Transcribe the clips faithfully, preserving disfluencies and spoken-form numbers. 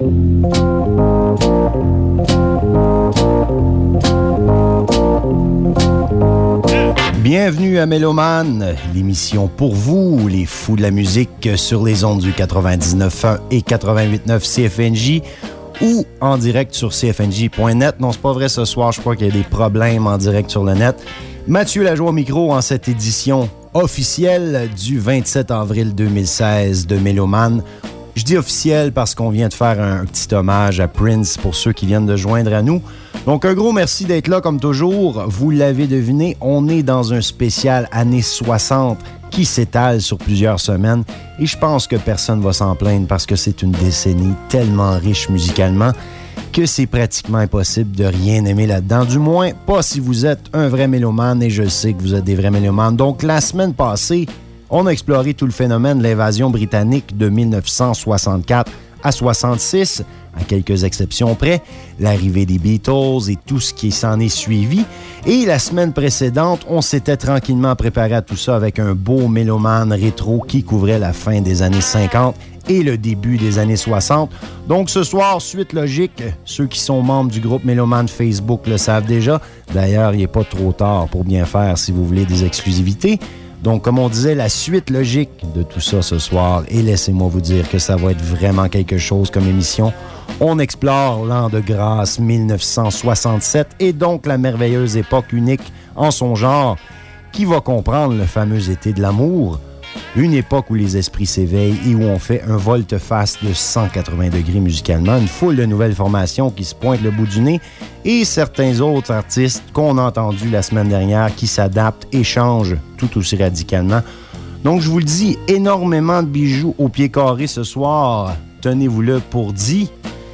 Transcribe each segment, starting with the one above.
Bienvenue à Mélomane, l'émission pour vous, les fous de la musique, sur les ondes du quatre-vingt-dix-neuf point un et quatre-vingt-huit point neuf C F N J ou en direct sur C F N J point net. Non, c'est pas vrai ce soir, je crois qu'il y a des problèmes en direct sur le net. Mathieu Lajoie au micro en cette édition officielle du vingt-sept avril deux mille seize de Mélomane. Je dis officiel parce qu'on vient de faire un petit hommage à Prince pour ceux qui viennent de joindre à nous. Donc, un gros merci d'être là, comme toujours. Vous l'avez deviné, on est dans un spécial années soixante qui s'étale sur plusieurs semaines. Et je pense que personne ne va s'en plaindre parce que c'est une décennie tellement riche musicalement que c'est pratiquement impossible de rien aimer là-dedans. Du moins, pas si vous êtes un vrai mélomane, et je sais que vous êtes des vrais mélomanes. Donc, la semaine passée, on a exploré tout le phénomène de l'invasion britannique de dix-neuf cent soixante-quatre à soixante-six, à quelques exceptions près, l'arrivée des Beatles et tout ce qui s'en est suivi. Et la semaine précédente, on s'était tranquillement préparé à tout ça avec un beau mélomane rétro qui couvrait la fin des années cinquante et le début des années soixante. Donc ce soir, suite logique, ceux qui sont membres du groupe Mélomane Facebook le savent déjà. D'ailleurs, il n'est pas trop tard pour bien faire si vous voulez des exclusivités. Donc, comme on disait, la suite logique de tout ça ce soir, et laissez-moi vous dire que ça va être vraiment quelque chose comme émission. On explore l'an de grâce dix-neuf cent soixante-sept et donc la merveilleuse époque unique en son genre qui va comprendre le fameux été de l'amour, une époque où les esprits s'éveillent et où on fait un volte-face de cent quatre-vingts degrés musicalement, une foule de nouvelles formations qui se pointent le bout du nez et certains autres artistes qu'on a entendus la semaine dernière qui s'adaptent et changent tout aussi radicalement. Donc, je vous le dis, énormément de bijoux au pied carré ce soir. Tenez-vous-le pour dit.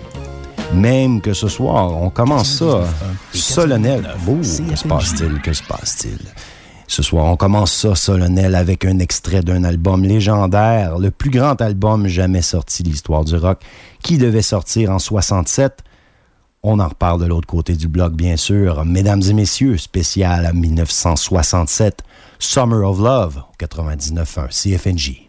Même que ce soir, on commence ça solennel. Oh, que se passe-t-il? Que se passe-t-il? Ce soir, on commence ça solennel avec un extrait d'un album légendaire, le plus grand album jamais sorti de l'histoire du rock, qui devait sortir en soixante-sept. On en reparle de l'autre côté du bloc, bien sûr. Mesdames et messieurs, spécial à dix-neuf cent soixante-sept, Summer of Love, au quatre-vingt-dix-neuf point un C F N J.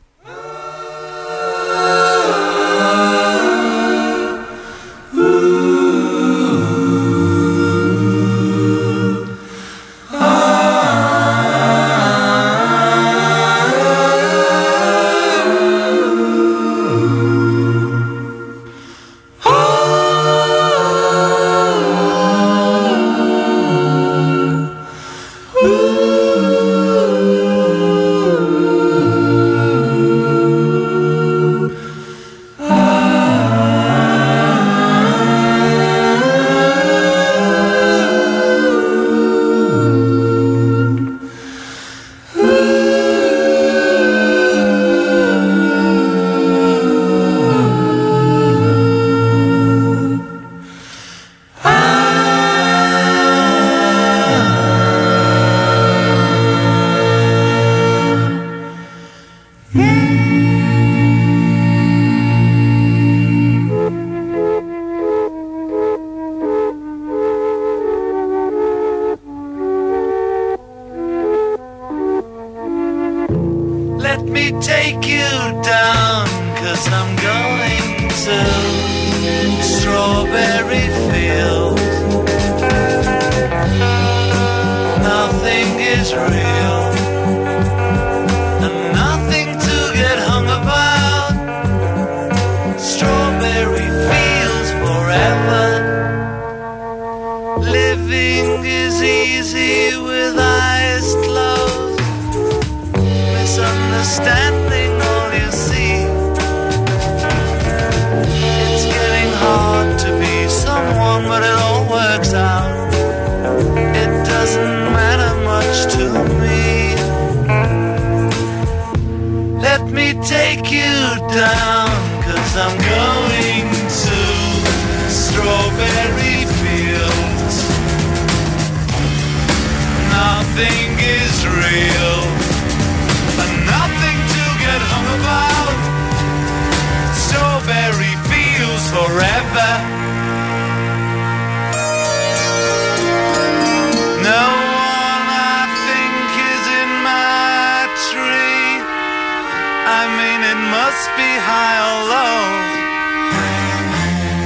I mean, it must be high or low.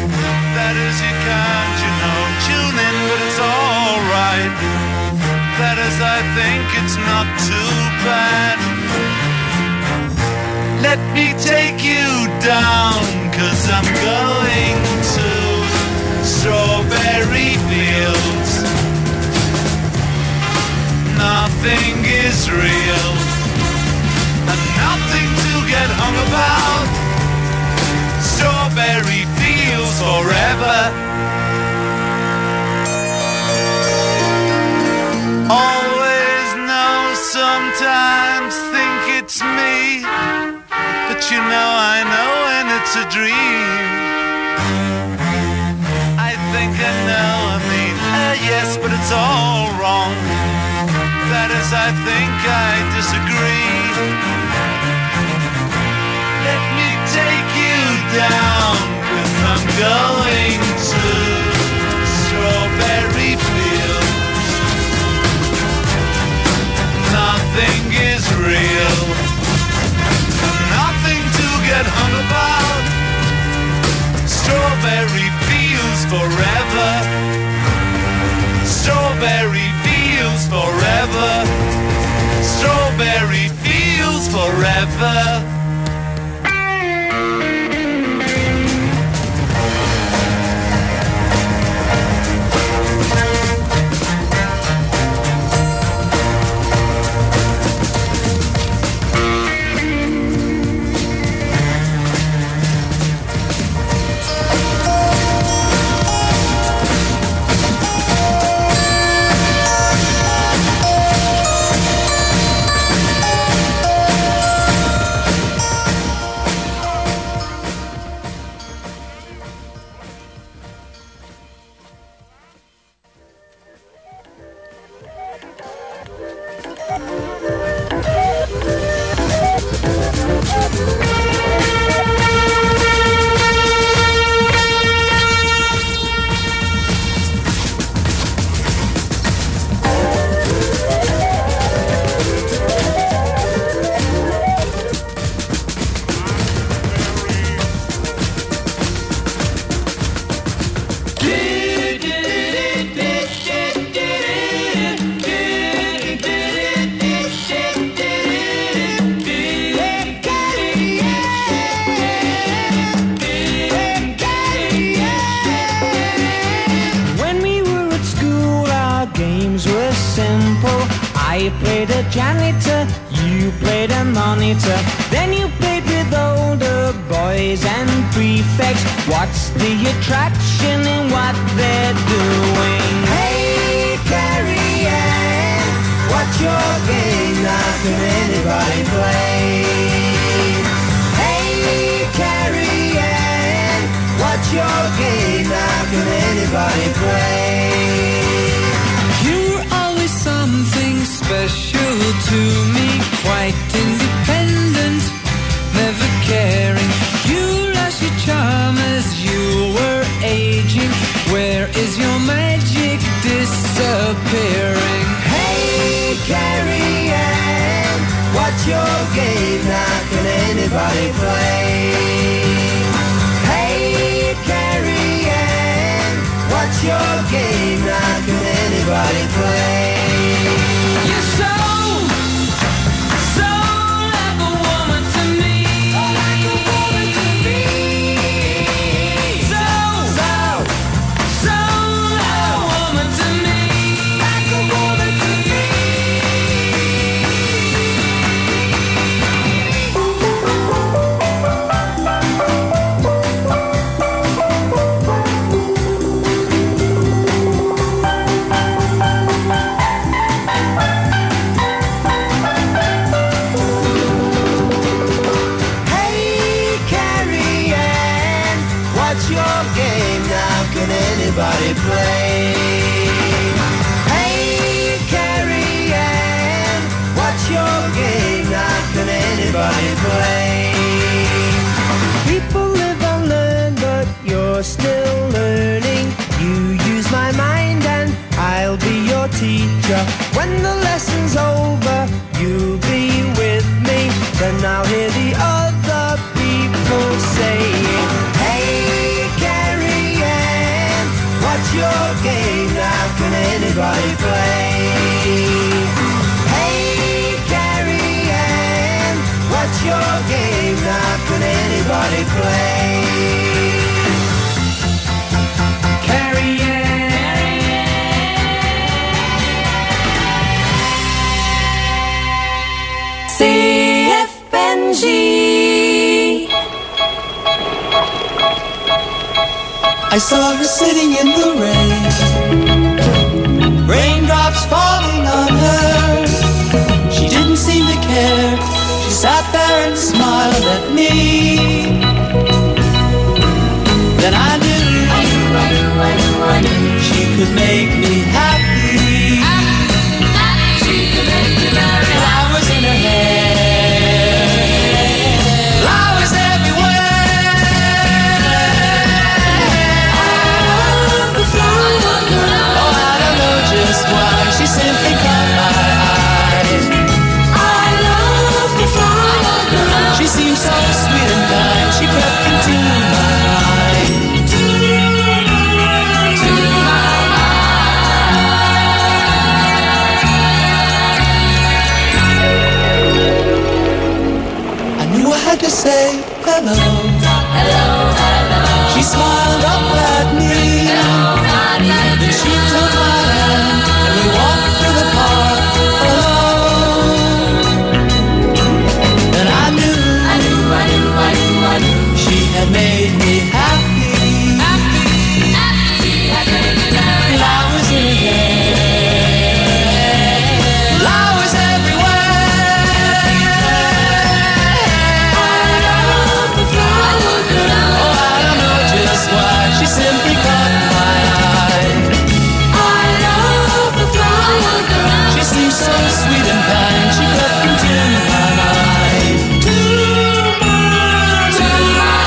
as I think it's not too bad. Let me take you down, 'cause I'm going to strawberry fields. Nothing is real, and nothing to get hung about. Strawberry fields forever. Always know, sometimes think it's me, but you know I know when it's a dream. I think I know, I mean, uh, yes, but it's all wrong. That is, I think I disagree. Let me take you down, 'cause I'm going to strawberry fields. Nothing is real, nothing to get hung about. Strawberry fields forever. Strawberry fields forever. Strawberry fields forever. I played a janitor, you played a monitor. Then you played with older boys and prefects. What's the attraction in what they're doing? Hey, Carrie Ann, what's your game? Now can anybody play? Hey, Carrie Ann, what's your game? Now can anybody play? Something special to me, quite independent, never caring. You lost your charm as you were aging. Where is your magic disappearing? Hey, Carrie Ann, what's your game? Now can anybody play? Hey, Carrie Ann, what's your game? Now can anybody play? You're so, so like a woman to me. Like a woman to me. So, so, so like a woman to me. Like a woman to me. Anybody play? Hey, Carrie Ann, what's your game? Now can anybody play? People live and learn, but you're still learning. You use my mind and I'll be your teacher. When the lesson's over, you'll be with me. Then I'll hear the other people saying, hey, Carrie Ann, what's your game? Now can anybody play? play. Carrie Ann. C F N G. I saw her sitting in the rain, raindrops falling on her. She didn't seem to care. She sat there and smiled at me. Then I knew, I knew, I knew, I knew, I knew she could make me happy. She could make me happy. Flowers in her hair, flowers everywhere. I love the flower girl. Oh, I don't know just why. She simply caught my eye. I love the flower girl. She seemed so sweet and kind. She crept into my mind. To my mind. I knew I had to say hello. Hello, hello. She smiled up at me. Hello, then she took my hand and we walked through the park alone. Then I knew, I knew, I knew, I knew, I knew she had made me happy. Happy, happy. She had made me happy. Flowers in her hair, flowers everywhere. I love the flower girl. Oh, I don't know just why. She simply caught my eye. I love the flower girl. She seemed so sweet and kind. She crept into my mind. To my, to my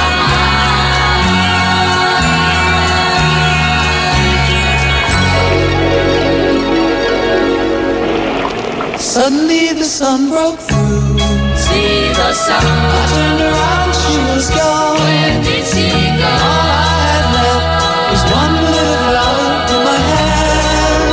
mind. Suddenly the sun broke through. See the sun. I turned around, she was gone. Where did she go? All I had left was one little flower in my hand.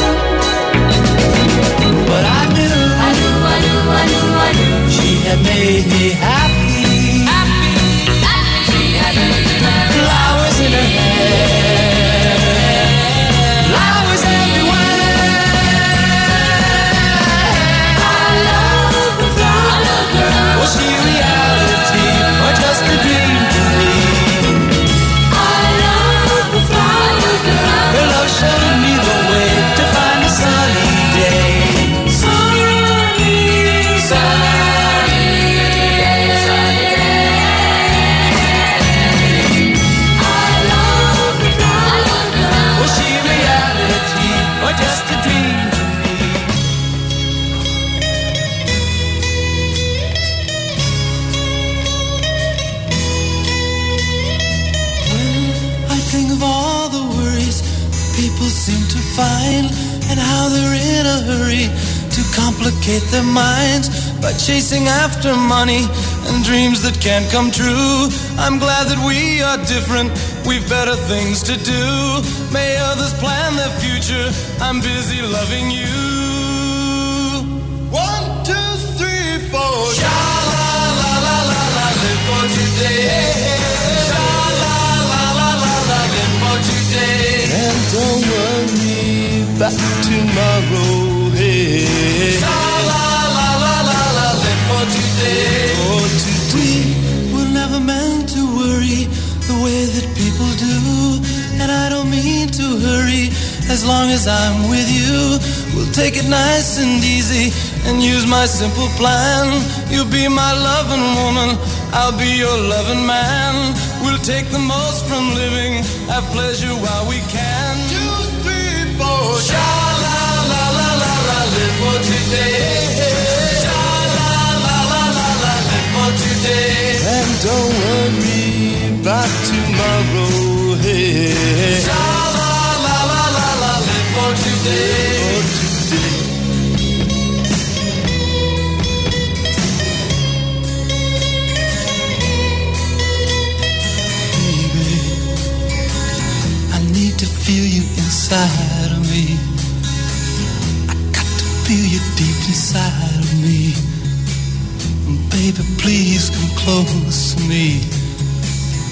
But I knew, I knew, I knew, I knew, I knew she had made me happy. Happy, happy. She had made me happy. Flowers in her hair, flowers everywhere. I love the flower girl. Was she reality or just a dream to me? I love the flower girl. Her love showed me the way to find a sunny day. Sunny, sunny day, sunny day. I love the flower girl. Was she reality or just a dream to me? When I think of all the worries people seem to find, and how they're in a hurry to complicate their minds by chasing after money and dreams that can't come true, I'm glad that we are different. We've better things to do. May others plan their future. I'm busy loving you. One, two, three, four. Sha la la la la la, live for today. Sha la la la la la, live for today. And don't worry about tomorrow. Hey. Sha la la la la la, live for today. For today. We were never meant to worry the way that people do, and I don't mean to hurry. As long as I'm with you, we'll take it nice and easy and use my simple plan. You'll be my loving woman, I'll be your loving man. We'll take the most from living, have pleasure while we can. Two, three, four. Sha la la la la la, live for today. Sha la la la la la, live for today. And don't worry about tomorrow. Hey. Sha la la la la la, live for today. For today. Baby, I need to feel you inside of me. I got to feel you deep inside of me. Baby, please come close to me.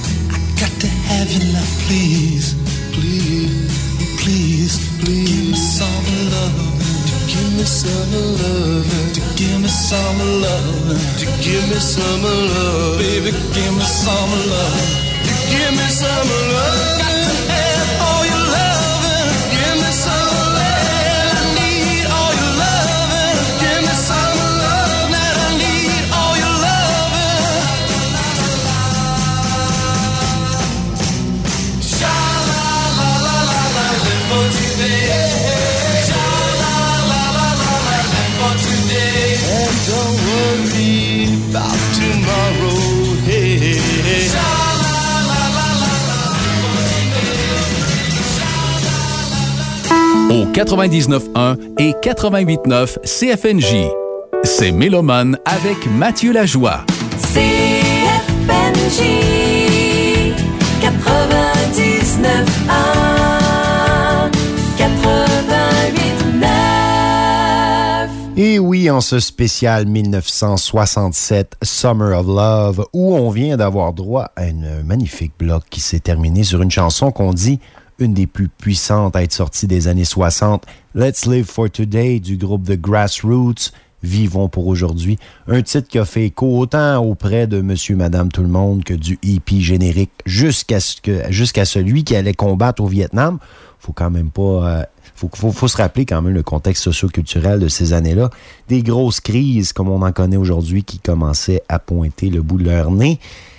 have you now, please, please, please, please. Give me some love, to give me some love, to give me some love, to give me some love, baby, give me some love, to give me some love. Got to have all your love, give me some love. I need all your love, give me some love. That I need all your love. Sha la la la la la, live for today. Sha la la la la la, live for today. And don't worry about tomorrow. Hey, hey, hey. Sha la la la la la, live for today. Au quatre-vingt-dix-neuf un et quatre-vingt-huit neuf C F N J. C'est Mélomane avec Mathieu Lajoie. C F N J quatre-vingt-dix-neuf un quatre-vingt-huit neuf. Et oui, en ce spécial mille neuf cent soixante-sept Summer of Love, où on vient d'avoir droit à une magnifique bloc qui s'est terminée sur une chanson qu'on dit une des plus puissantes à être sortie des années soixante, Let's Live for Today du groupe The Grassroots, Vivons pour aujourd'hui. Un titre qui a fait écho autant auprès de Monsieur, Madame, tout le monde que du E P générique jusqu'à ce que, jusqu'à celui qui allait combattre au Vietnam. Faut quand même pas... Euh, faut, faut, faut se rappeler quand même le contexte socio-culturel de ces années-là. Des grosses crises, comme on en connaît aujourd'hui, qui commençaient à pointer le bout de leur nez.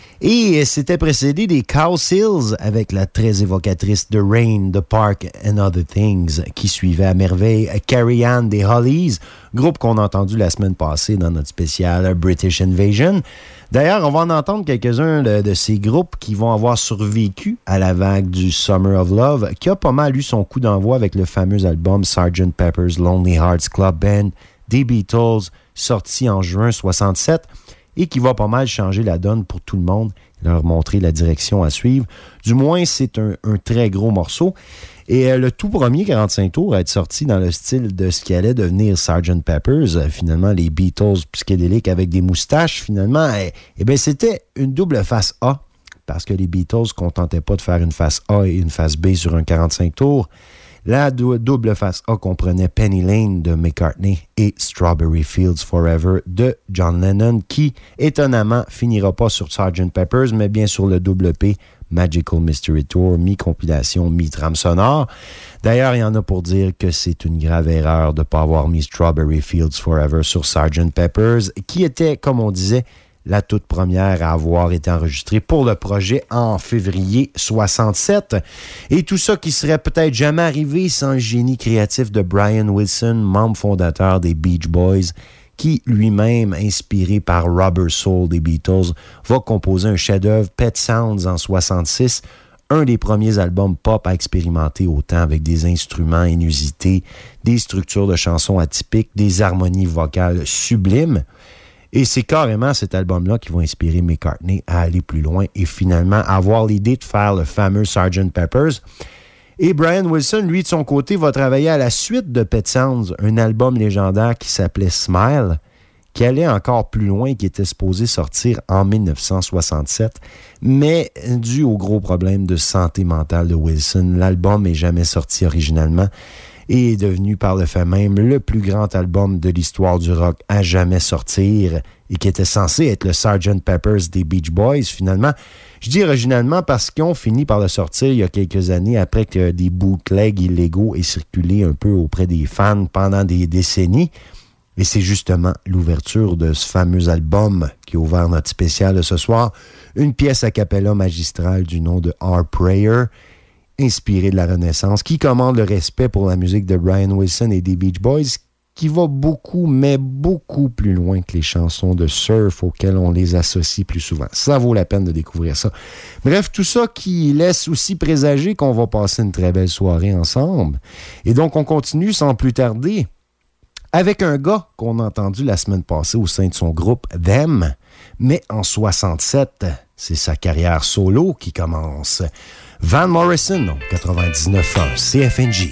Et c'était précédé des Cow Seals avec la très évocatrice The Rain, The Park and Other Things qui suivait à merveille Carrie Ann des Hollies, groupe qu'on a entendu la semaine passée dans notre spécial British Invasion. D'ailleurs, on va en entendre quelques-uns de, de ces groupes qui vont avoir survécu à la vague du Summer of Love, qui a pas mal eu son coup d'envoi avec le fameux album sergeant Pepper's Lonely Hearts Club Band des Beatles, sorti en juin soixante-sept. Et qui va pas mal changer la donne pour tout le monde, leur montrer la direction à suivre. Du moins, c'est un, un très gros morceau. Et euh, le tout premier quarante-cinq tours à être sorti dans le style de ce qui allait devenir sergeant Pepper's, euh, finalement, les Beatles psychédéliques avec des moustaches, finalement, eh, eh bien, c'était une double face A, parce que les Beatles ne se contentaient pas de faire une face A et une face B sur un quarante-cinq tours. La dou- double face A comprenait Penny Lane de McCartney et Strawberry Fields Forever de John Lennon, qui, étonnamment, finira pas sur sergeant Pepper's, mais bien sur le double P, Magical Mystery Tour, mi-compilation, mi-trame sonore. D'ailleurs, il y en a pour dire que c'est une grave erreur de ne pas avoir mis Strawberry Fields Forever sur sergeant Pepper's, qui était, comme on disait, la toute première à avoir été enregistrée pour le projet en février soixante-sept. Et tout ça qui serait peut-être jamais arrivé sans le génie créatif de Brian Wilson, membre fondateur des Beach Boys, qui lui-même, inspiré par Rubber Soul des Beatles, va composer un chef-d'œuvre, Pet Sounds, en soixante-six, un des premiers albums pop à expérimenter autant avec des instruments inusités, des structures de chansons atypiques, des harmonies vocales sublimes. Et c'est carrément cet album-là qui va inspirer McCartney à aller plus loin et finalement avoir l'idée de faire le fameux sergeant Pepper's. Et Brian Wilson, lui, de son côté, va travailler à la suite de Pet Sounds, un album légendaire qui s'appelait Smile, qui allait encore plus loin et qui était supposé sortir en mille neuf cent soixante-sept. Mais dû au gros problème de santé mentale de Wilson, l'album n'est jamais sorti originalement et est devenu par le fait même le plus grand album de l'histoire du rock à jamais sortir et qui était censé être le sergeant Pepper's des Beach Boys, finalement. Je dis originalement parce qu'ils ont fini par le sortir il y a quelques années après que des bootlegs illégaux aient circulé un peu auprès des fans pendant des décennies. Et c'est justement l'ouverture de ce fameux album qui a ouvert notre spécial de ce soir, une pièce a cappella magistrale du nom de Our Prayer, inspiré de la Renaissance, qui commande le respect pour la musique de Brian Wilson et des Beach Boys, qui va beaucoup, mais beaucoup plus loin que les chansons de surf auxquelles on les associe plus souvent. Ça vaut la peine de découvrir ça. Bref, tout ça qui laisse aussi présager qu'on va passer une très belle soirée ensemble. Et donc, on continue sans plus tarder avec un gars qu'on a entendu la semaine passée au sein de son groupe Them, mais en soixante-sept, c'est sa carrière solo qui commence. Van Morrison, quatre-vingt-dix-neuf ans, C F N J.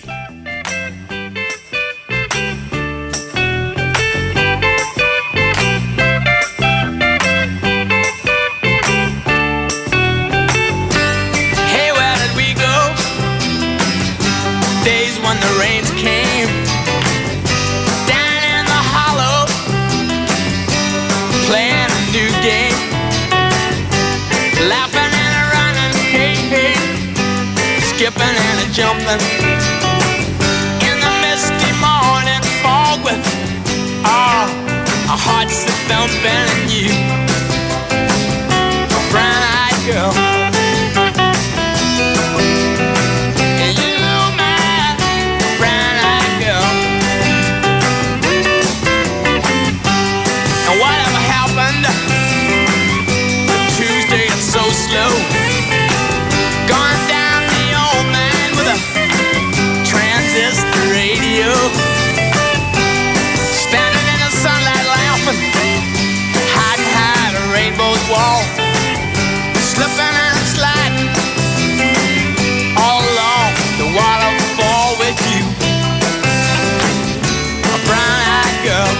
Hey, skipping and a jumping in the misty morning fog with ah, our hearts a thumping and you, a brown-eyed girl. And you, my brown-eyed girl. And whatever happened to Tuesday, it's so slow. Gone down the old man with a transistor radio, standing in the sunlight laughing, hiding behind a rainbow's wall, slipping and sliding all along the waterfall with you, a brown-eyed girl.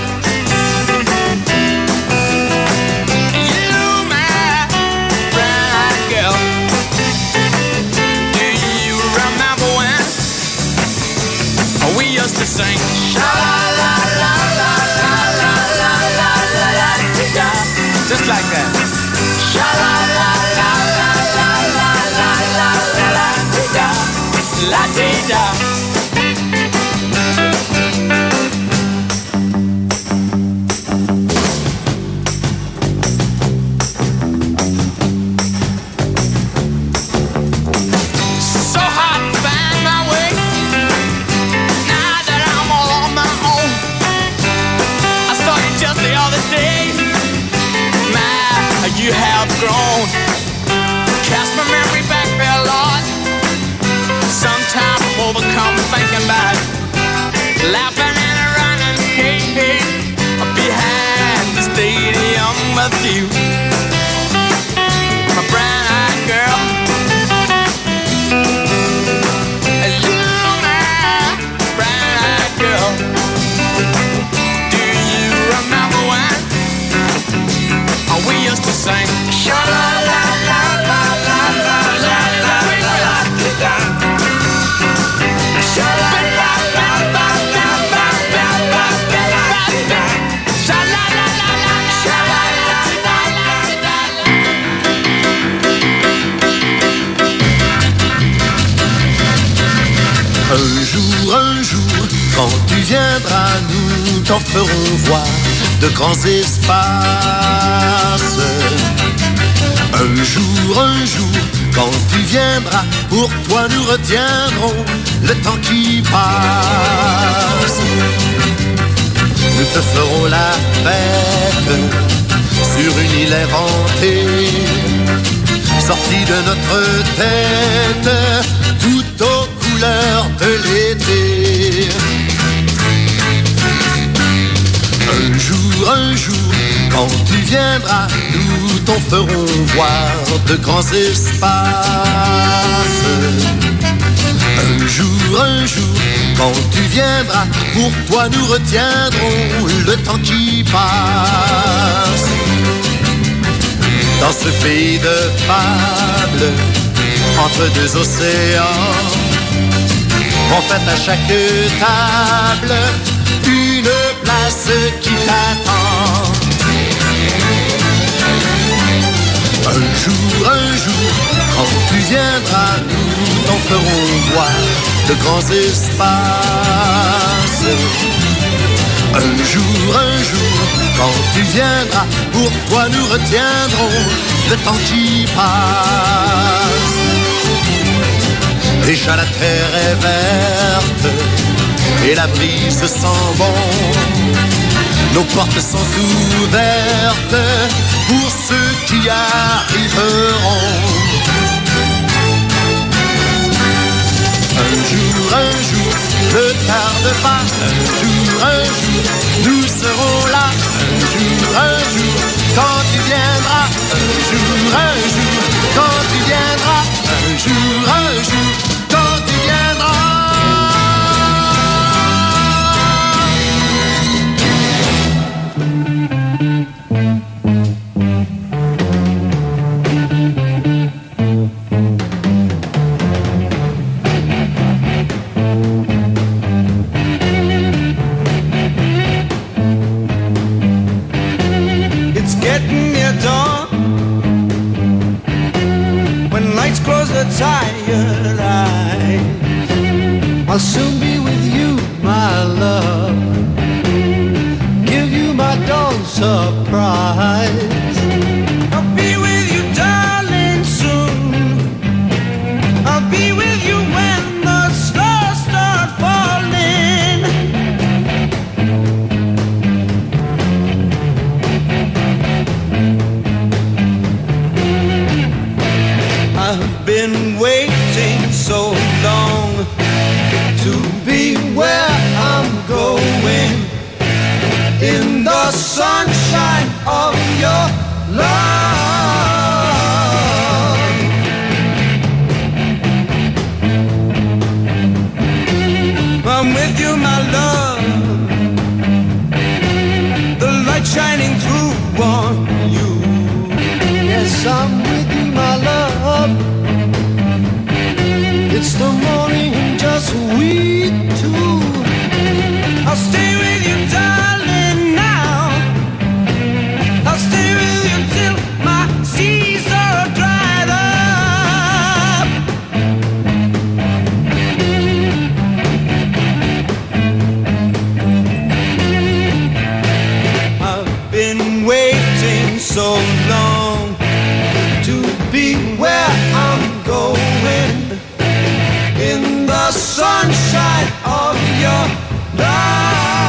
To sing sha la la la la la la la la la da, just like that. Sha la la la la la la la la la la da, la da. You have grown. Cast my memory back there, Lord. Sometimes I'm overcome thinking about laughing and running, hey, hey, behind the stadium with you, my brown-eyed girl. You, my brown-eyed girl. Do you remember when we used to sing sha la la la la la la la la la la, sha la la la la la la la la la, sha la la la la, sha la la la la. Un jour, un jour, quand tu viendras, nous t'en ferons voir de grands espaces. Un jour, un jour, quand tu viendras, pour toi nous retiendrons le temps qui passe. Nous te ferons la fête sur une île inventée, sortie de notre tête, tout aux couleurs de l'été. Un jour, un jour, quand tu viendras, nous t'en ferons voir de grands espaces. Un jour, un jour, quand tu viendras, pour toi nous retiendrons le temps qui passe. Dans ce pays de fables, entre deux océans, on fête à chaque table une place qui t'attend. Un jour, un jour, quand tu viendras, nous t'en ferons voir de grands espaces. Un jour, un jour, quand tu viendras, pour toi nous retiendrons le temps qui passe. Déjà la terre est verte et la brise sent bon. Nos portes sont ouvertes pour ceux qui arriveront. Un jour, un jour, ne tarde pas. Un jour, un jour, nous serons là. Un jour, un jour, quand tu viendras. Un jour, un jour, quand tu viendras. Un jour, un jour, quand tu viendras. Tired I'll soon be with you, my love. Give you my dawn surprise. I'll be with you, darling, soon. I'll be with you when the stars start falling. I've been waiting so long to be where I'm going, in the sunshine of your love. I'm with you, my love, the light shining through on you. Yes, I'm with you, my love. It's the morning and just we two. I'll stay with you, darling, now. I'll stay with you till my seas are dried up. I've been waiting so long to be where I'm going, in the sunshine of your love.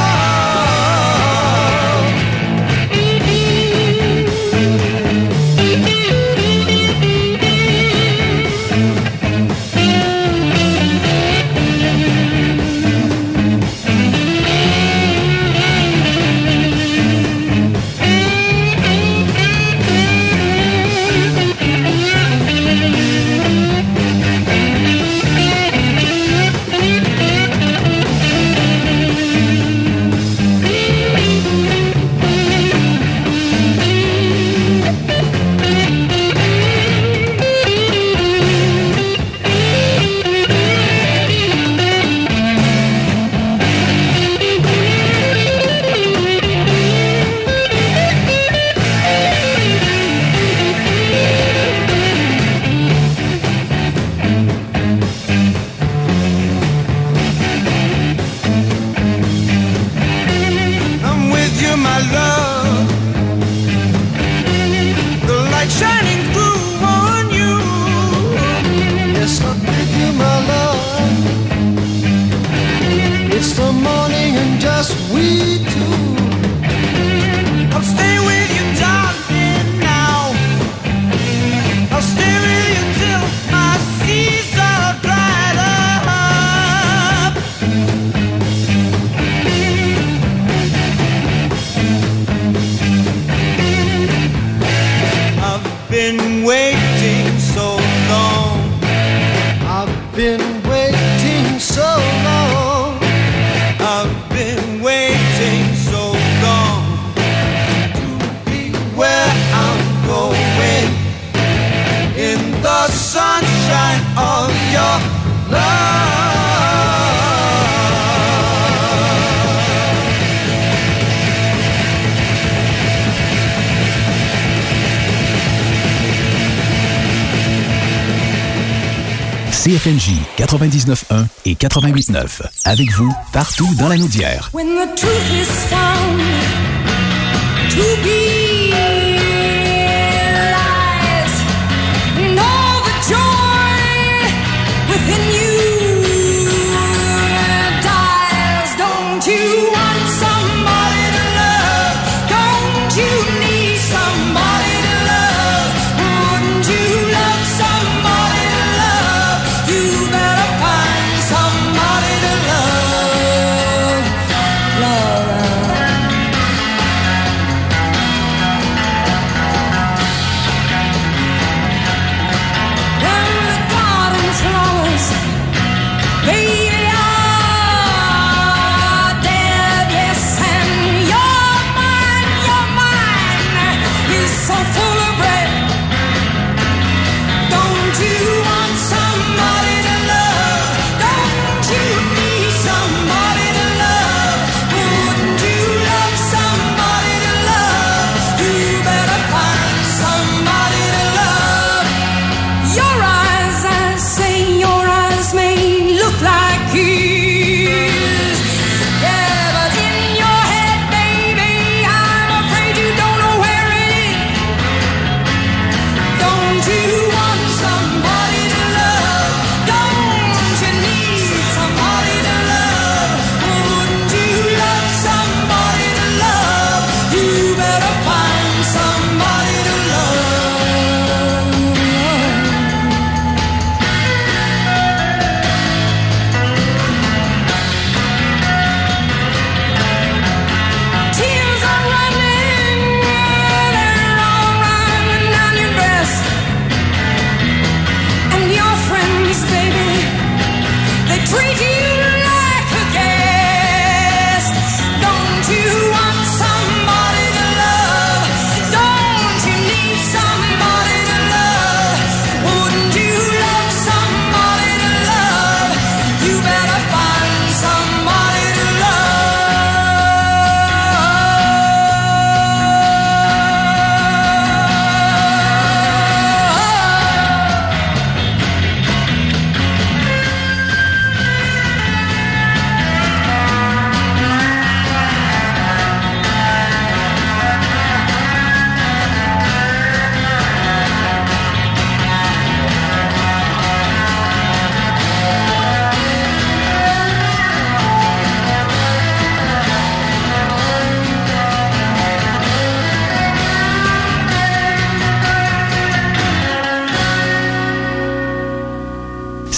C F N J quatre-vingt-dix-neuf un et quatre-vingt-huit neuf. Avec vous, partout dans la Naudière. When the truth is found to be lies, and all the joy within you dies. Don't you want somebody to love? Don't you need somebody to love? Wouldn't you love somebody to love? You better find somebody to love. Love, love.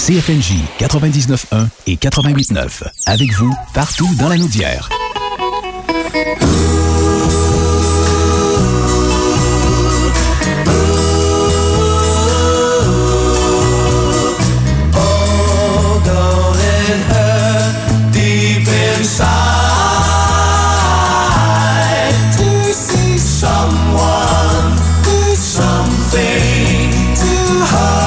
C F N J quatre-vingt-dix-neuf point un et quatre-vingt-huit neuf. Avec vous, partout dans la Naudière. Oh, don't it hurt deep inside to see someone, something to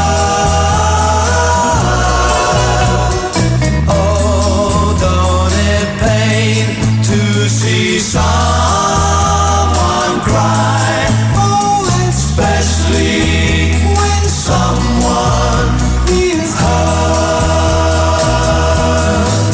hurt? Oh, don't it pain to see someone cry? Oh, especially when someone is hurt.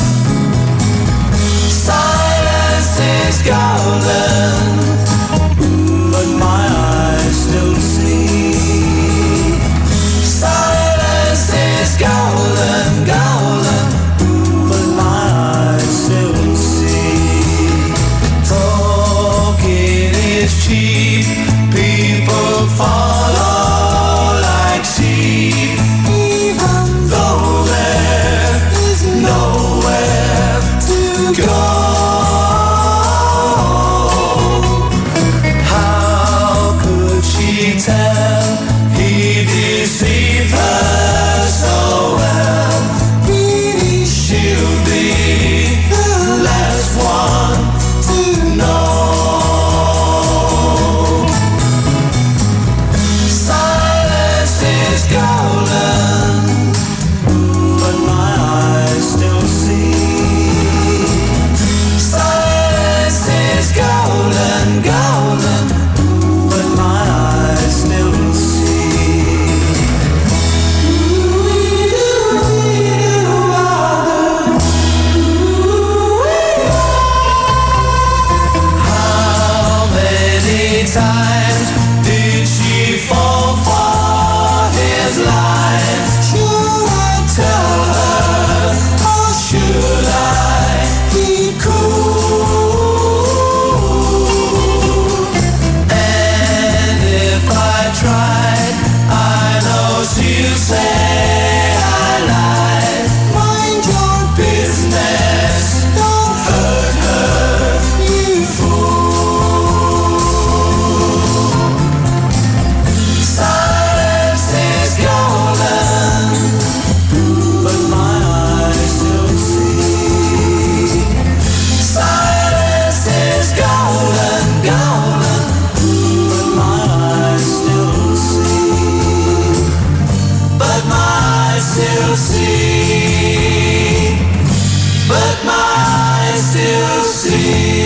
Silence is golden, but my eyes still see. Silence is golden, golden, but my eyes still see. Talking is cheap, people follow like sheep, even though there is nowhere to go. How could she tell he deceived her so well? Really, she'll be the last one to know. Silence is golden, but my eyes still see. Silence is golden, golden, but my eyes still see. How many times did she fall for his lies? Should I tell her, or should I keep cool? And if I tried, I know she'll say I lied. Mind your business, don't hurt her, you fool. Silence is golden, but my eyes still see. Silence is golden, golden, but my eyes still see. But my eyes still see. But my eyes still see.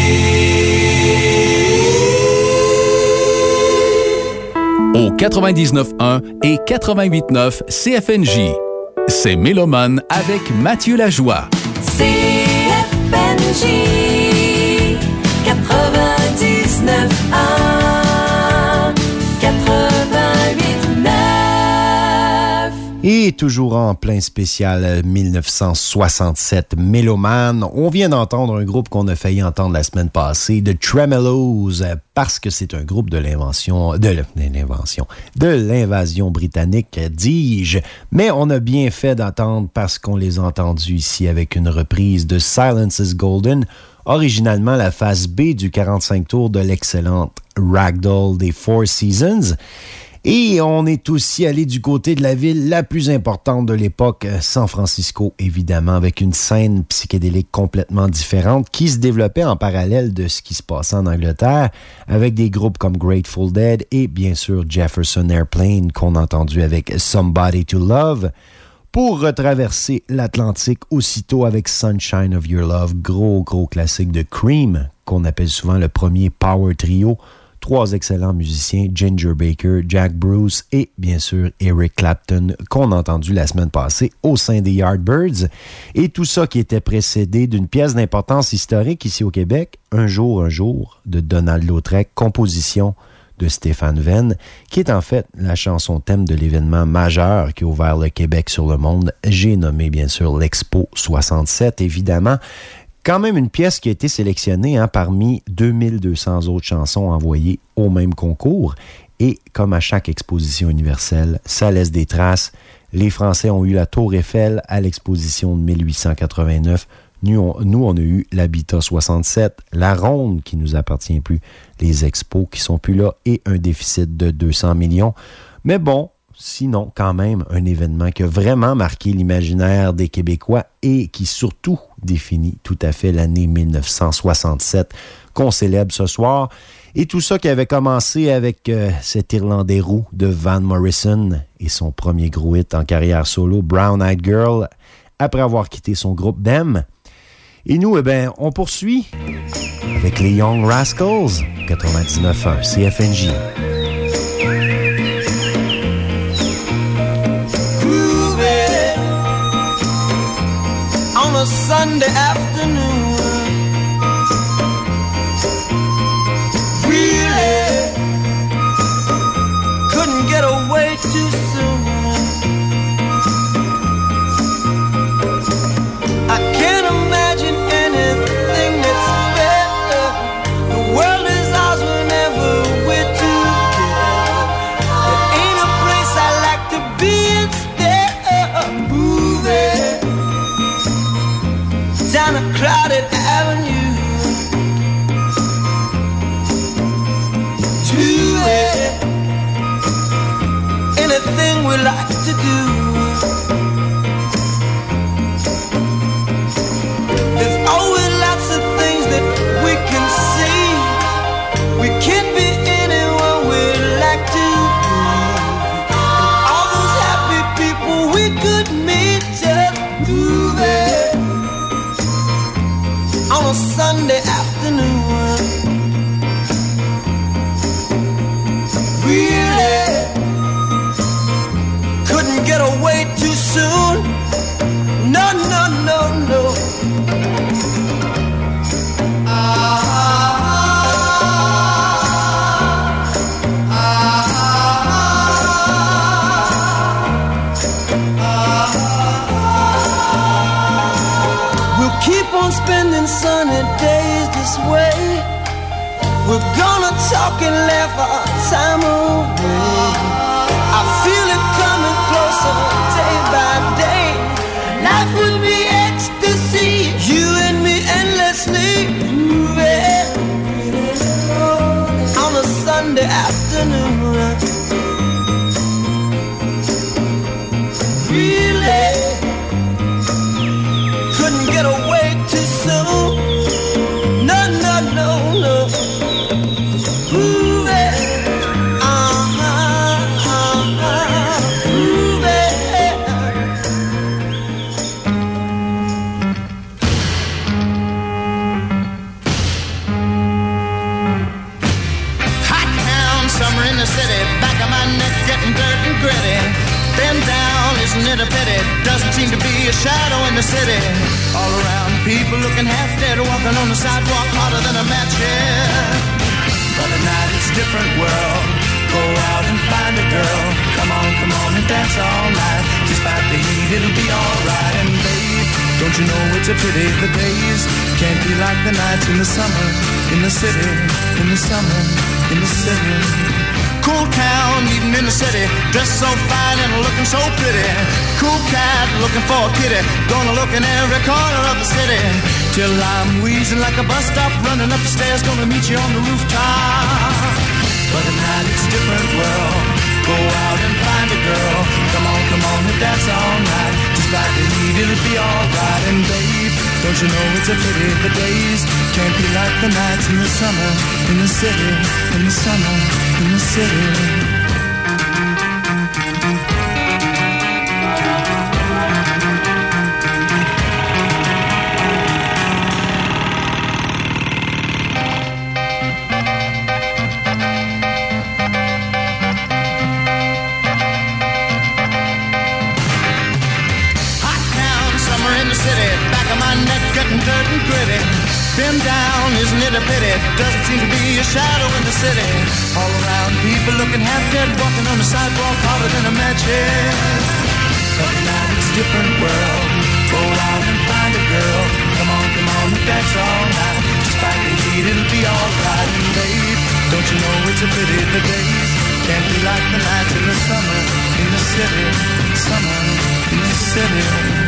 Au quatre-vingt-dix-neuf point un et quatre-vingt-huit neuf C F N J. C'est Mélomane avec Mathieu Lajoie. C F N J quatre-vingt-dix-neuf un quatre-vingt-huit neuf. Et toujours en plein spécial mille neuf cent soixante-sept Mélomane, on vient d'entendre un groupe qu'on a failli entendre la semaine passée, The Tremeloes, parce que c'est un groupe de l'invention, de l'invention, de l'invasion britannique, dis-je. Mais on a bien fait d'entendre parce qu'on les a entendus ici avec une reprise de Silence is Golden, originalement la face B du quarante-cinq tours de l'excellente Ragdoll des Four Seasons. Et on est aussi allé du côté de la ville la plus importante de l'époque, San Francisco, évidemment, avec une scène psychédélique complètement différente qui se développait en parallèle de ce qui se passait en Angleterre, avec des groupes comme Grateful Dead et bien sûr Jefferson Airplane qu'on a entendu avec Somebody to Love, pour retraverser l'Atlantique aussitôt avec Sunshine of Your Love, gros gros classique de Cream, qu'on appelle souvent le premier power trio. Trois excellents musiciens, Ginger Baker, Jack Bruce et bien sûr Eric Clapton, qu'on a entendu la semaine passée au sein des Yardbirds. Et tout ça qui était précédé d'une pièce d'importance historique ici au Québec, Un jour, un jour, de Donald Lautrec, composition de Stéphane Venn, qui est en fait la chanson thème de l'événement majeur qui a ouvert le Québec sur le monde. J'ai nommé bien sûr l'Expo soixante-sept, évidemment. Quand même une pièce qui a été sélectionnée hein, parmi deux mille deux cents autres chansons envoyées au même concours. Et comme à chaque exposition universelle, ça laisse des traces. Les Français ont eu la Tour Eiffel à l'exposition de mille huit cent quatre-vingt-neuf. Nous on, nous, on a eu l'Habitat soixante-sept, la Ronde qui nous appartient plus, les Expos qui sont plus là et un déficit de deux cents millions. Mais bon, sinon, quand même, un événement qui a vraiment marqué l'imaginaire des Québécois et qui surtout définit tout à fait l'année mille neuf cent soixante-sept qu'on célèbre ce soir. Et tout ça qui avait commencé avec euh, cet Irlandais roux de Van Morrison et son premier gros hit en carrière solo, Brown Eyed Girl, après avoir quitté son groupe Them. Et nous, eh bien, on poursuit avec les Young Rascals, quatre-vingt-dix-neuf point un C F N J. Groovy on a Sunday afternoon. Really couldn't get away too soon. I can't imagine anything that's better. The world is ours whenever we're together. There ain't a place I like to be instead of moving down a crowded avenue. Do it, anything we like to do. There's always lots of things that we can see. We can be anyone we'd like to be. And all those happy people we could meet just moving on a Sunday afternoon. Really couldn't get away too soon. No, no, no, no. Spending sunny days this way. We're gonna talk and laugh our time away. I feel it coming closer day by day. Life will be ecstasy, you and me endlessly moving on a Sunday afternoon. Really couldn't get away too soon. No, no, no, no. Move it. Uh-huh, uh-huh. Move it. Hot town, summer in the city. Back of my neck getting dirt and gritty. Bend down, isn't it a pity? Doesn't seem to be a shadow in the city. All around, people looking half dead, walking on the sidewalk harder than a match, yeah. But at night it's a different world. Go out and find a girl. Come on, come on and dance all night. Despite the heat, it'll be alright. And babe, don't you know it's a pity the days can't be like the nights in the summer, in the city, in the summer, in the city. Cool town, eating in the city, dressed so fine and looking so pretty. Cool cat, looking for a kitty, gonna look in every corner of the city. Till I'm wheezing like a bus stop, running up the stairs, gonna meet you on the rooftop. But at night it's a different world. Go out and find a girl. Come on, come on and dance all night. Despite the heat, it'll be alright. And babe, don't you know it's a pity the days can't be like the nights in the summer, in the city, in the summer, in the city. Dirt and gritty, been down, isn't it a pity? Doesn't seem to be a shadow in the city. All around, people looking half dead, walking on the sidewalk harder than a match head. But now it's a different world. Go out and find a girl. Come on, come on, and dance all night. Despite the heat, it'll be alright. And babe, don't you know it's a pity the days can't be like the nights in the summer, in the city, summer in the city.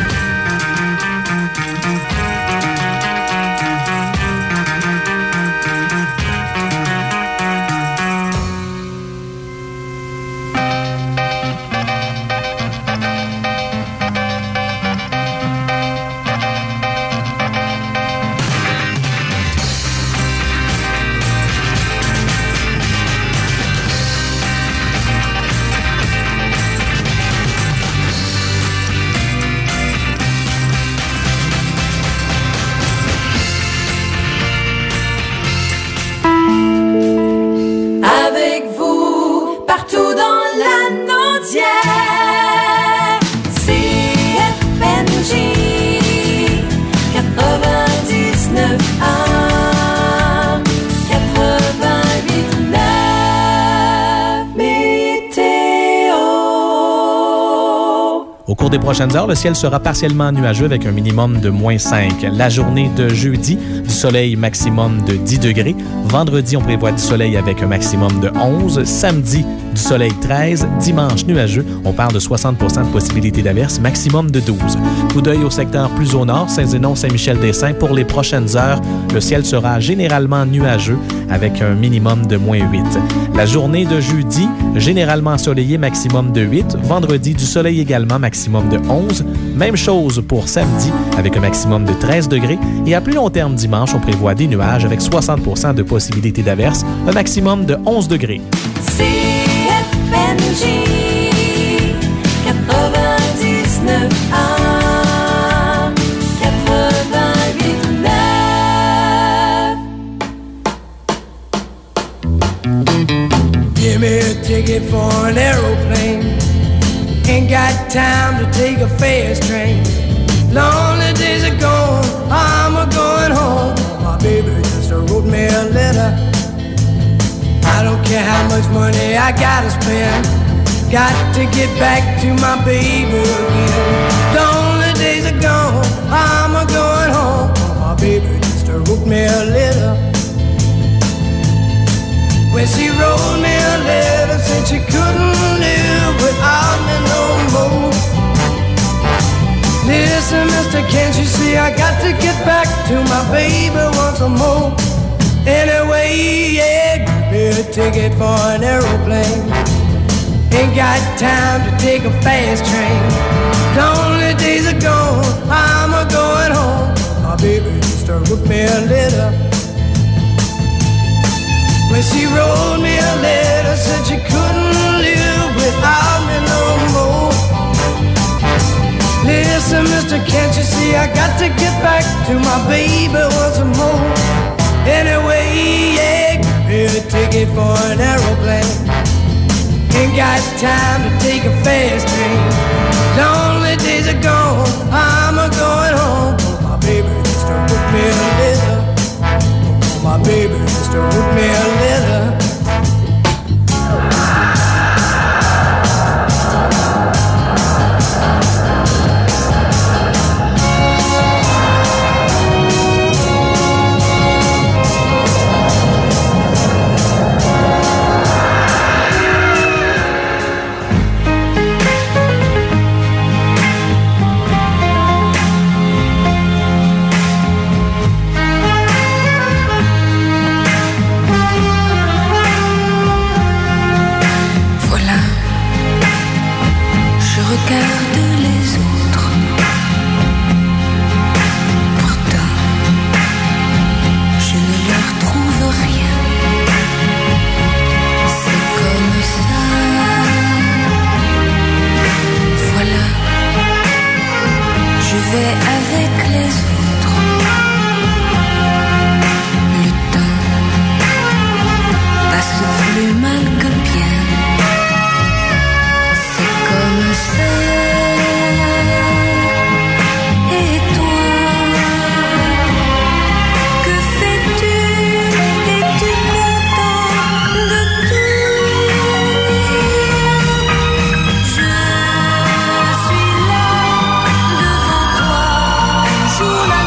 Au cours des prochaines heures, le ciel sera partiellement nuageux avec un minimum de moins cinq. La journée de jeudi, du soleil maximum de dix degrés. Vendredi, on prévoit du soleil avec un maximum de onze. Samedi, du soleil treize. Dimanche, nuageux. On parle de soixante pour cent de possibilité d'averse, maximum de douze. Coup d'œil au secteur plus au nord, Saint-Zénon, Saint-Michel-des-Saints. Pour les prochaines heures, le ciel sera généralement nuageux avec un minimum de moins huit. La journée de jeudi, généralement ensoleillée, maximum de huit. Vendredi, du soleil également, maximum de onze. Même chose pour samedi, avec un maximum de treize degrés. Et à plus long terme, dimanche, on prévoit des nuages avec soixante pour cent de possibilité d'averse, un maximum de onze degrés. C F N J quatre-vingt-dix-neuf A quatre-vingt-huit neuf. Give me a ticket for an aeroplane. Ain't got time to take a fast train. Lonely days are gone, I'm a going home. My baby just wrote me a letter. I don't care how much money I gotta spend. Got to get back to my baby again. Lonely days are gone, I'm a going home. My baby just wrote me a letter. When she wrote me a letter, said she couldn't live without me no more. Listen, mister, can't you see I got to get back to my baby once more? Anyway, yeah, give me a ticket for an aeroplane. Ain't got time to take a fast train. Lonely days are gone, I'm a going home. My baby just wrote me a letter. When she wrote me a letter, said she couldn't live without me no more. Listen, mister, can't you see I got to get back to my baby once more? Anyway, yeah, give me a ticket for an aeroplane. Ain't got time to take a fast train. Lonely days are gone, I'm a going home. My baby just wrote me a letter. My baby just wrote me a letter. Je suis là devant toi, jour la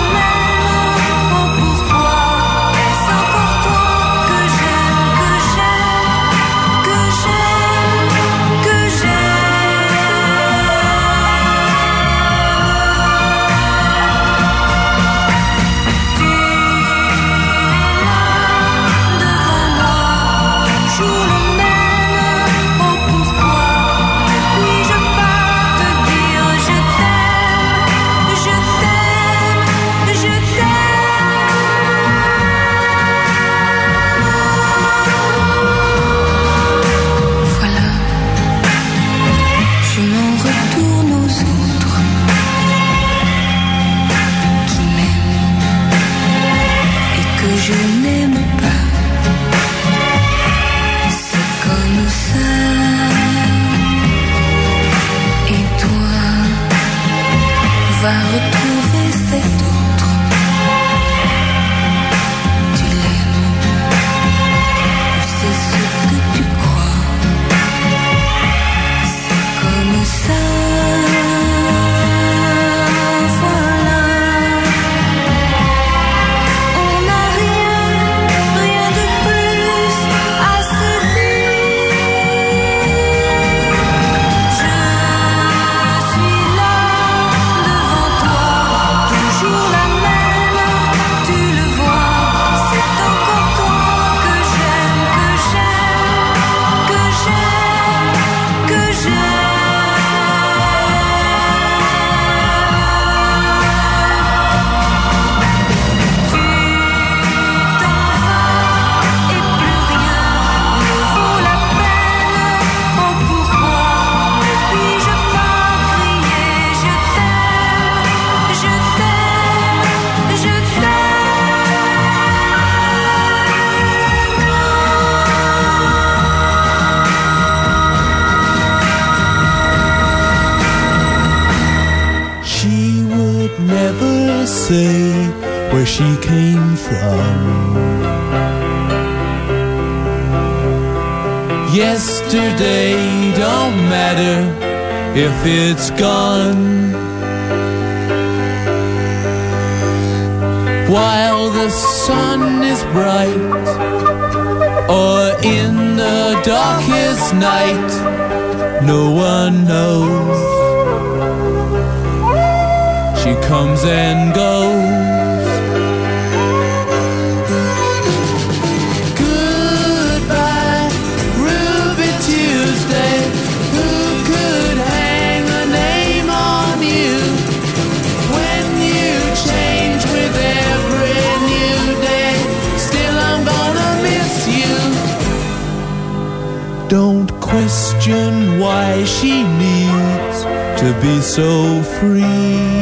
avec d'autres. Tu l'aimes, c'est ce que tu crois. C'est comme ça. Voilà. On n'a rien, rien de plus à se dire. Je suis là devant toi, toujours la même. Tu le vois, c'est encore toi que j'aime, que j'aime, que j'aime, que j'aime. Tu t'en vas et plus rien ne vaut la peine. Oh pourquoi ne puis-je pas crier je t'aime, je t'aime, je She would never say where she came from. Yesterday don't matter if it's gone. While the sun is bright, or in the darkest night, no one knows. She comes and goes. Goodbye, Ruby Tuesday. Who could hang a name on you when you change with every new day? Still, I'm gonna miss you. Don't question why she needs to be so free.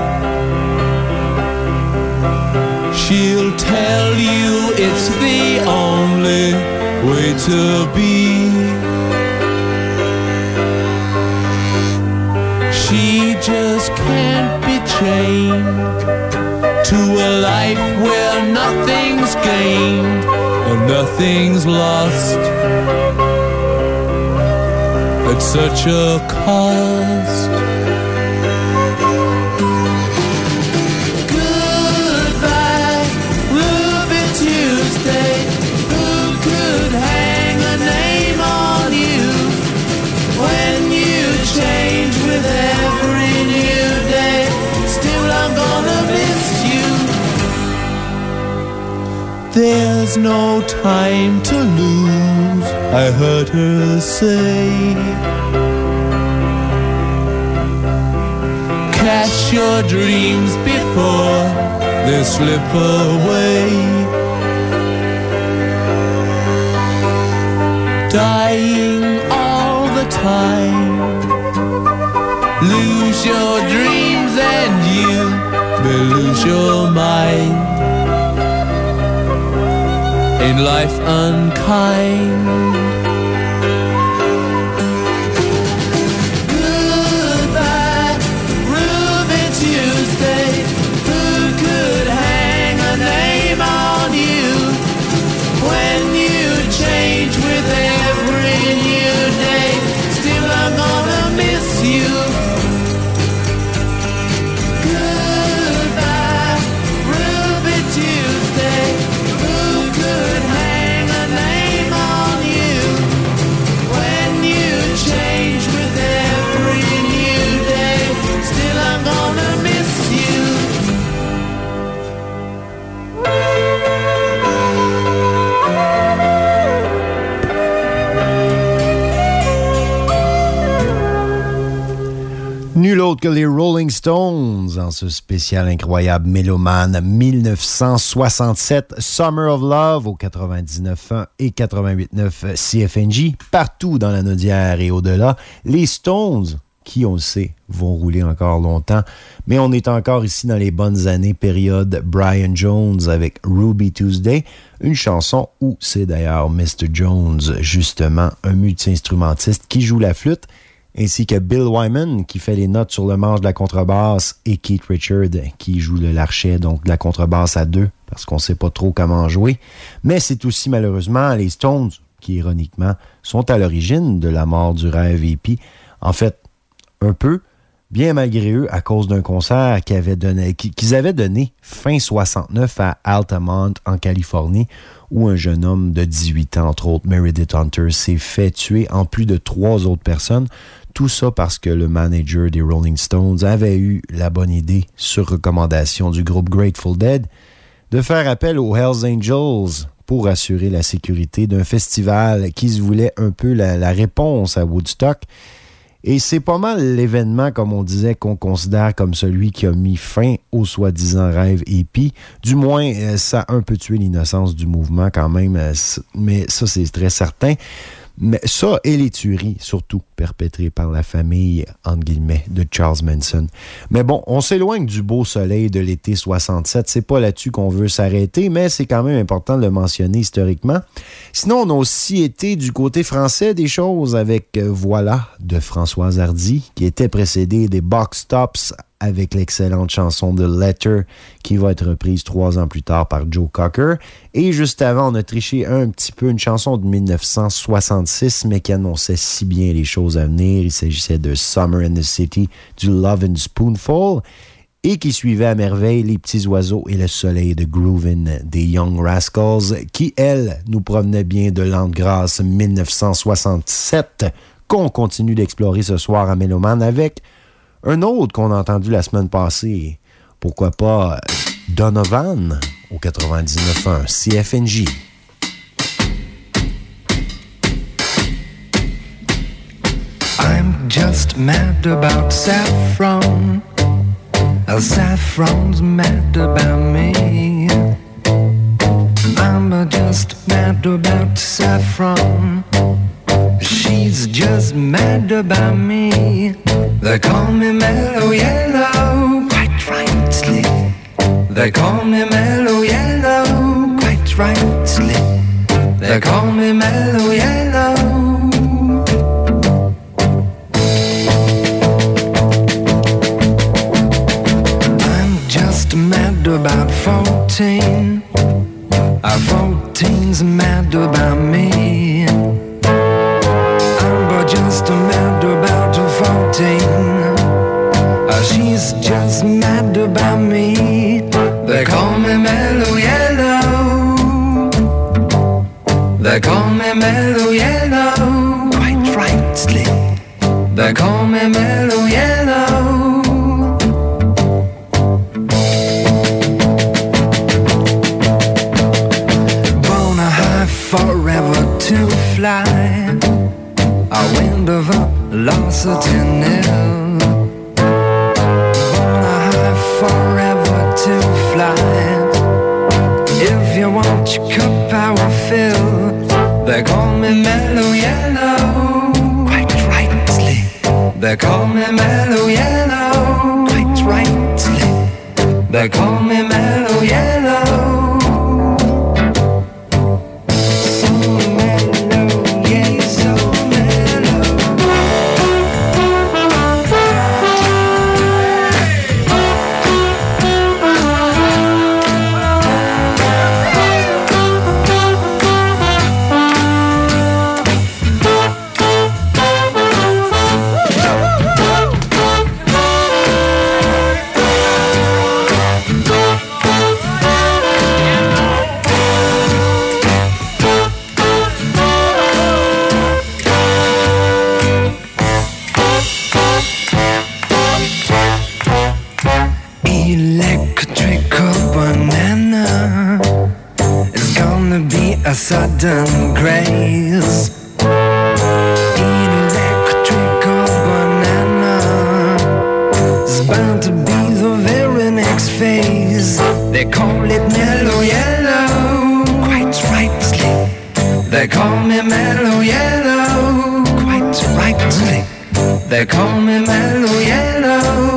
She'll tell you it's the only way to be. She just can't be chained to a life where nothing's gained and nothing's lost at such a cost. Goodbye, Ruby Tuesday. Who could hang a name on you when you change with every new day? Still, I'm gonna miss you. There's no time to lose, I heard her say. Catch your dreams before they slip away. Dying all the time. Lose your dreams and you will lose your mind. Ain't life unkind? Goodbye, Ruby Tuesday. Who could hang a name on you when you change with every new day? Still, I'm gonna miss you. Goodbye, Ruby Tuesday. Who could hang a name on you when you change with every new day? Still, I'm gonna miss you. Nul autre que les Rolling Stones en ce spécial incroyable Mélomane mille neuf cent soixante-sept, Summer of Love au quatre-vingt-dix-neuf point un et quatre-vingt-huit point neuf C F N J, partout dans la Naudière et au-delà. Les Stones, qui on le sait, vont rouler encore longtemps, mais on est encore ici dans les bonnes années, période Brian Jones avec Ruby Tuesday, une chanson où c'est d'ailleurs mister Jones, justement, un multi-instrumentiste qui joue la flûte. ainsi que Bill Wyman qui fait les notes sur le manche de la contrebasse et Keith Richards qui joue le larchet, donc de la contrebasse à deux, parce qu'on ne sait pas trop comment jouer. Mais c'est aussi malheureusement les Stones qui, ironiquement, sont à l'origine de la mort du rêve hippie. En fait, un peu, bien malgré eux, à cause d'un concert qu'ils avaient donné, qu'ils avaient donné fin soixante-neuf à Altamont, en Californie, où un jeune homme de dix-huit ans, entre autres Meredith Hunter, s'est fait tuer en plus de trois autres personnes. Tout ça parce que le manager des Rolling Stones avait eu la bonne idée, sur recommandation du groupe Grateful Dead, de faire appel aux Hells Angels pour assurer la sécurité d'un festival qui se voulait un peu la, la réponse à Woodstock. Et c'est pas mal l'événement, comme on disait, qu'on considère comme celui qui a mis fin au soi-disant rêve hippie. Du moins, ça a un peu tué l'innocence du mouvement quand même, mais ça, c'est très certain. Mais ça et les tueries, surtout, perpétrées par la famille, entre guillemets, de Charles Manson. Mais bon, on s'éloigne du beau soleil de l'été soixante-sept. C'est pas là-dessus qu'on veut s'arrêter, mais c'est quand même important de le mentionner historiquement. Sinon, on a aussi été du côté français des choses avec euh, Voilà de Françoise Hardy, qui était précédé des Box Tops avec l'excellente chanson de Letter, qui va être reprise trois ans plus tard par Joe Cocker. Et juste avant, on a triché un petit peu une chanson de dix-neuf cent soixante-six, mais qui annonçait si bien les choses à venir. Il s'agissait de Summer in the City, du Love and Spoonful, et qui suivait à merveille Les Petits Oiseaux et Le Soleil de Groovin' des Young Rascals, qui, elle, nous provenait bien de l'an de grâce dix-neuf cent soixante-sept, qu'on continue d'explorer ce soir à Méloman avec un autre qu'on a entendu la semaine passée. Pourquoi pas Donovan au quatre-vingt-dix-neuf point un C F N J. I'm just mad about saffron. Uh, saffron's mad about me. I'm uh, just mad about saffron. She's just mad about me. They call me Mellow Yellow, quite rightly. They call me Mellow Yellow, quite rightly. They call me Mellow Yellow. I'm just mad about fourteen. Uh, fourteen's mad about me. Just mad about fourteen. Uh, she's just mad about me. They call me Mellow Yellow. They call me Mellow Yellow, quite rightly. They call me Mellow Yellow. Born a high forever to fly. A wind of velocity nil. Born a high forever to fly. If you want your cup, I will fill. They call me Mellow Yellow, quite rightly. They call me Mellow Yellow, quite rightly. They call me Mellow Yellow. A sudden grace. Electrical banana is bound to be the very next phase. They call it Mellow Yellow, quite rightly. They call me Mellow Yellow, quite rightly. They call me Mellow Yellow.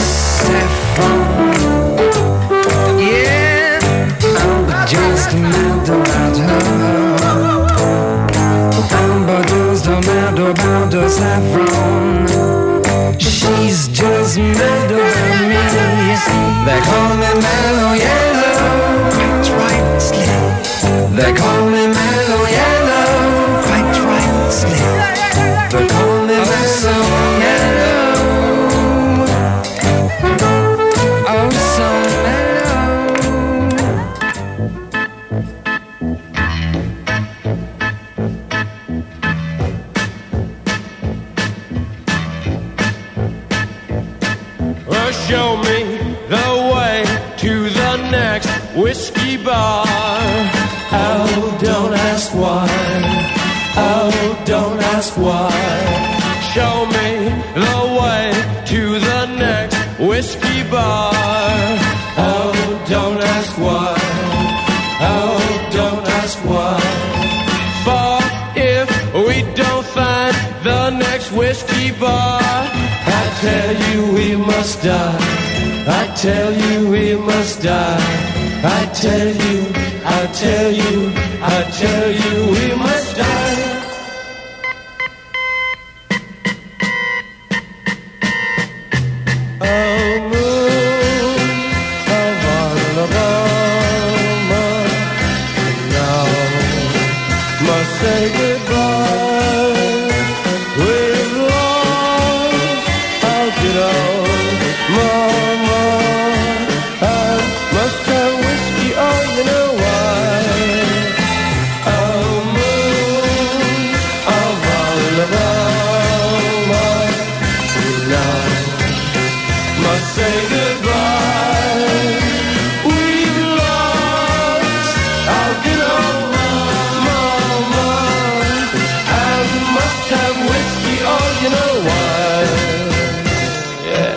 Yeah, I'm just about her saffron. She's just mad over me. They call me mellow yellow, quite right, slim. They call me mellow yellow, quite right, slim. They call me mellow yellow, oh so mellow. Well, show me the way to the next whiskey bar. Oh, don't ask why. Oh, don't ask why. Show me the way to the next whiskey bar. Oh, don't ask why. Oh, don't ask why. For if we don't find the next whiskey bar, I tell you we must die. I tell you we must die. I tell you, I tell you, I tell you we must die. Oh, moon of Alabama, now must say goodbye. We've lost our good old mama. I must have whiskey, oh, you know why. Oh, moon of Alabama, now must say goodbye. We've lost our good old mama. I must have whiskey, oh, you know why. Yeah.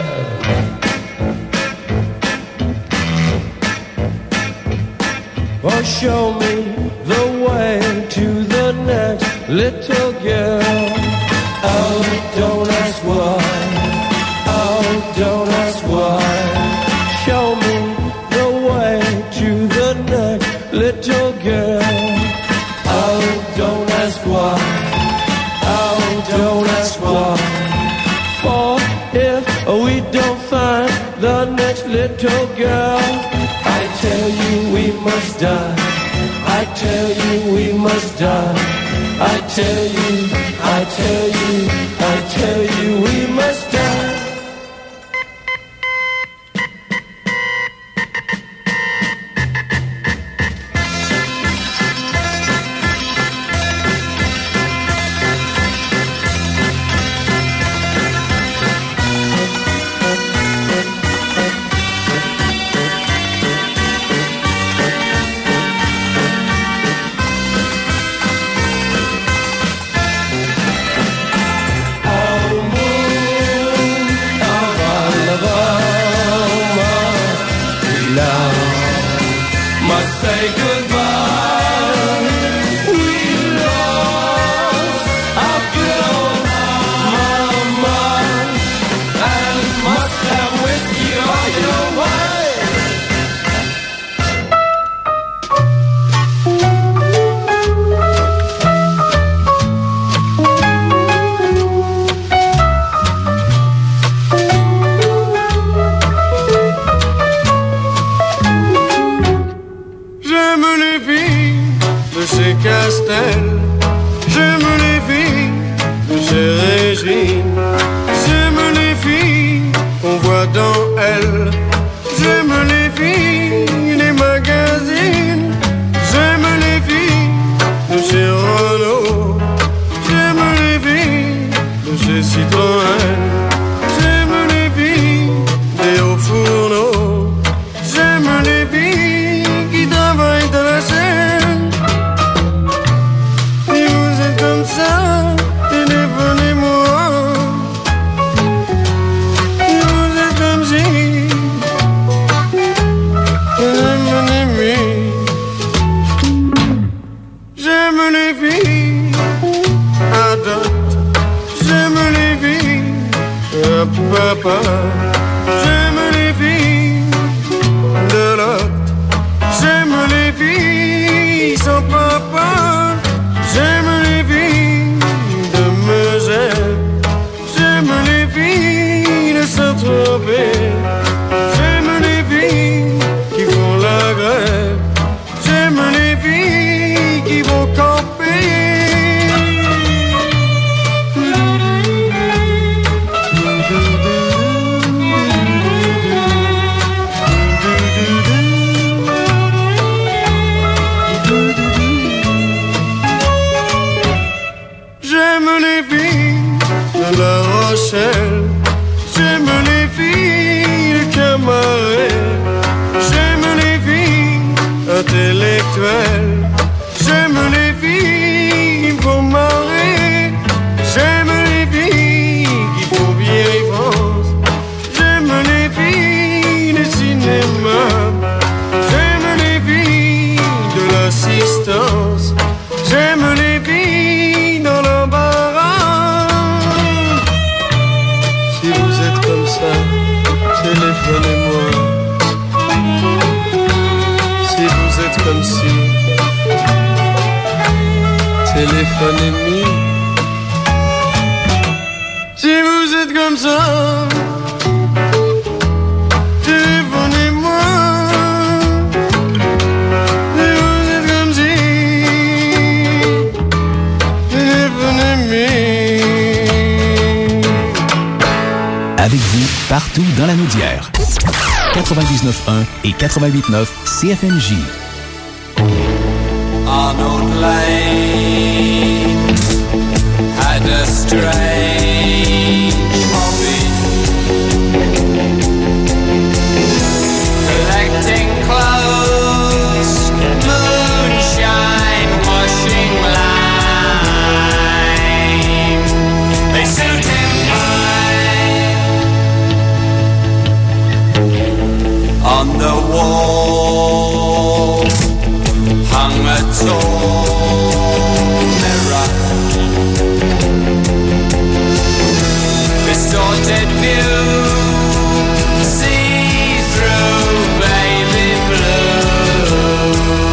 Oh, show me the way to the next little girl. Oh, don't ask why. Oh, don't ask why. Show me the way to the next little girl. Oh, don't ask why. Oh, don't ask why. For if we don't find the next little girl, I tell you we must die. I tell you we must die. I tell you, I tell you, I tell you we must die. Say goodbye. We lost our good old mama and must have whiskey, oh, you know why. Castel, j'aime les filles de chez Régine, j'aime les filles qu'on voit dans elle, j'aime les filles des magazines, j'aime les filles de chez Renault, j'aime les filles de chez Citroën, j'aime les filles des hauts fourneaux, j'aime les filles qui travaillent dans la chaîne. Téléphonez-moi. Vous êtes comme si j'aime les filles à dot, j'aime les filles à papa, j'aime les filles de l'autre, j'aime les filles sans papa, j'aime les filles de mes camper. J'aime les filles qui font la grève. J'aime les filles qui vont camper. J'aime les filles de La Rochelle. J'aime les filles de Camaret. J'aime les filles intellectuelles. J'aime les filles qui me font marrer. J'aime les filles qui font bien les France. J'aime les filles du cinéma. J'aime les filles de l'assistance. J'aime les filles dans l'embarras. Si vous êtes comme ça, téléphonez-moi. Si vous êtes comme si, téléphonez-moi. Si vous êtes comme ça, téléphonez-moi. Si vous êtes comme si, téléphonez-moi. Avec vous, partout dans la Naudière. quatre-vingt-dix-neuf un et quatre-vingt-huit neuf C F N J. Arnold Lane had a strange hobby, collecting clothes, moonshine, washing lime. They suit him fine. On the wall hung a tall mirror, distorted view, see through baby blue.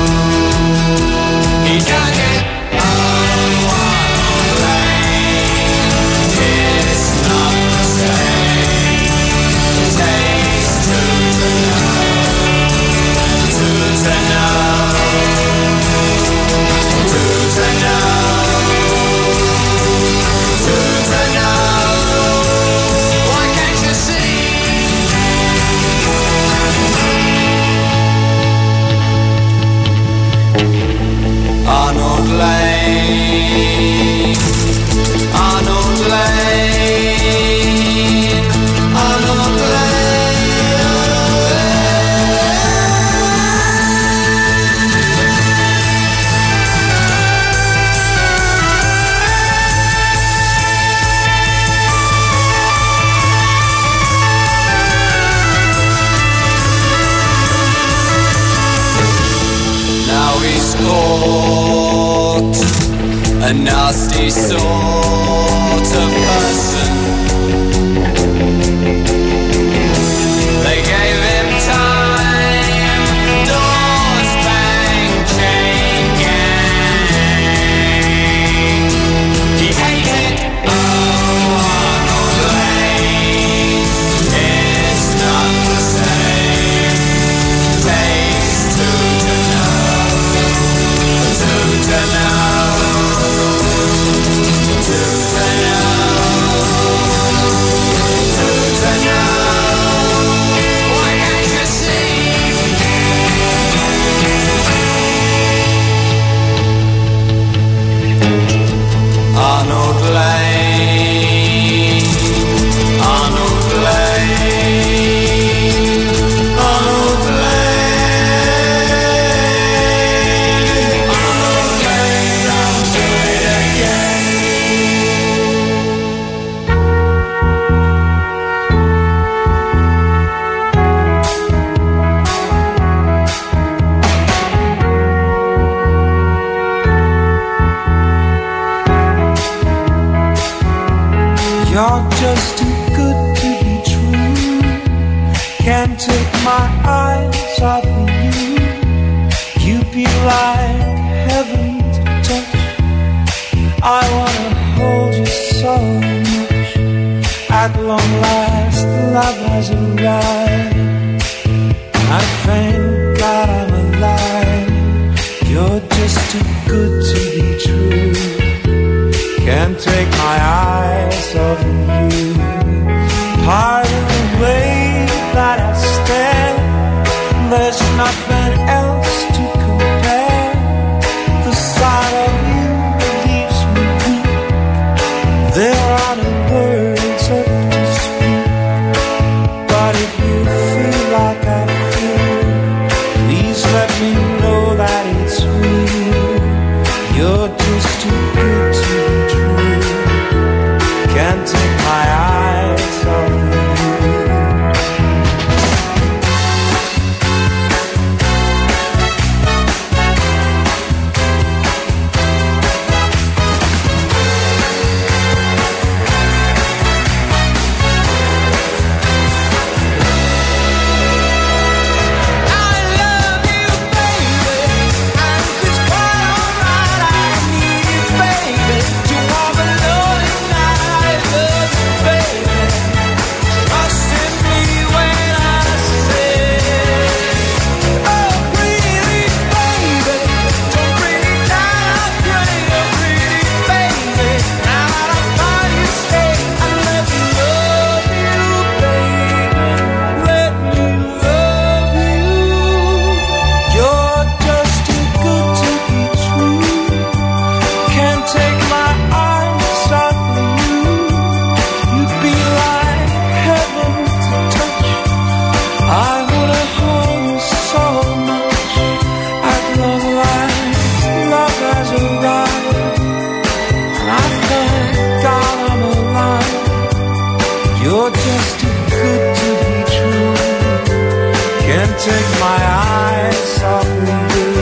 He dug it on one lane. It's not the same taste to the know, to the know. Arnold Lane, Arnold Lane, Arnold Now he's caught, a nasty sort of person. They gave him time, doors bang, chain gang. He hated Arnold Lane. It's not the same taste to the know, to the know, to the know, to the know. Why can't you see? Arnold Lane, Arnold Lane, Arnold Lane, Arnold Lane, I'll do it again. You're just too good to be true. Can't take my eyes off of you. You be like heaven to touch. I wanna hold you so much. I At long last, love has arrived. I thank God I'm alive. You're just too good to be true. Can't take my eyes off of you. Pardon the way that I stare. There's nothing else to compare. The sight of you leaves me weak. There are no words left to speak. But if you feel like I feel, please let me know that it's real. You're just too good to be true. Can't take my eyes off of you. Take my eyes off of you.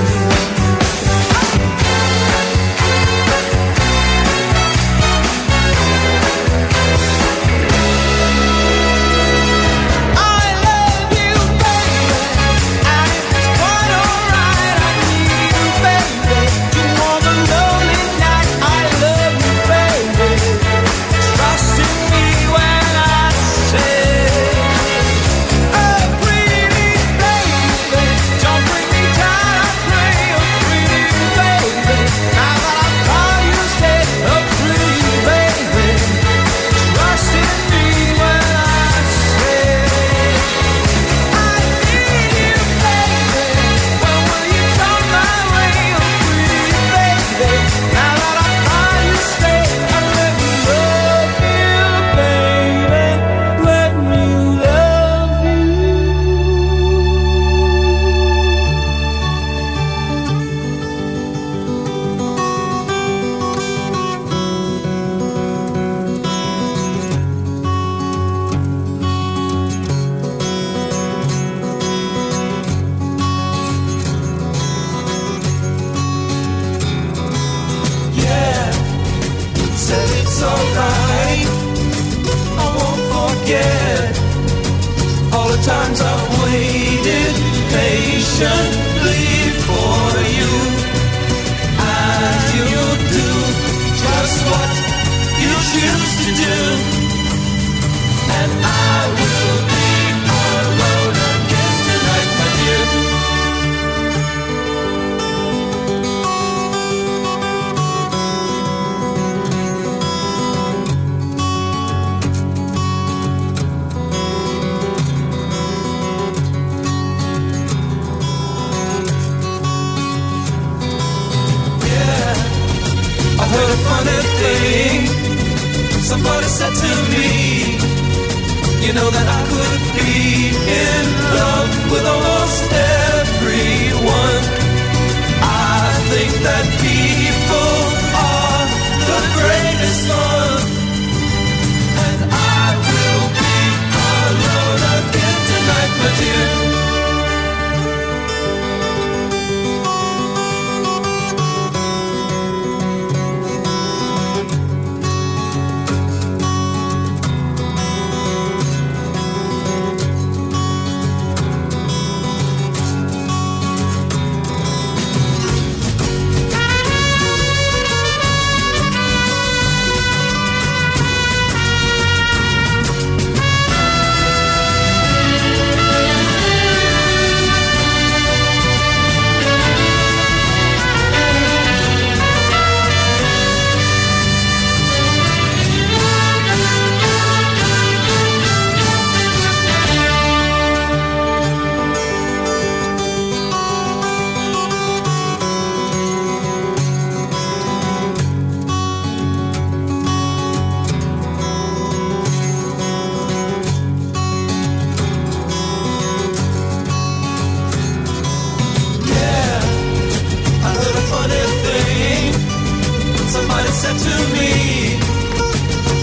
I love you, baby, and it's quite alright. I need you, baby, to warm the lonely night. I love you, baby. Trust in me when I say. Times I've waited patiently for you, and you'll do just what you choose to do, and I will be alone again tonight, my dear. I heard a funny thing. Somebody said to me, you know that I could be in love with almost everyone. I think that people are the greatest fun, and I will be alone again tonight, my dear.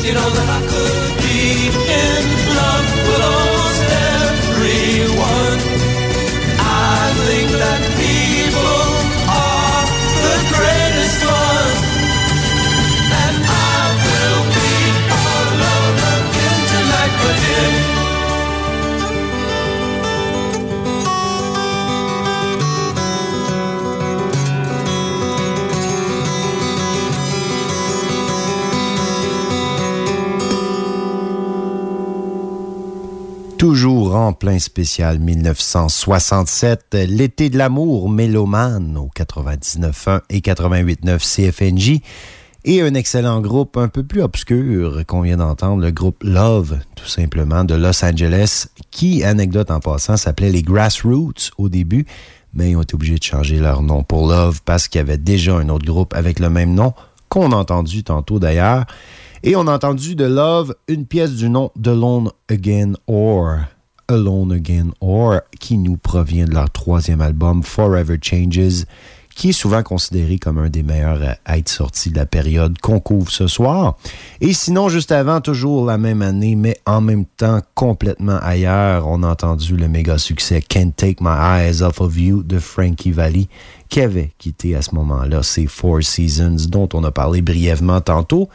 you know that I could be in love with almost everyone. I think that people are the greatest ones, and I will be alone again tonight, my dear. Toujours en plein spécial mille neuf cent soixante-sept, l'été de l'amour mélomane au quatre-vingt-dix-neuf point un et quatre-vingt-huit point neuf C F N J et un excellent groupe un peu plus obscur qu'on vient d'entendre, le groupe Love, tout simplement, de Los Angeles, qui, anecdote en passant, s'appelait les Grassroots au début, mais ils ont été obligés de changer leur nom pour Love parce qu'il y avait déjà un autre groupe avec le même nom qu'on a entendu tantôt d'ailleurs. Et on a entendu de Love une pièce du nom d'Alone Again Or, Alone Again Or, qui nous provient de leur troisième album Forever Changes, qui est souvent considéré comme un des meilleurs à être sorti de la période qu'on couvre ce soir. Et sinon, juste avant, toujours la même année, mais en même temps complètement ailleurs, on a entendu le méga succès Can't Take My Eyes Off of You de Frankie Valli, qui avait quitté à ce moment-là ses Four Seasons, dont on a parlé brièvement tantôt,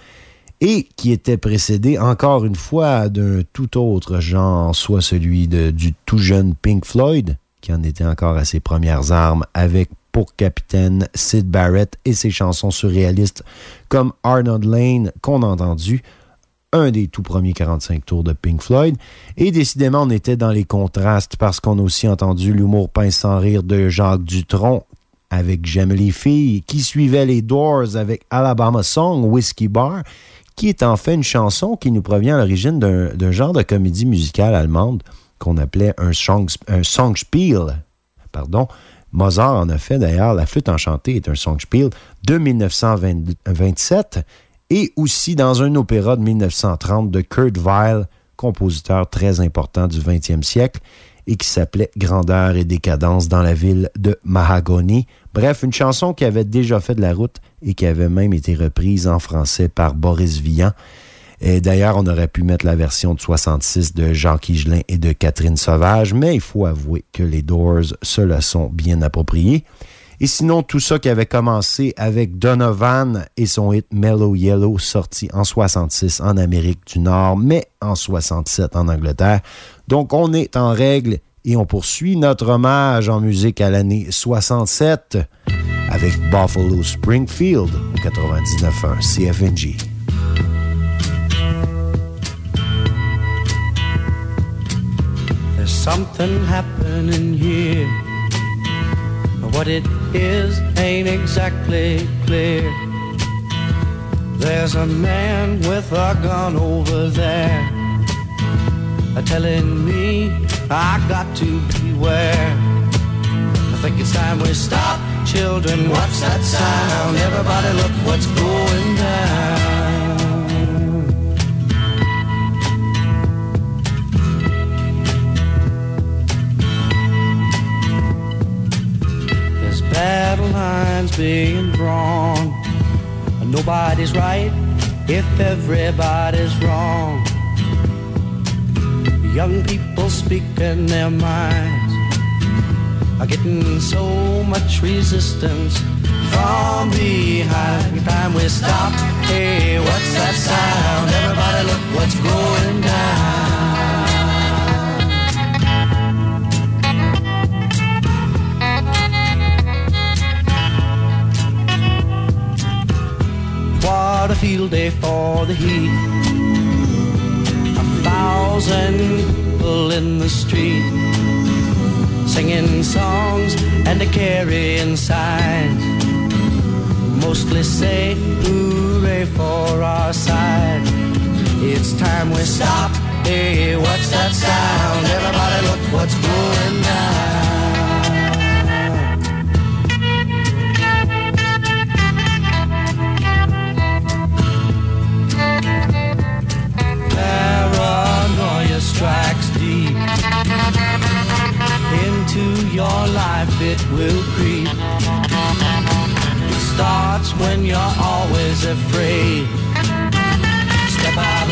et qui était précédé encore une fois d'un tout autre genre, soit celui de, du tout jeune Pink Floyd, qui en était encore à ses premières armes, avec pour capitaine Syd Barrett et ses chansons surréalistes comme Arnold Lane, qu'on a entendu, un des tout premiers quarante-cinq tours de Pink Floyd. Et décidément, on était dans les contrastes parce qu'on a aussi entendu l'humour pince sans rire de Jacques Dutronc avec J'aime les filles, qui suivait les Doors avec Alabama Song, Whiskey Bar, qui est en fait une chanson qui nous provient à l'origine d'un, d'un genre de comédie musicale allemande qu'on appelait un, song, un Songspiel. Pardon. Mozart en a fait d'ailleurs, La flûte enchantée est un Songspiel de dix-neuf cent vingt-sept et aussi dans un opéra de dix-neuf cent trente de Kurt Weill, compositeur très important du vingtième siècle et qui s'appelait Grandeur et décadence dans la ville de Mahagoni. Bref, une chanson qui avait déjà fait de la route et qui avait même été reprise en français par Boris Vian. Et d'ailleurs, on aurait pu mettre la version de soixante-six de Jacques Higelin et de Catherine Sauvage, mais il faut avouer que les Doors se le sont bien appropriés. Et sinon, tout ça qui avait commencé avec Donovan et son hit Mellow Yellow, sorti en soixante-six en Amérique du Nord, mais en soixante-sept en Angleterre. Donc, on est en règle et on poursuit notre hommage en musique à l'année soixante-sept avec Buffalo Springfield au quatre-vingt-dix-neuf point un C F N J. There's something happening here. What it is ain't exactly clear. There's a man with a gun over there, telling me I got to beware. I think it's time we stop. Children, what's that sound? Everybody look what's going down. There's battle lines being drawn. Nobody's right if everybody's wrong. Young people speaking their minds are getting so much resistance from behind. Every time we stop, hey, what's that sound? Everybody look what's going down. What a field day for the heat. Thousand people in the street singing songs and carrying signs, mostly say hooray for our side. It's time we stop. Hey, what's that sound? Everybody look what's going down. Strikes deep into your life, it will creep. It starts when you're always afraid. Step out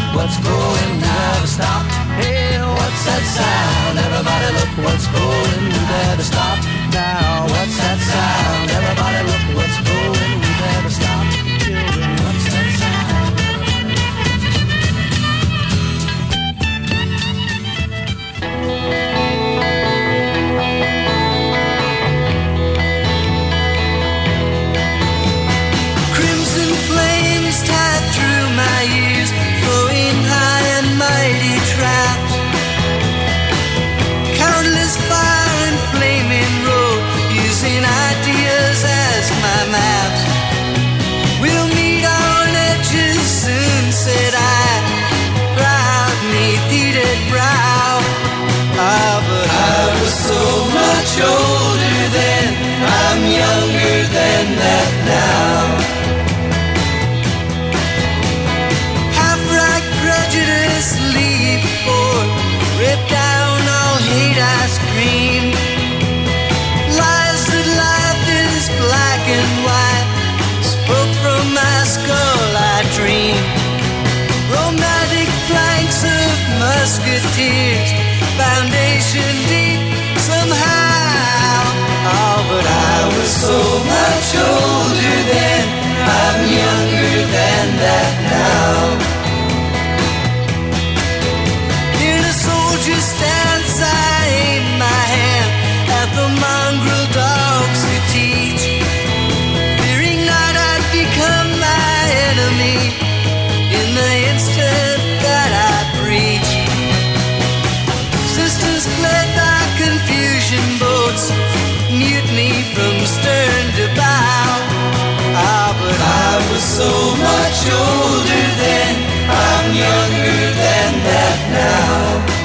what's going without a stop. Hey, what's that sound? Everybody look, what's going without a stop. Now, what's that sound? Everybody look, what's going without a stop. Children, what's that sound? Crimson flames tied through my ears, flowing high and mighty traps. Countless fire and flaming road, using ideas as my maps. We'll meet on edges soon, said I, proud neath heated brow. Ah, but I was so much older then, I'm younger than that now. Half-right prejudice, leap forth, rip down all hate I scream. Lies that life is black and white, spoke from my skull I dream. Romantic flanks of musketeers, foundation deep somehow. Oh, but I was so much older then, I'm younger than that now. In a soldier's stance I aim my hand at the mongrel dogs who teach, fearing not I'd become my enemy in the instant that I preach. Sisters fled by confusion boats, mutiny from stern to bow. Ah, but I was so much older then, I'm younger than that now.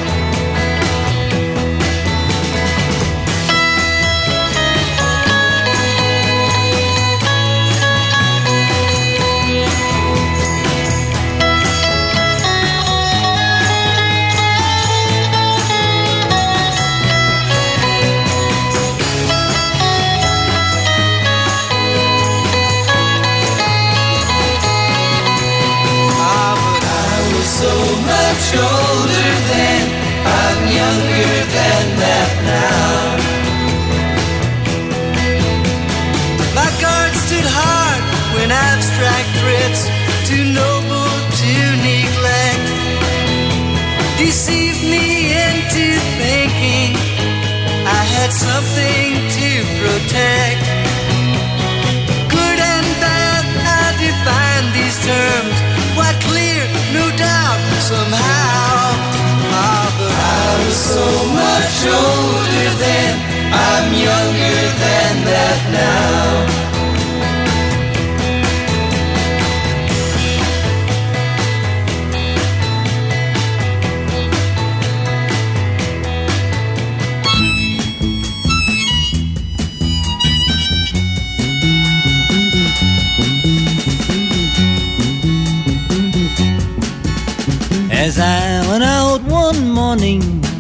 So much older then, I'm younger than that now. My guard stood hard when abstract threats, too noble to neglect, deceived me into thinking I had something to protect. Good and bad, I define these terms, quite clear, no doubt, somehow. Ah, but I was so much older then, I'm younger than that now. As I went out one morning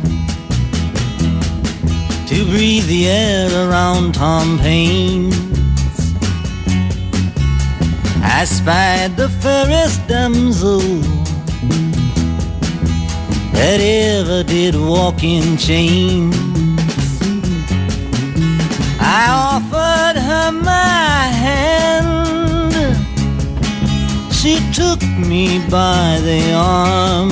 to breathe the air around Tom Paine's, I spied the fairest damsel that ever did walk in chains. I offered her my hand, she took me by the arm.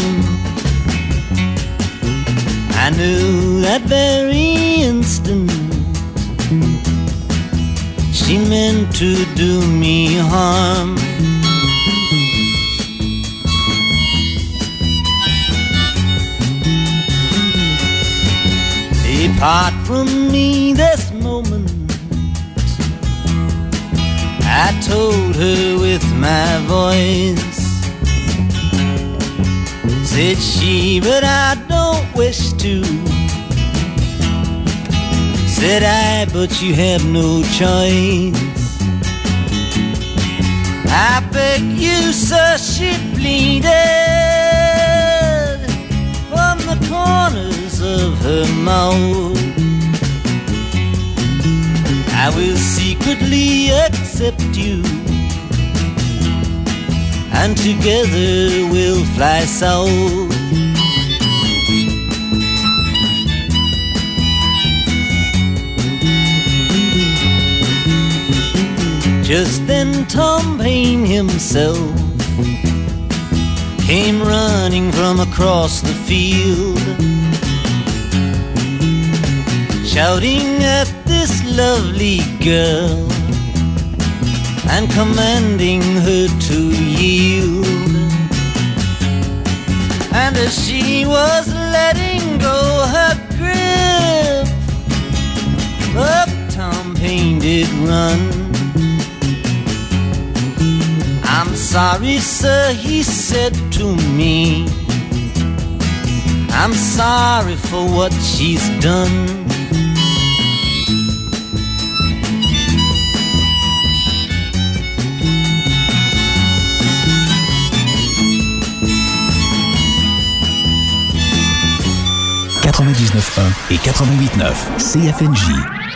I knew that very instant she meant to do me harm. Depart from me this moment, I told her with my voice. Said she, but I don't wish to. Said I, but you have no choice. I beg you, sir, she pleaded from the corners of her mouth. I will secretly accept you and together we'll fly south. Just then Tom Paine himself came running from across the field, shouting at this lovely girl and commanding her to yield. And as she was letting go her grip, up Tom Paine did run. I'm sorry, sir, he said to me, I'm sorry for what she's done. quatre-vingt-dix-neuf un et quatre-vingt-huit neuf C F N J.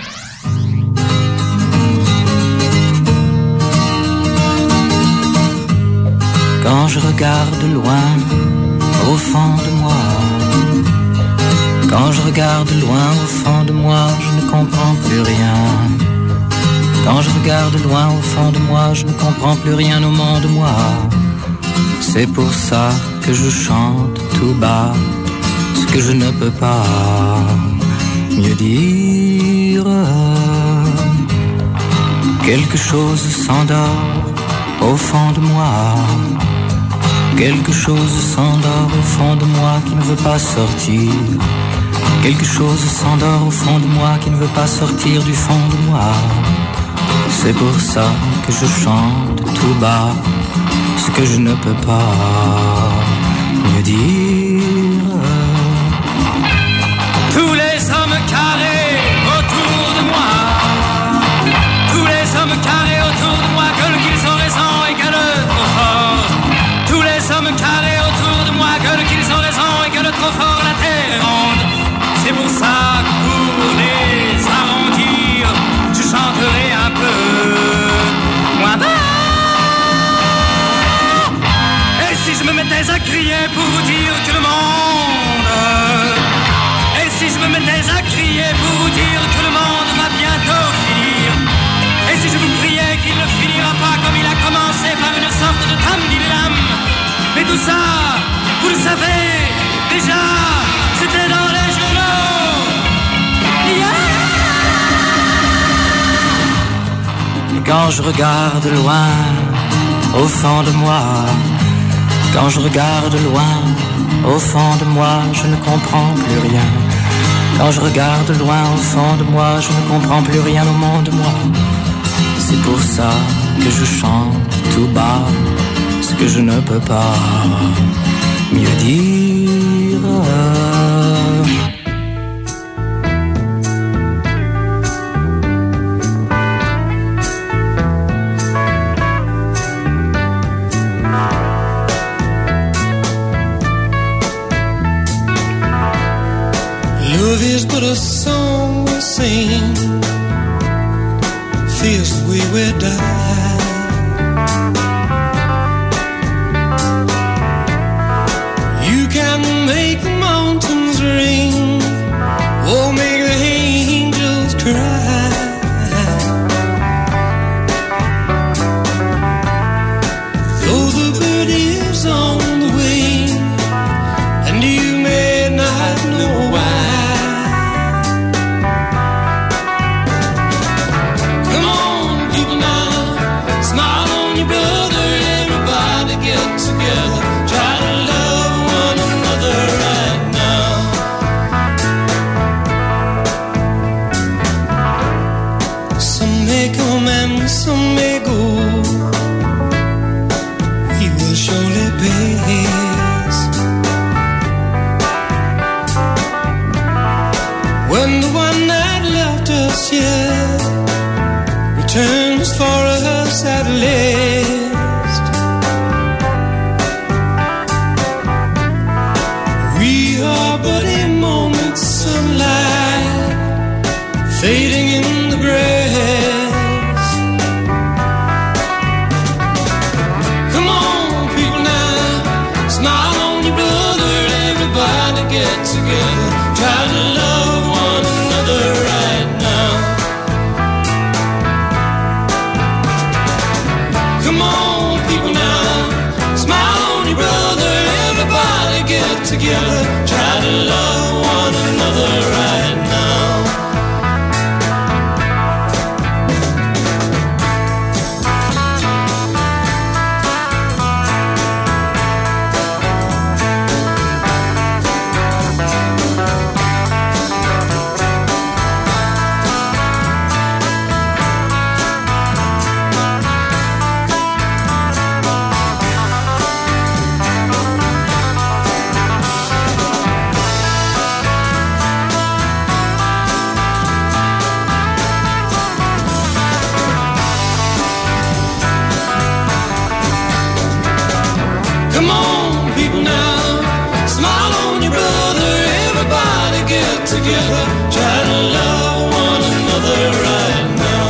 Quand je regarde loin, au fond de moi, quand je regarde loin, au fond de moi, je ne comprends plus rien. Quand je regarde loin, au fond de moi, je ne comprends plus rien au monde de moi. C'est pour ça que je chante tout bas ce que je ne peux pas mieux dire. Quelque chose s'endort au fond de moi. Quelque chose s'endort au fond de moi qui ne veut pas sortir. Quelque chose s'endort au fond de moi qui ne veut pas sortir du fond de moi. C'est pour ça que je chante tout bas ce que je ne peux pas mieux dire. Tous les hommes carrés autour de moi, tous les hommes carrés autour de moi, gueulent qu'ils ont raison et gueulent trop fort. Tous les hommes carrés autour de moi, gueulent qu'ils ont raison et gueulent trop fort. La terre est ronde, c'est pour ça que pour les arrondir, je chanterai un peu moins bas. Et si je me mettais à crier pour vous dire que le monde, et si je me mettais à crier pour vous dire que le monde va bientôt finir, et si je vous criais qu'il ne finira pas comme il a commencé par une sorte de tam-di-lam. Mais tout ça, vous le savez, déjà, c'était dans les journaux. Et quand je regarde loin, au fond de moi, quand je regarde loin, au fond de moi, je ne comprends plus rien. Quand je regarde loin, au fond de moi, je ne comprends plus rien au monde de moi. C'est pour ça que je chante tout bas ce que je ne peux pas mieux dire. Love is but a song we sing, feels the way we die. You can make the mountains ring, or make the angels cry. Though the bird is on the wing, and you may not know why. Some may go, we will surely pass. When the one that left us here returns for us at last, we are but a moment's sunlight fading in the grass. together, try to love one another right now. Come on, people now, smile on your brother, everybody get together, try to love one another right now.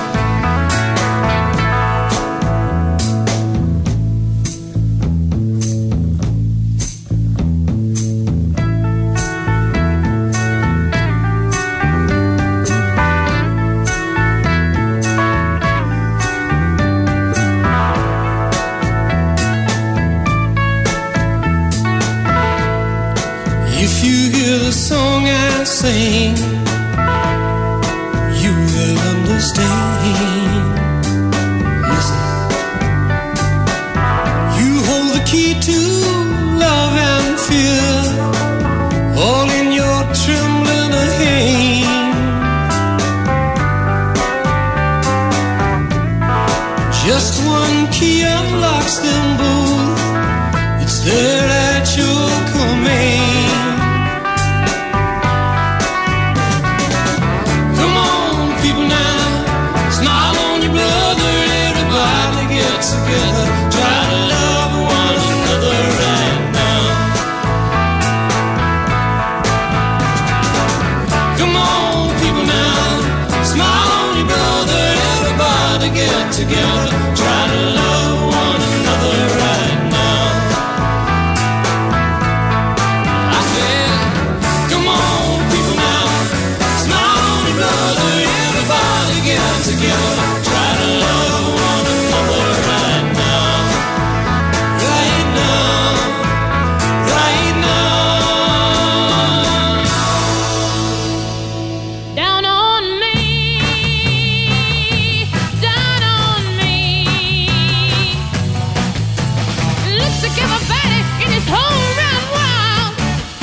If you hear the song I sing, you will understand. Listen. You hold the key to love and fear, all in your trembling hand. Just one key unlocks them both. It's there at your command. Together, try to love one another right now. Come on, people now, smile on your brother, everybody get together, try to love one another right now. I said, come on, people now, smile on your brother, everybody get together, try to love one another right now. Right now, right now. Down on me, down on me. Looks like everybody in this whole round world.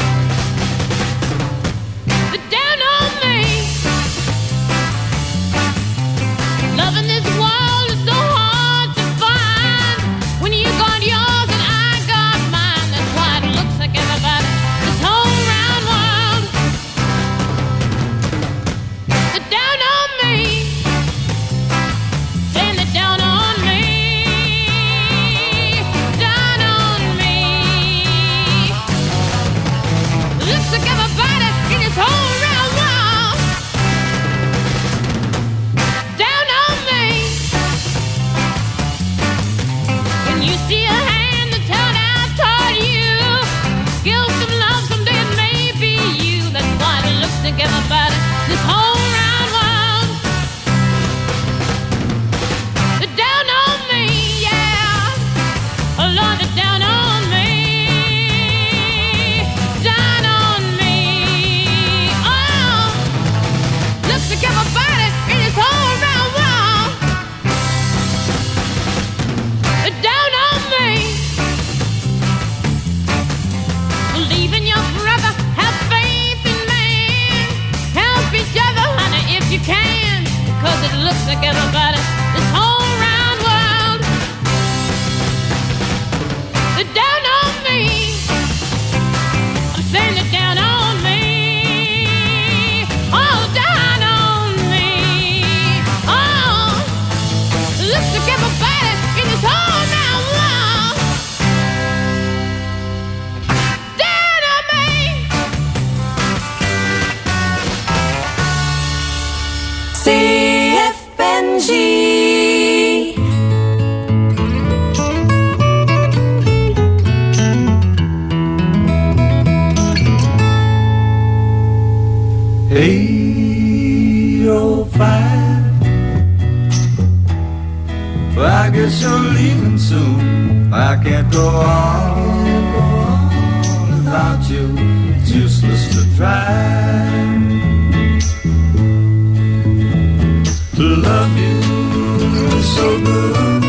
Down on me. Loving this world is so hard to find. When you got yours and I got mine, that's why it looks like everybody this whole round world. They're down on me, saying they're down on me, down on me. Looks like everybody in this whole round world down on me. When you see a hand that's held out toward you, give some love someday it may be you. That's why it looks like everybody this whole round world they're down on me, yeah. Oh Lord, they're down on me, down on me. Oh, looks like everybody in this whole round world they're down on me. Believe in your brother, have faith in man. Help each other, honey, if you can. Because it looks like everybody this whole round world they're down on me. I'm saying they're down on me. Oh, down on me. Oh, looks like everybody in this whole round world down on me. C F N G. eight oh five. Well, I guess you're leaving soon. I can't go on without you. It's useless to try to love you so good.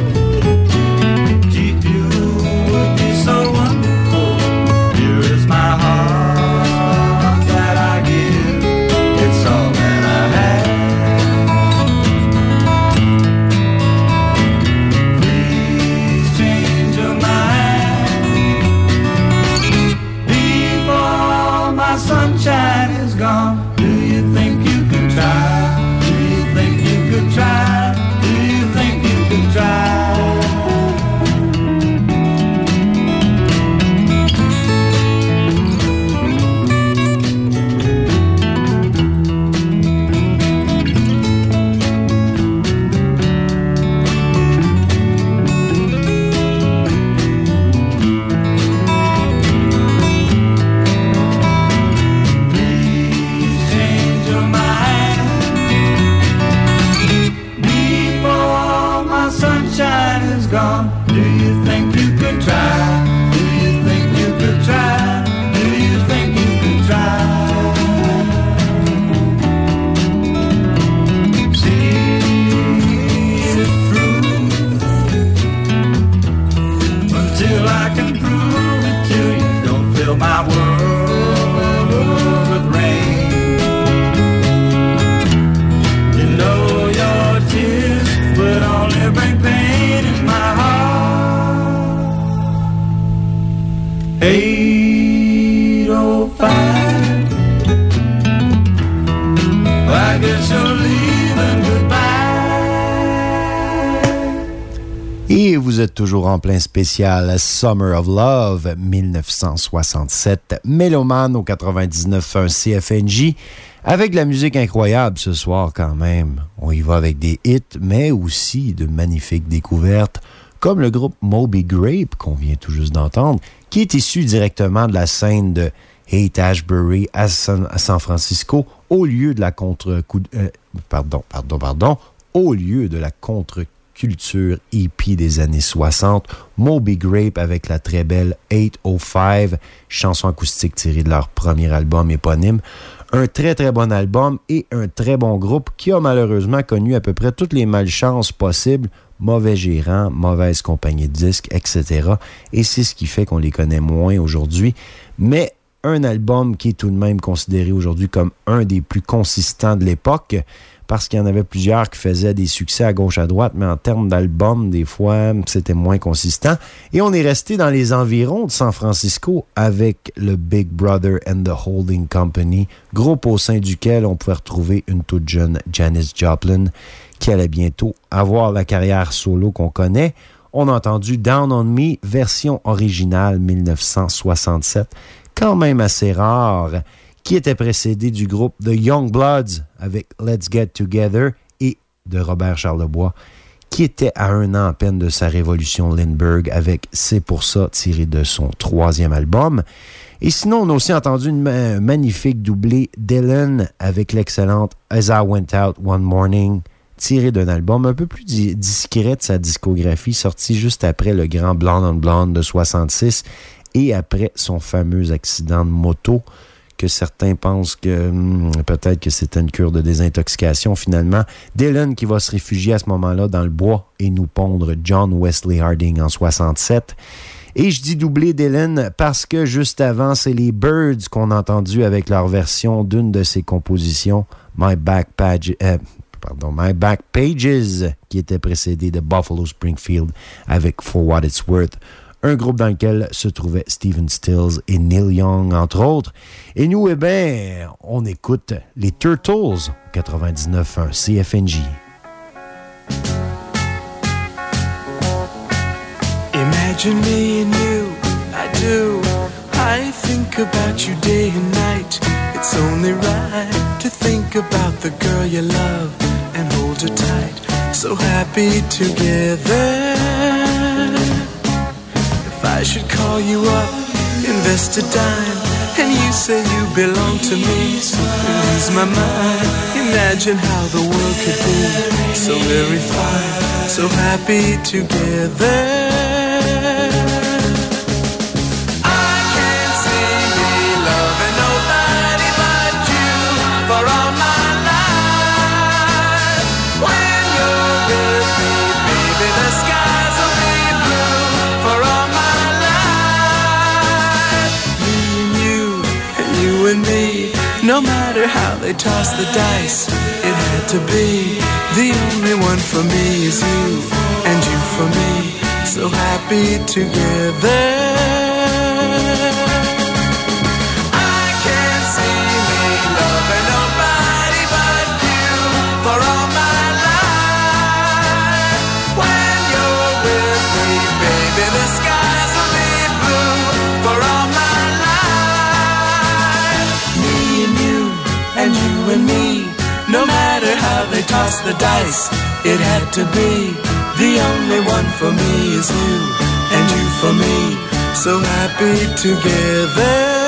Keep you would be so wonderful. Here is my heart that I give. It's all that I have. Please change your mind before my sunshine is gone. Do you think you could try? Do you think you could try? Do you think you could try? Gone. Do you think you could try? Do you think you could try? Do you think you could try? See it through until I can prove it to you. Don't fill my world with rain. You know your tears would only bring pain in my heart. eight oh five I guess you're leaving goodbye. Et vous êtes toujours en plein spécial Summer of Love dix-neuf cent soixante-sept, Mélomane au quatre-vingt-dix-neuf point un C F N J. Avec de la musique incroyable ce soir quand même. On y va avec des hits, mais aussi de magnifiques découvertes, comme le groupe Moby Grape, qu'on vient tout juste d'entendre, qui est issu directement de la scène de Haight-Ashbury à San, à San Francisco, au lieu de la contre... Euh, pardon, pardon, pardon, au lieu de la contre-culture hippie des années soixante, Moby Grape avec la très belle eight oh five, chanson acoustique tirée de leur premier album éponyme. Un très très bon album et un très bon groupe qui a malheureusement connu à peu près toutes les malchances possibles, mauvais gérants, mauvaise compagnie de disques, et cetera. Et c'est ce qui fait qu'on les connaît moins aujourd'hui. Mais un album qui est tout de même considéré aujourd'hui comme un des plus consistants de l'époque, parce qu'il y en avait plusieurs qui faisaient des succès à gauche à droite, mais en termes d'album, des fois, c'était moins consistant. Et on est resté dans les environs de San Francisco avec le Big Brother and the Holding Company, groupe au sein duquel on pouvait retrouver une toute jeune Janis Joplin qui allait bientôt avoir la carrière solo qu'on connaît. On a entendu Down on Me, version originale dix-neuf cent soixante-sept, quand même assez rare, qui était précédé du groupe The Young Bloods avec Let's Get Together et de Robert Charlebois, qui était à un an à peine de sa révolution Lindbergh avec C'est pour ça, tiré de son troisième album. Et sinon, on a aussi entendu une ma- magnifique doublée d'Ellen avec l'excellente As I Went Out One Morning, tiré d'un album un peu plus di- discret de sa discographie, sorti juste après le grand Blonde on Blonde de soixante-six et après son fameux accident de moto, que certains pensent que hum, peut-être que c'était une cure de désintoxication. Finalement, Dylan qui va se réfugier à ce moment-là dans le bois et nous pondre John Wesley Harding en soixante-sept. Et je dis doubler Dylan parce que juste avant, c'est les Byrds qu'on a entendu avec leur version d'une de ses compositions, My Back Page, euh, pardon, My Back Pages, qui était précédée de Buffalo Springfield avec For What It's Worth. Un groupe dans lequel se trouvaient Stephen Stills et Neil Young, entre autres. Et nous, eh bien, on écoute les Turtles, quatre-vingt-dix-neuf point un C F N J. Imagine me and you, I do. I think about you day and night. It's only right to think about the girl you love and hold her tight. So happy together. I should call you up, invest a dime, and you say you belong to me. Lose my mind, imagine how the world could be so very fine, so happy together. I can't say No matter how they toss the dice, it had to be. The only one for me is you, and you for me. So happy together. I can't see me loving nobody but you for all my life. When you're with me, baby, the skies will be blue for all my life. Me and you, and you and me. No matter how they toss the dice, it had to be. The only one for me is you, and you for me. So happy together.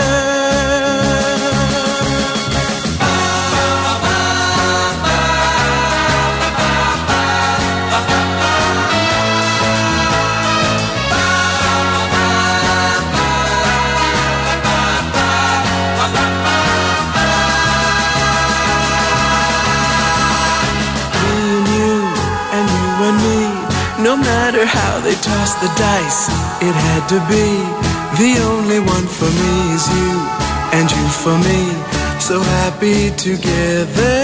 No matter how they toss the dice, it had to be. The only one for me is you, and you for me. So happy together.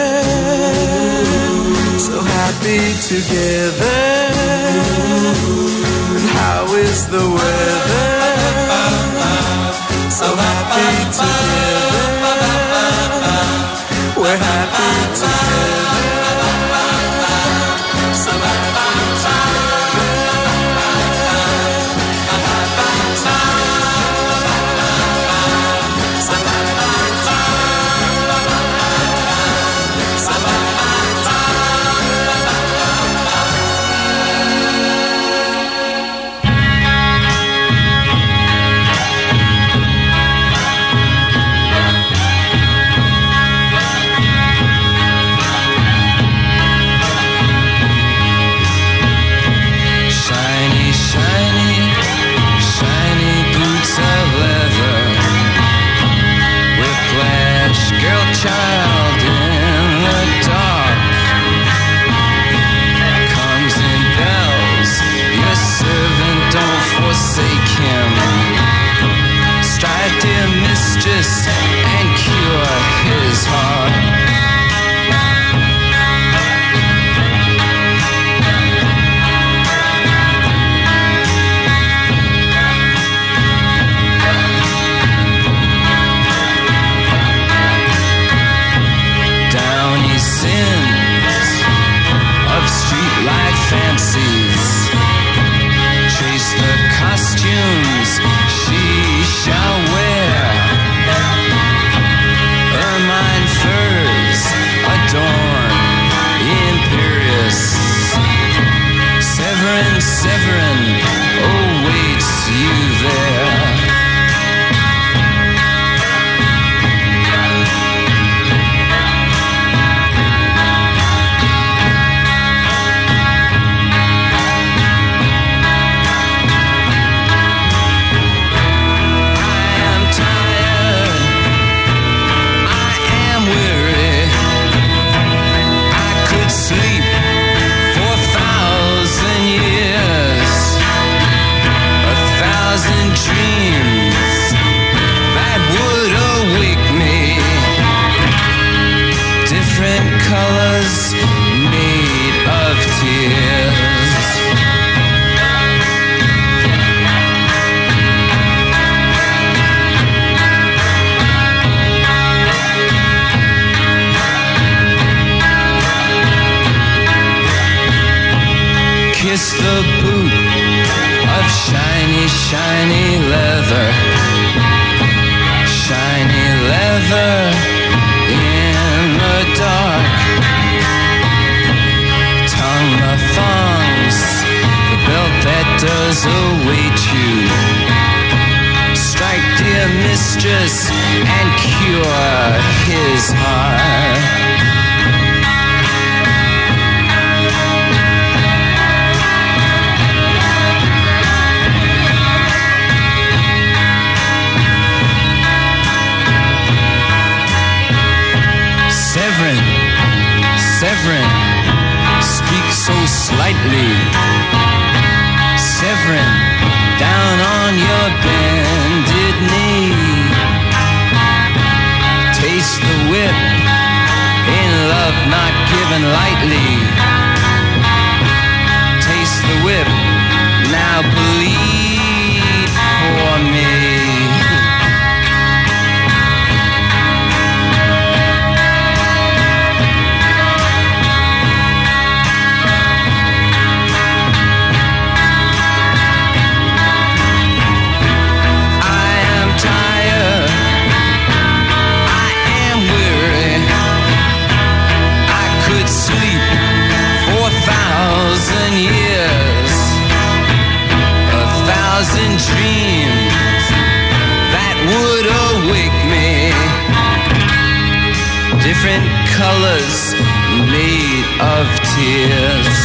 So happy together. And how is the weather? So happy together. We're happy together. So happy together. Child in the dark comes in bells. Your servant, don't forsake him. Strive, dear mistress, and cure his heart. Fancies, chase the costumes she shall wear. Ermine furs adorn the imperious. Severin, Severin awaits you there. Colors made of tears. Kiss the boot of shiny, shiny leather. Shiny leather in the dark. Tongue the thongs, the belt that does await you. Strike, dear mistress, and cure his heart. Severin, Severin, speak so slightly. Severin, down on your bended knee. Taste the living lightly. Taste the whip, now bleed for me. Years, a thousand dreams that would awake me. Different colors made of tears.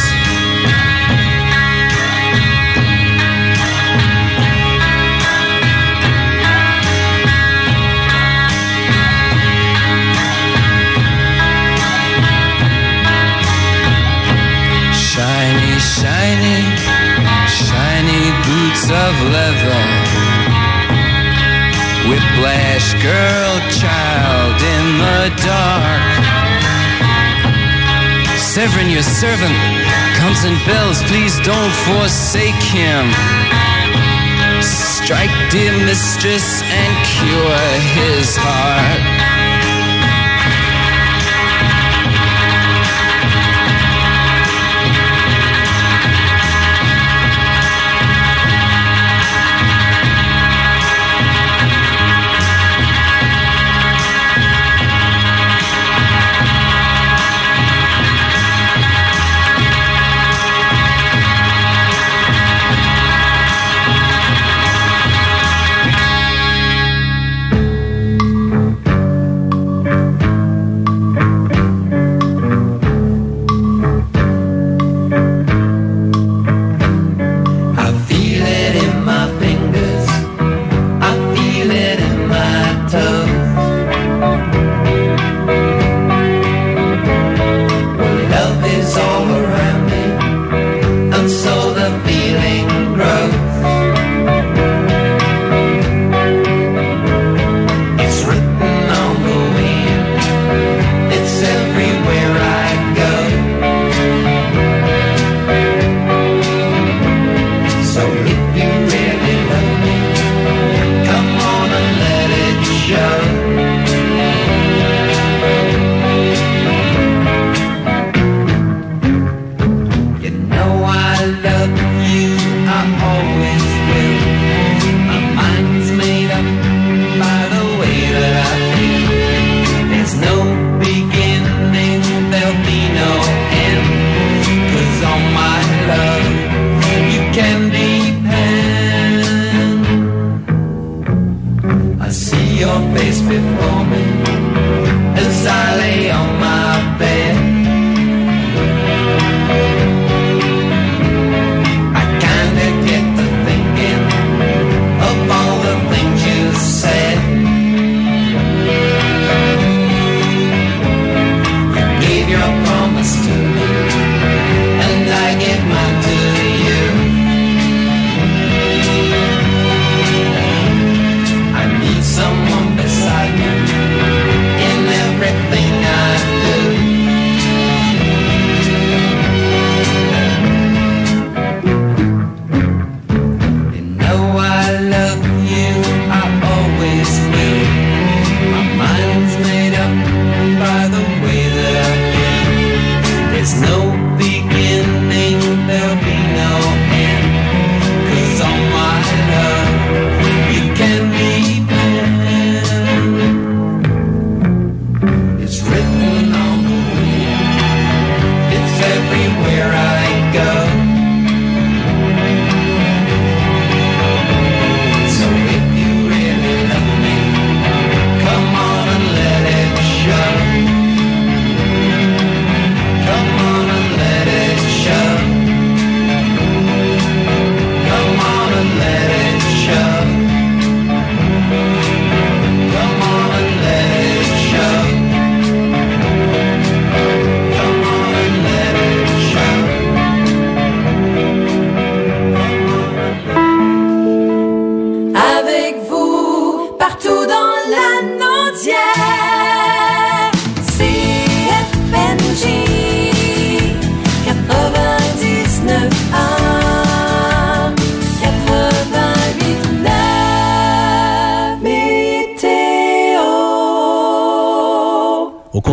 Shiny, shiny, shiny boots of leather. Whiplash girl, child in the dark. Severin, your servant, comes in bells. Please don't forsake him. Strike, dear mistress, and cure his heart.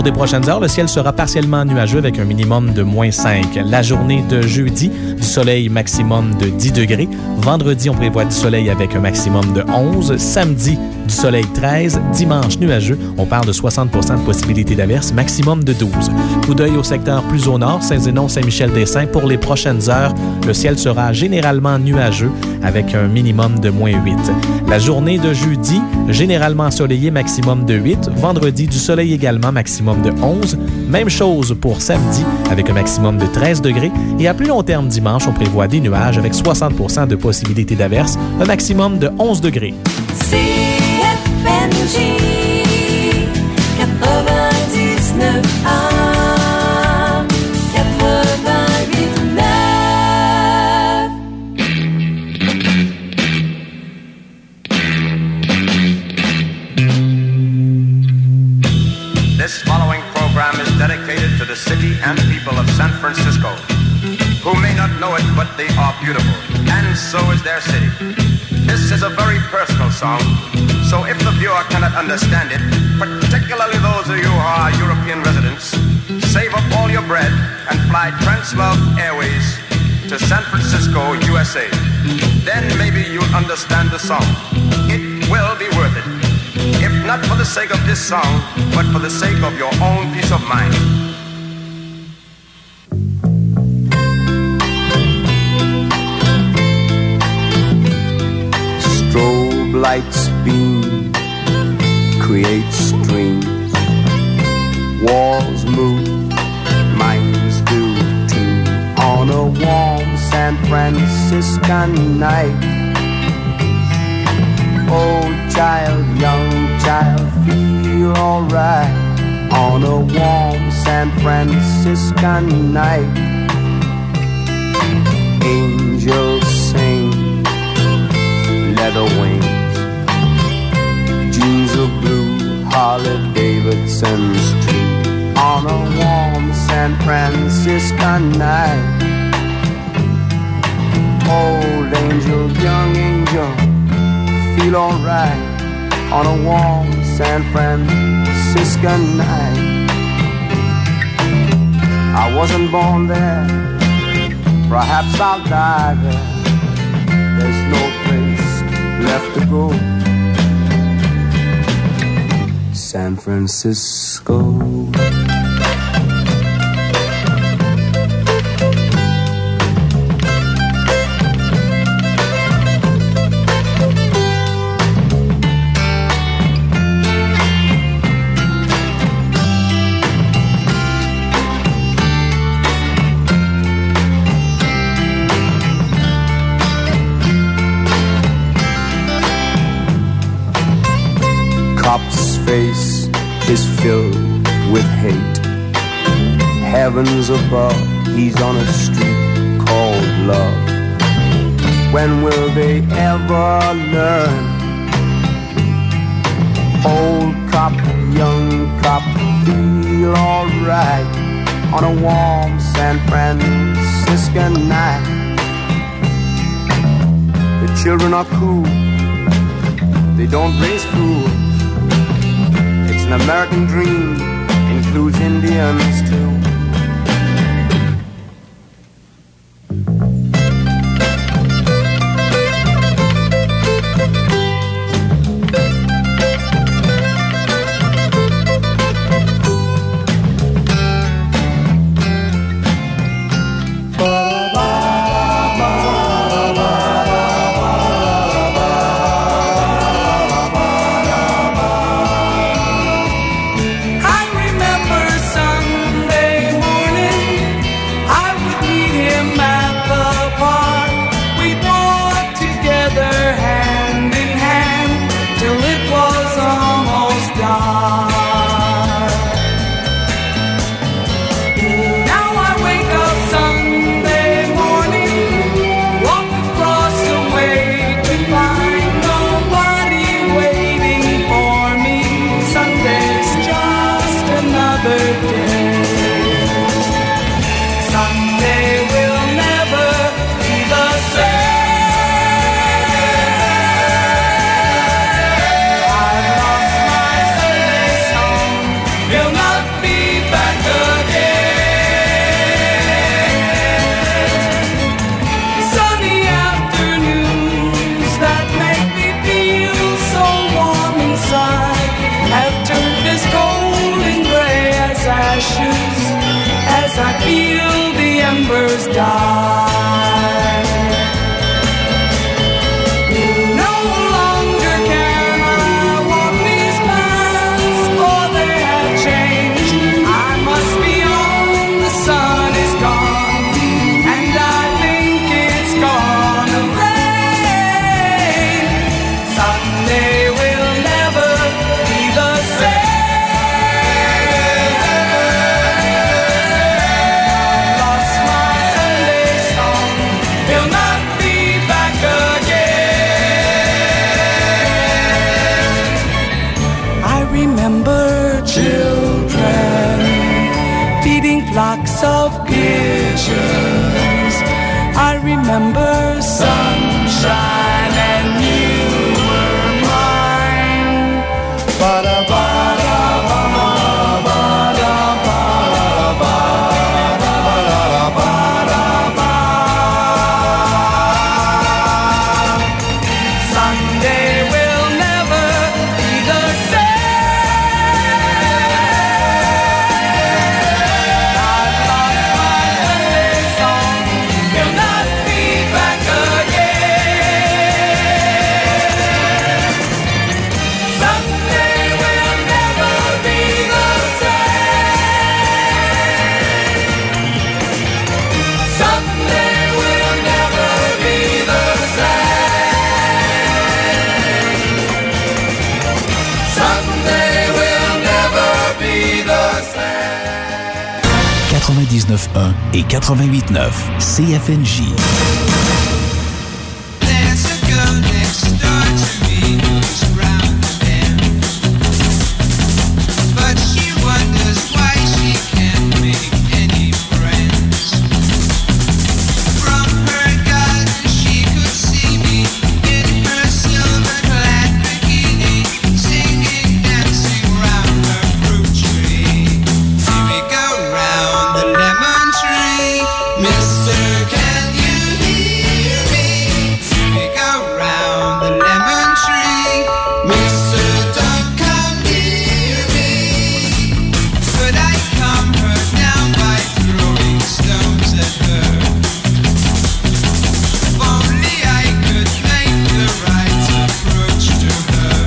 des prochaines heures, le ciel sera partiellement nuageux avec un minimum de moins cinq. La journée de jeudi, du soleil maximum de dix degrés. Vendredi, on prévoit du soleil avec un maximum de onze. Samedi, du soleil treize. Dimanche, nuageux. On parle de soixante pour cent de possibilité d'averse, maximum de douze. Coup d'œil au secteur plus au nord, Saint-Zénon, Saint-Michel-des-Saints. Pour les prochaines heures, le ciel sera généralement nuageux avec un minimum de moins huit. La journée de jeudi, généralement ensoleillée, maximum de huit. Vendredi, du soleil également, maximum de onze. Même chose pour samedi, avec un maximum de treize degrés. Et à plus long terme, dimanche, on prévoit des nuages avec soixante pour cent de possibilité d'averse, un maximum de onze degrés. C F N J quatre-vingt-dix-neuf A quatre-vingt-huit neuf. This following program is dedicated to the city and people of San Francisco, who may not know it, but they are beautiful, and so is their city. This is a very personal song, so if the viewer cannot understand it, particularly those of you who are European residents, save up all your bread and fly Translove Airways to San Francisco, U S A. Then maybe you'll understand the song. It will be worth it. If not for the sake of this song, but for the sake of your own peace of mind. Strobe lights beam, create streams. Walls move, minds do too. On a warm San Franciscan night, old child, young child, feel alright. On a warm San Franciscan night, angels sing, leather wings, jeans of blue, Harley Davidson street. On a warm San Franciscan night, old angel, young angel, feel alright. On a warm San Franciscan night, I wasn't born there, perhaps I'll die there. There's no place left to go. San Francisco. Cop's face is filled with hate. Heavens above, he's on a street called love. When will they ever learn? Old cop, young cop, feel alright. On a warm San Franciscan night, the children are cool, they don't raise fools. An American dream includes Indians too. I remember Sunday others die. No longer can I walk these paths, for they have changed. I must be on, the sun is gone, and I think it's gonna rain. Sunday will never be the same. Remember children feeding flocks of pigeons. I remember sunshine and you were mine. Sunday will never be the same. quatre-vingt-dix-neuf un et quatre-vingt-huit neuf C F N J. There's a girl next door to me who's around the bend, but she wonders why she can't make any friends. From her garden she could see me in her silver-clad bikini, singing, dancing round her fruit tree. Here we go round the lemon tree, Mister Can you hear me? Here we go round the lemon tree, Mister Don't come near me. Could I calm her down by throwing stones at her? If only I could make the right approach to her.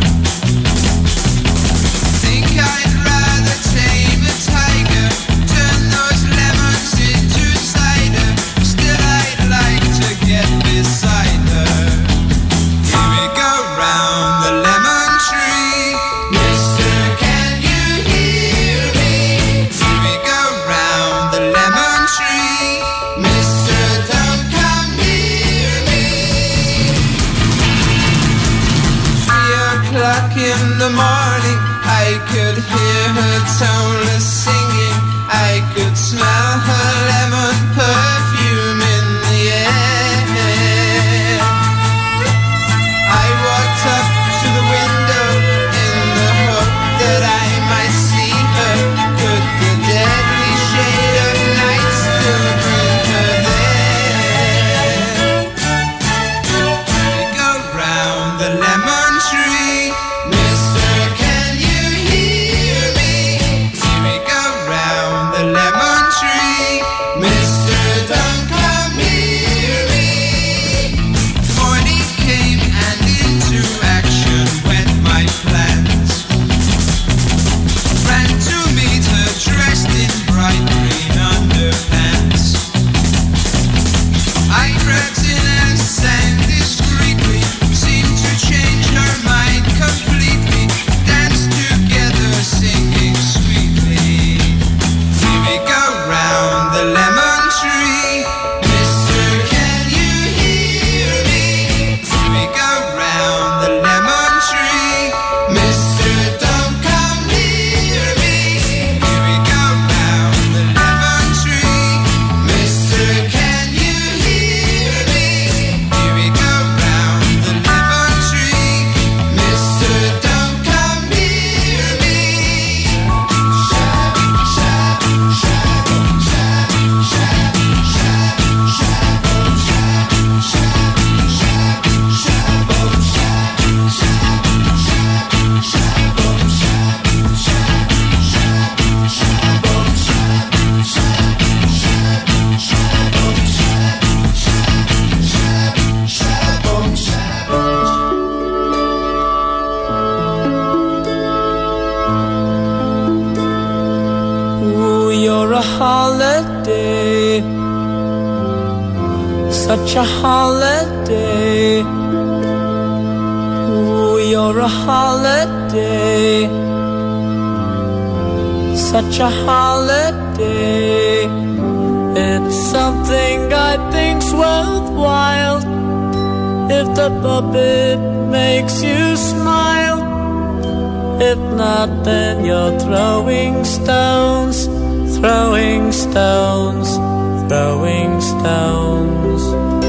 Think I'd rather tame a tiger, turn those lemons into cider. Still I'd like to get beside her. Here we go round the lemon tree, Mister Can you hear me? Here we go round the lemon tree, Mister Don't come near me. Three o'clock in the morning, I could hear her toneless singing. I could smell her lemon perfume in the air. I walked up to the window in the hope that I might see her. Could the deadly shade of night still bring her there? We go round the lemon tree, Mister Can you hear me? such a holiday. Ooh, you're a holiday. Such a holiday. It's something I think's worthwhile. If the puppet makes you smile. If not, then you're throwing stones, throwing stones, throwing stones.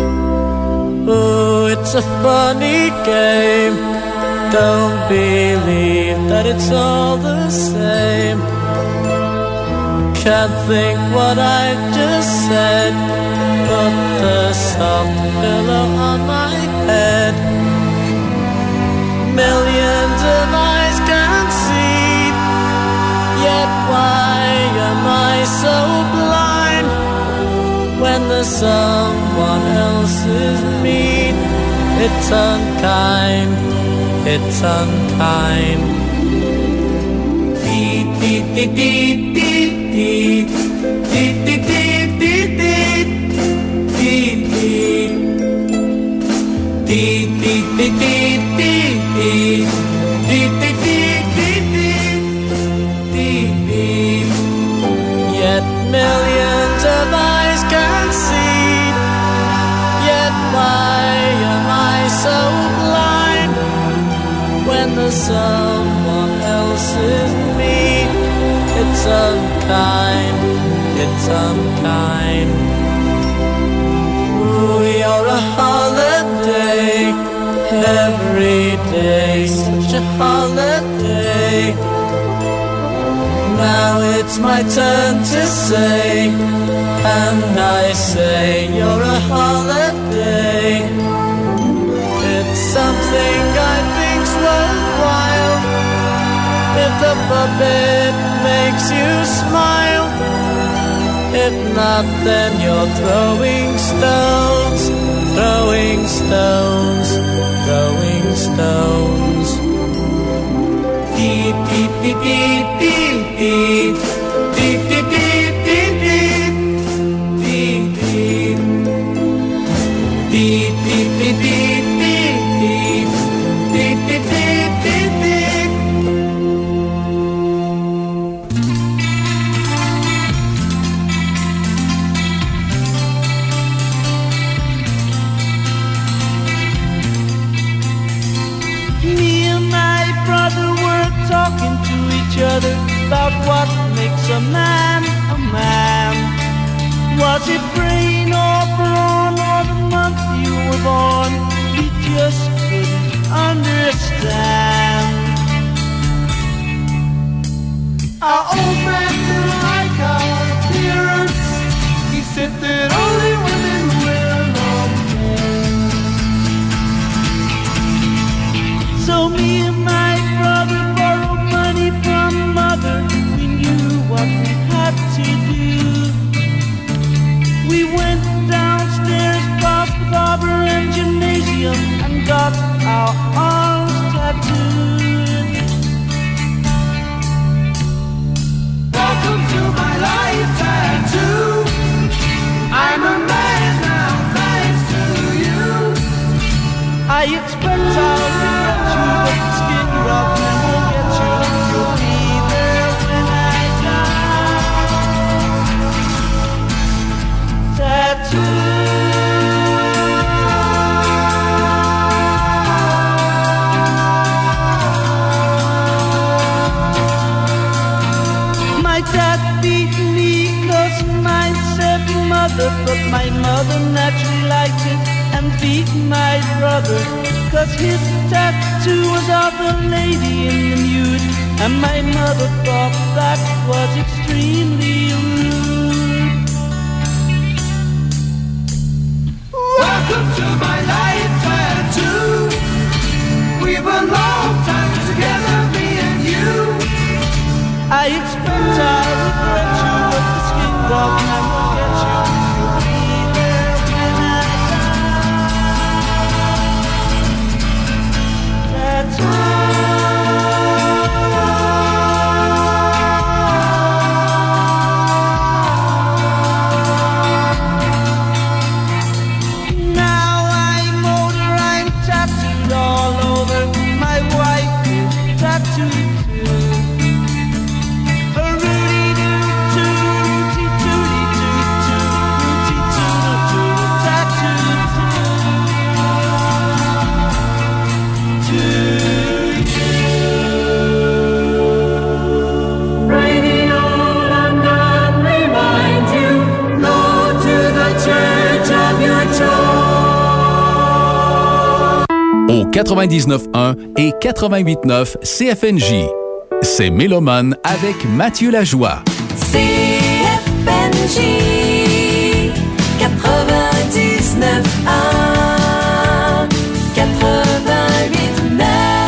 Ooh, it's a funny game. Don't believe that it's all the same. Can't think what I just said. Put the soft pillow on my head. Millions of eyes can see, yet why am I so blind? When there's someone else's mean, it's unkind, it's unkind. Dee dee dee dee dee dee dee dee dee dee dee dee dee dee dee dee dee dee. Yet millions of eyes can see. Yet why am I so blind? When there's someone else's me, it's unkind, it's unkind. Ooh, you're a holiday. Every day, such a holiday. Now it's my turn to say, and I say you're a holiday. It's something I think's worthwhile. If the puppet makes you smile. If not, then you're throwing stones, throwing stones, throwing stones. Dee dee dee dee dee dee dee dee dee dee dee dee dee dee dee dee dee dee dee dee. Talking to each other about what makes a man a man. Was it brain or brawn or the month you were born? He just couldn't understand. Our old man didn't like our appearance. He said that only women wear long hair. So me and my brother from mother, we knew what we had to do. We went downstairs past the barber and gymnasium and got our arms tattooed. Welcome to my life tattoo. I'm a man now thanks to you. I expect I'll regret you, but the skin rough and won't get you. You'll be there when I die. Tattoo. My dad beat me 'cause mine said mother, but my mother naturally liked it and beat my brother. 'Cause his tattoo was of a lady in the nude, and my mother thought that was extremely rude. Welcome to my life tattoo. We've a long time together, me and you. I expect I'll regret you, but the skin dog never get you. You'll be there when I die. Tattoo. au quatre-vingt-dix-neuf un et quatre-vingt-huit neuf C F N J. C'est Mélomane avec Mathieu Lajoie. C F N J quatre-vingt-dix-neuf un quatre-vingt-huit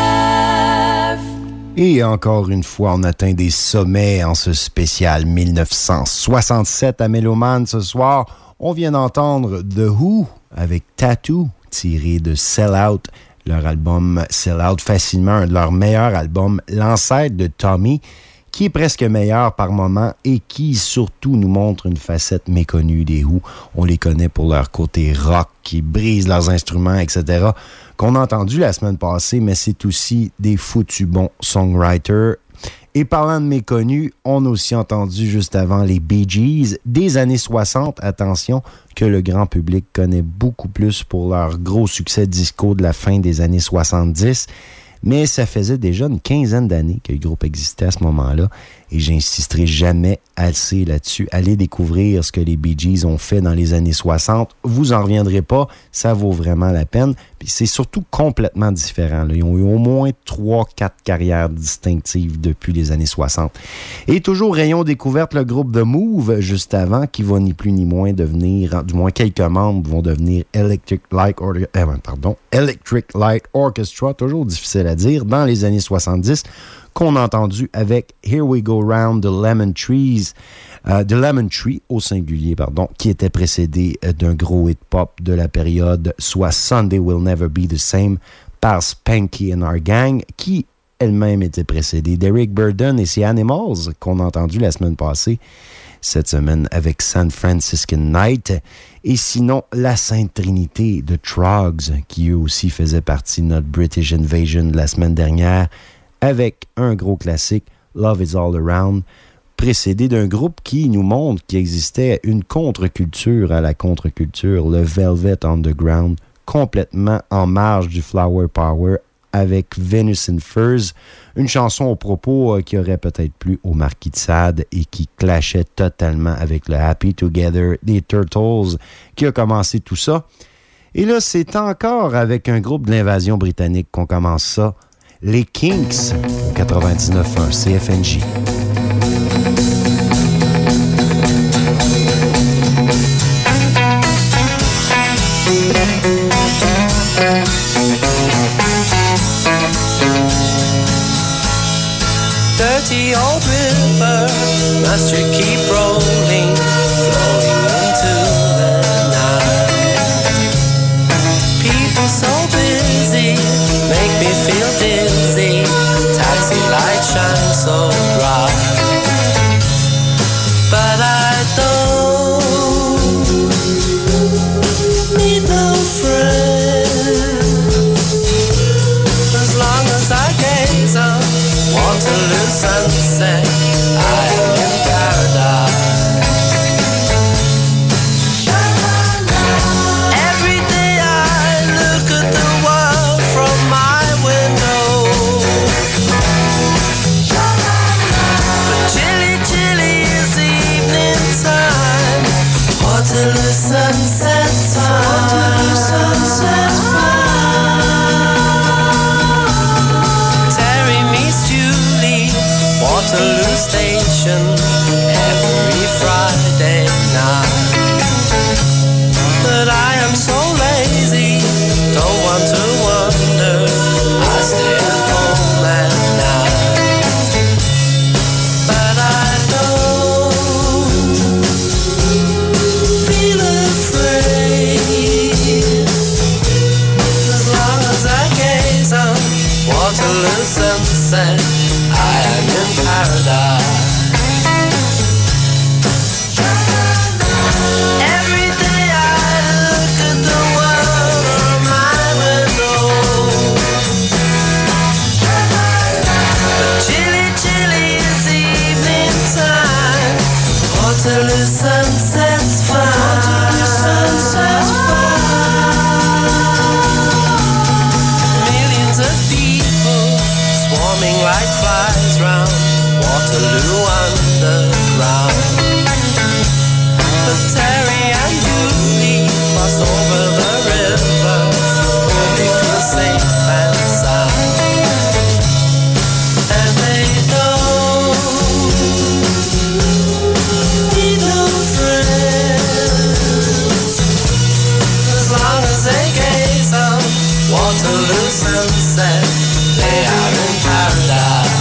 neuf. Et encore une fois, on atteint des sommets en ce spécial mille neuf cent soixante-sept à Mélomane ce soir. On vient d'entendre The Who avec Tattoo, tiré de Sell Out, leur album Sell Out, facilement un de leurs meilleurs albums, l'ancêtre de Tommy, qui est presque meilleur par moment et qui surtout nous montre une facette méconnue des Who. On les connaît pour leur côté rock qui brise leurs instruments, et cetera, qu'on a entendu la semaine passée, mais c'est aussi des foutus bons songwriters. Et parlant de méconnus, on a aussi entendu juste avant les Bee Gees des années soixante, attention, que le grand public connaît beaucoup plus pour leur gros succès disco de la fin des années soixante-dix. Mais ça faisait déjà une quinzaine d'années que le groupe existait à ce moment-là. Et j'insisterai jamais assez là-dessus. Allez découvrir ce que les Bee Gees ont fait dans les années soixante. Vous en reviendrez pas. Ça vaut vraiment la peine. Puis c'est surtout complètement différent, là. Ils ont eu au moins trois, quatre carrières distinctives depuis les années soixante. Et toujours rayon découverte, le groupe The Move, juste avant, qui va ni plus ni moins devenir, du moins quelques membres vont devenir Electric Light, Or- euh, pardon, Electric Light Orchestra, toujours difficile à dire, dans les années soixante-dix, qu'on a entendu avec Here We Go Round the Lemon Trees, euh, The Lemon Tree au singulier, pardon, qui était précédé euh, d'un gros hit pop de la période, soit Sunday Will Never Be the Same par Spanky and Our Gang, qui elle-même était précédée d'Eric Burdon et ses Animals, qu'on a entendu la semaine passée, cette semaine avec San Franciscan Night. Et sinon, la Sainte Trinité de Troggs, qui eux aussi faisaient partie de notre British Invasion de la semaine dernière, avec un gros classique, Love is All Around, précédé d'un groupe qui nous montre qu'il existait une contre-culture à la contre-culture, le Velvet Underground, complètement en marge du Flower Power, avec Venus and Furs, une chanson au propos euh, qui aurait peut-être plu au Marquis de Sade et qui clashait totalement avec le Happy Together des Turtles, qui a commencé tout ça. Et là, c'est encore avec un groupe de l'invasion britannique qu'on commence ça, les Kinks, au quatre-vingt-dix-neuf un C F N J. Dirty old river, must you keep rolling, flowing into the night? People so busy, make me feel dizzy, taxi lights shine so bright. But I don't need no friend, as long as I gaze on Waterloo sunset, I am in paradise. Every day I look at the world from my window, but chilly, chilly is the evening time. Waterloo sunset time. Waterloo sunset time. Waterloo Station every Friday night. But I am so lazy, don't want to wander, I stay at home at night. But I don't feel afraid, as long as I gaze on Waterloo sunset, I am in paradise. Every day I look at the world say gaze on Waterloo sunset, they are in paradise.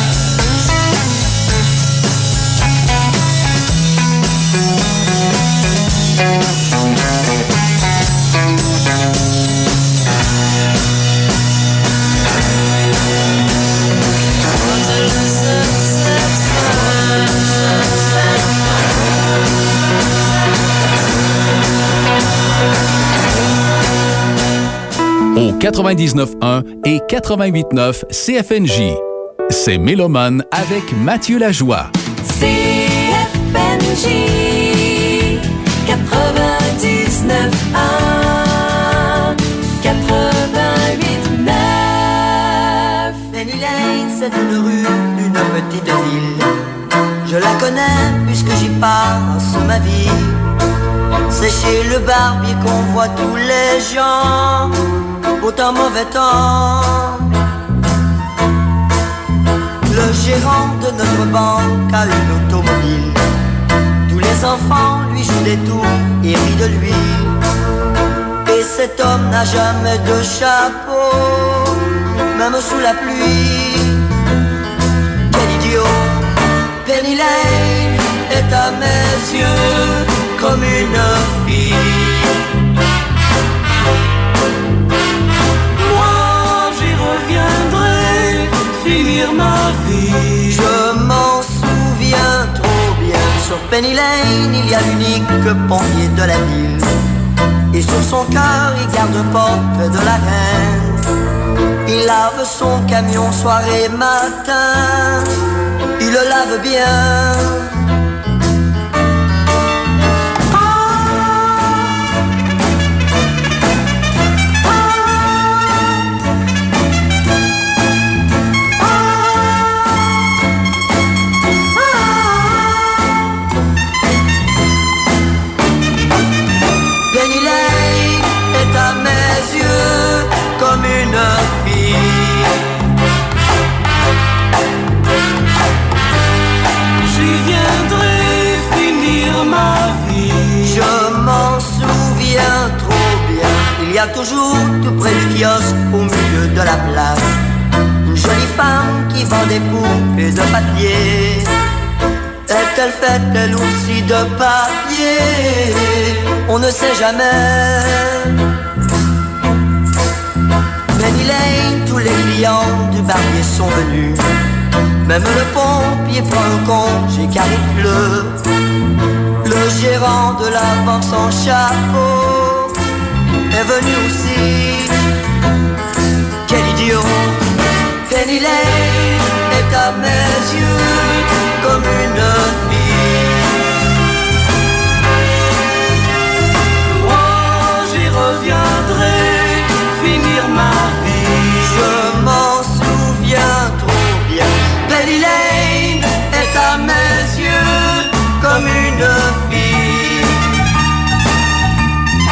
Au quatre-vingt-dix-neuf un et quatre-vingt-huit neuf C F N J. C'est Mélomane avec Mathieu Lajoie. C F N J quatre-vingt-dix-neuf un quatre-vingt-huit neuf. Penny Lane, c'est une rue d'une petite ville. Je la connais puisque j'y passe ma vie. C'est chez le barbier qu'on voit tous les gens, autant mauvais temps. Le gérant de notre banque a une automobile. Tous les enfants lui jouent des tours et rient de lui. Et cet homme n'a jamais de chapeau, même sous la pluie. Quel idiot! Penny Lane est à mes yeux comme une fille. Moi j'y reviendrai finir ma vie. Je m'en souviens trop bien. Sur Penny Lane il y a l'unique pompier de la ville. Et sur son cœur il garde porte de la reine. Il lave son camion soir et matin. Il le lave bien. Comme une fille. J'y viendrai finir ma vie. Je m'en souviens trop bien. Il y a toujours tout près du kiosque, au milieu de la place, une jolie femme qui vend des poupées de papier. Est-elle faite elle aussi de papier? On ne sait jamais. Penny Lane, tous les clients du barbier sont venus. Même le pompier prend un congé car il pleut. Le gérant de la banque sans chapeau est venu aussi. Quel idiot! Penny Lane est à mes yeux comme une fille. Moi j'y reviendrai finir ma vie. Je m'en souviens trop bien. Penny Lane est à mes yeux comme une fille.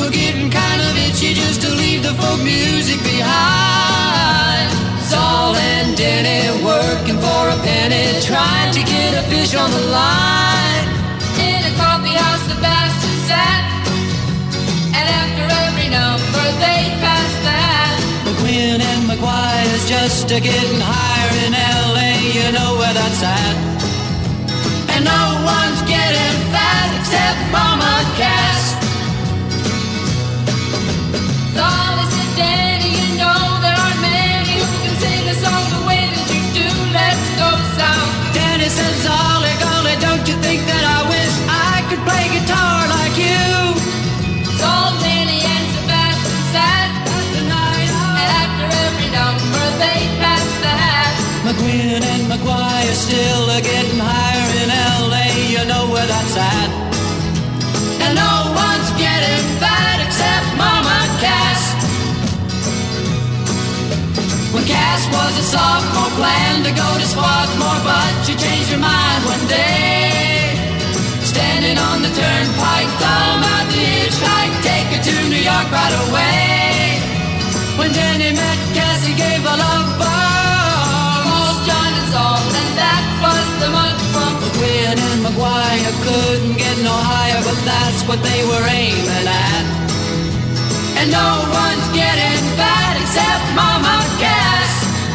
were getting kind of itchy just to leave the folk music behind. Saul and Denny working for a penny, trying to get a fish on the line. In a coffee house, Sebastian sat, and after every number they passed that. McQueen and McGuire's just a getting higher in L A, you know where that's at. And no one's getting fat except Mama Cass. Saul said, Danny, you know there aren't many who can sing a song the way that you do. Let's go south. Danny says, Ollie, golly, don't you think that I wish I could play guitar like you? Saul, Danny, and Sebastian sat at the night out, and after every number they passed the hat. McQueen and McGuire still are getting higher in L A, you know where that's at. And no one's getting fat except Mama Cass. When Cass was a sophomore, planned to go to Swarthmore, but she changed her mind one day. Standing on the turnpike, thumb out the hitchhike, take her to New York right away. When Jenny met Cass, he gave a love bomb. Old John is all, and that was the month from McQueen and McGuire couldn't get no higher, but that's what they were aiming at. And no one's getting fat except Mama Cass.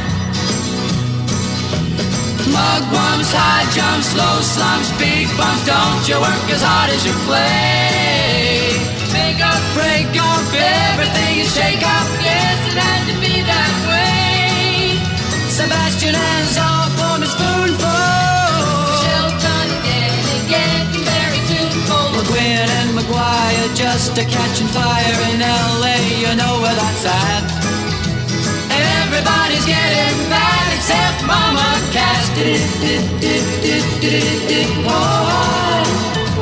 Mugwumps, high jumps, low slumps, big bumps, don't you work as hard as you play. Make up, break up, everything is shake up. Yes, it had to be that way. Sebastian and Saul formed a spoonful. Shelton again, again, very tuneful. McQueen and McGuire just a catching fire in L A, you know where that's at. Everybody's getting fat except Mama Cass. Did did did did did did oh.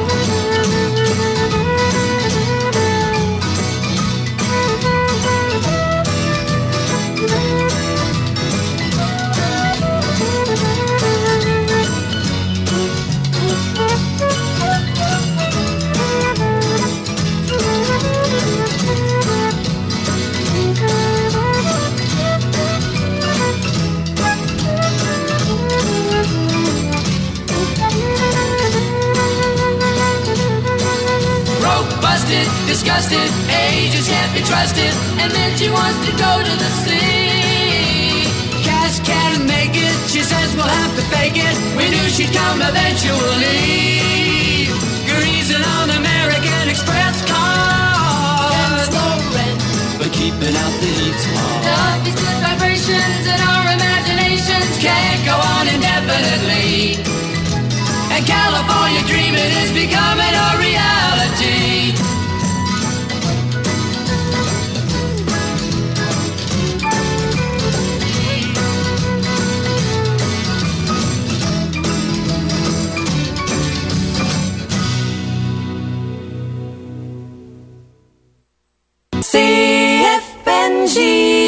Disgusted, ages can't be trusted, and then she wants to go to the sea. Cass can't make it, she says we'll have to fake it. We knew she'd come eventually. Greasing on American Express cars, no rent, but keeping out the heat's hard. Love these good vibrations and our imaginations can't go on indefinitely. And California dreaming is becoming a reality. C F N G.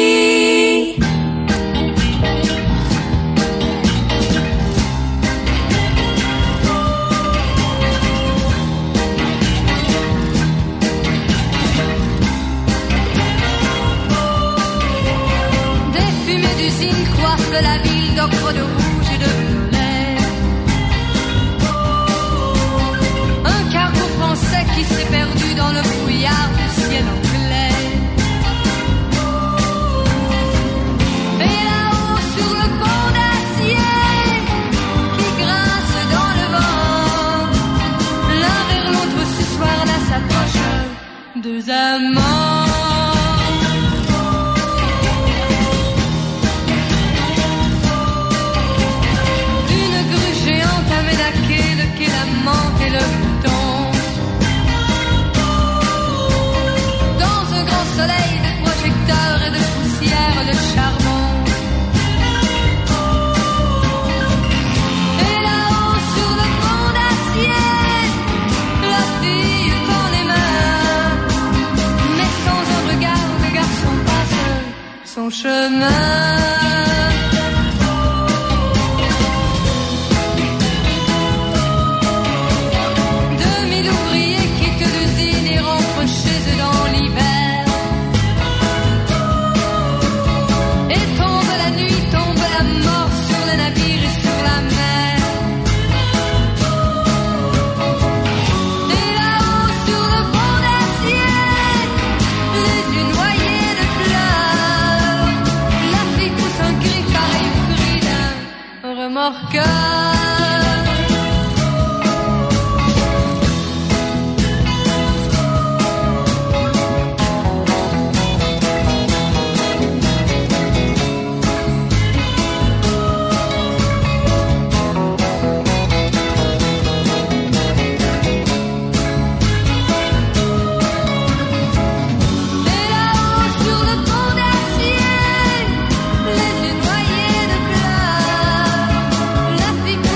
Des fumées d'usines coiffent la ville d'ocre, de rouge et de violet. Un cargo français qui s'est perdu dans le brouillard du ciel anglais. Et là-haut sur le pont d'acier qui grince dans le vent, l'un vers l'autre ce soir-là s'approchent deux amants. Une grue géante à Médaquet, le quai la menthe et le bouton. Dans leur cœur. La fille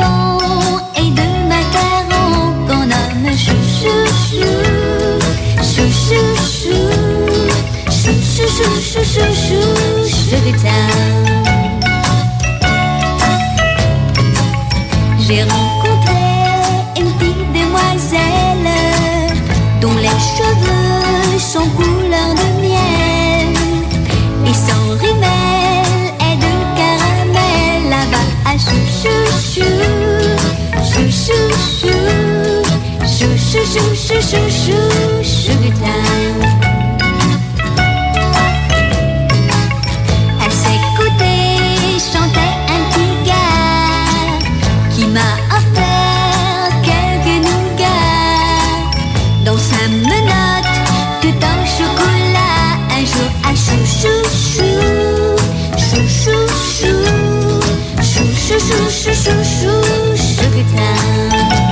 bacon et de macarons qu'on nomme chou-chou-chou. Chou-chou-chou. Chou-chou-chou-chou-chou-chou. Sugartown. J'ai rencontré une petite demoiselle dont les cheveux sont couleur de miel et son rimel est de caramel. Là-bas à chou-chou-chou, chou-chou-chou, chou-chou-chou-chou-chou-chou, Sugartown. À ses côtés chantait un petit gars qui m'a offert quelques nougats dans sa menotte tout en chocolat. Un jour à chou-chou-chou, chou-chou-chou, chou-chou-chou-chou-chou-chou, Sugartown.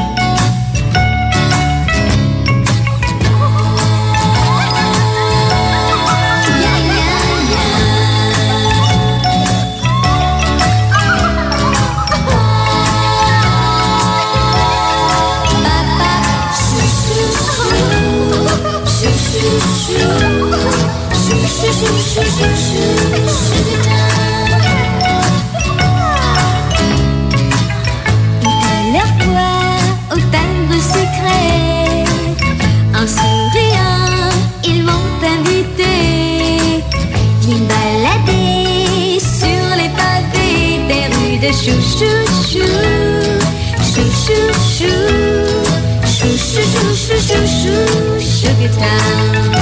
Leur voix au timbre secret, en souriant, ils m'ont invité. Viens balader sur les pavés des rues de chou-chou-chou, chou-chou-chou, chou-chou-chou-chou-chou-chou, Sugartown.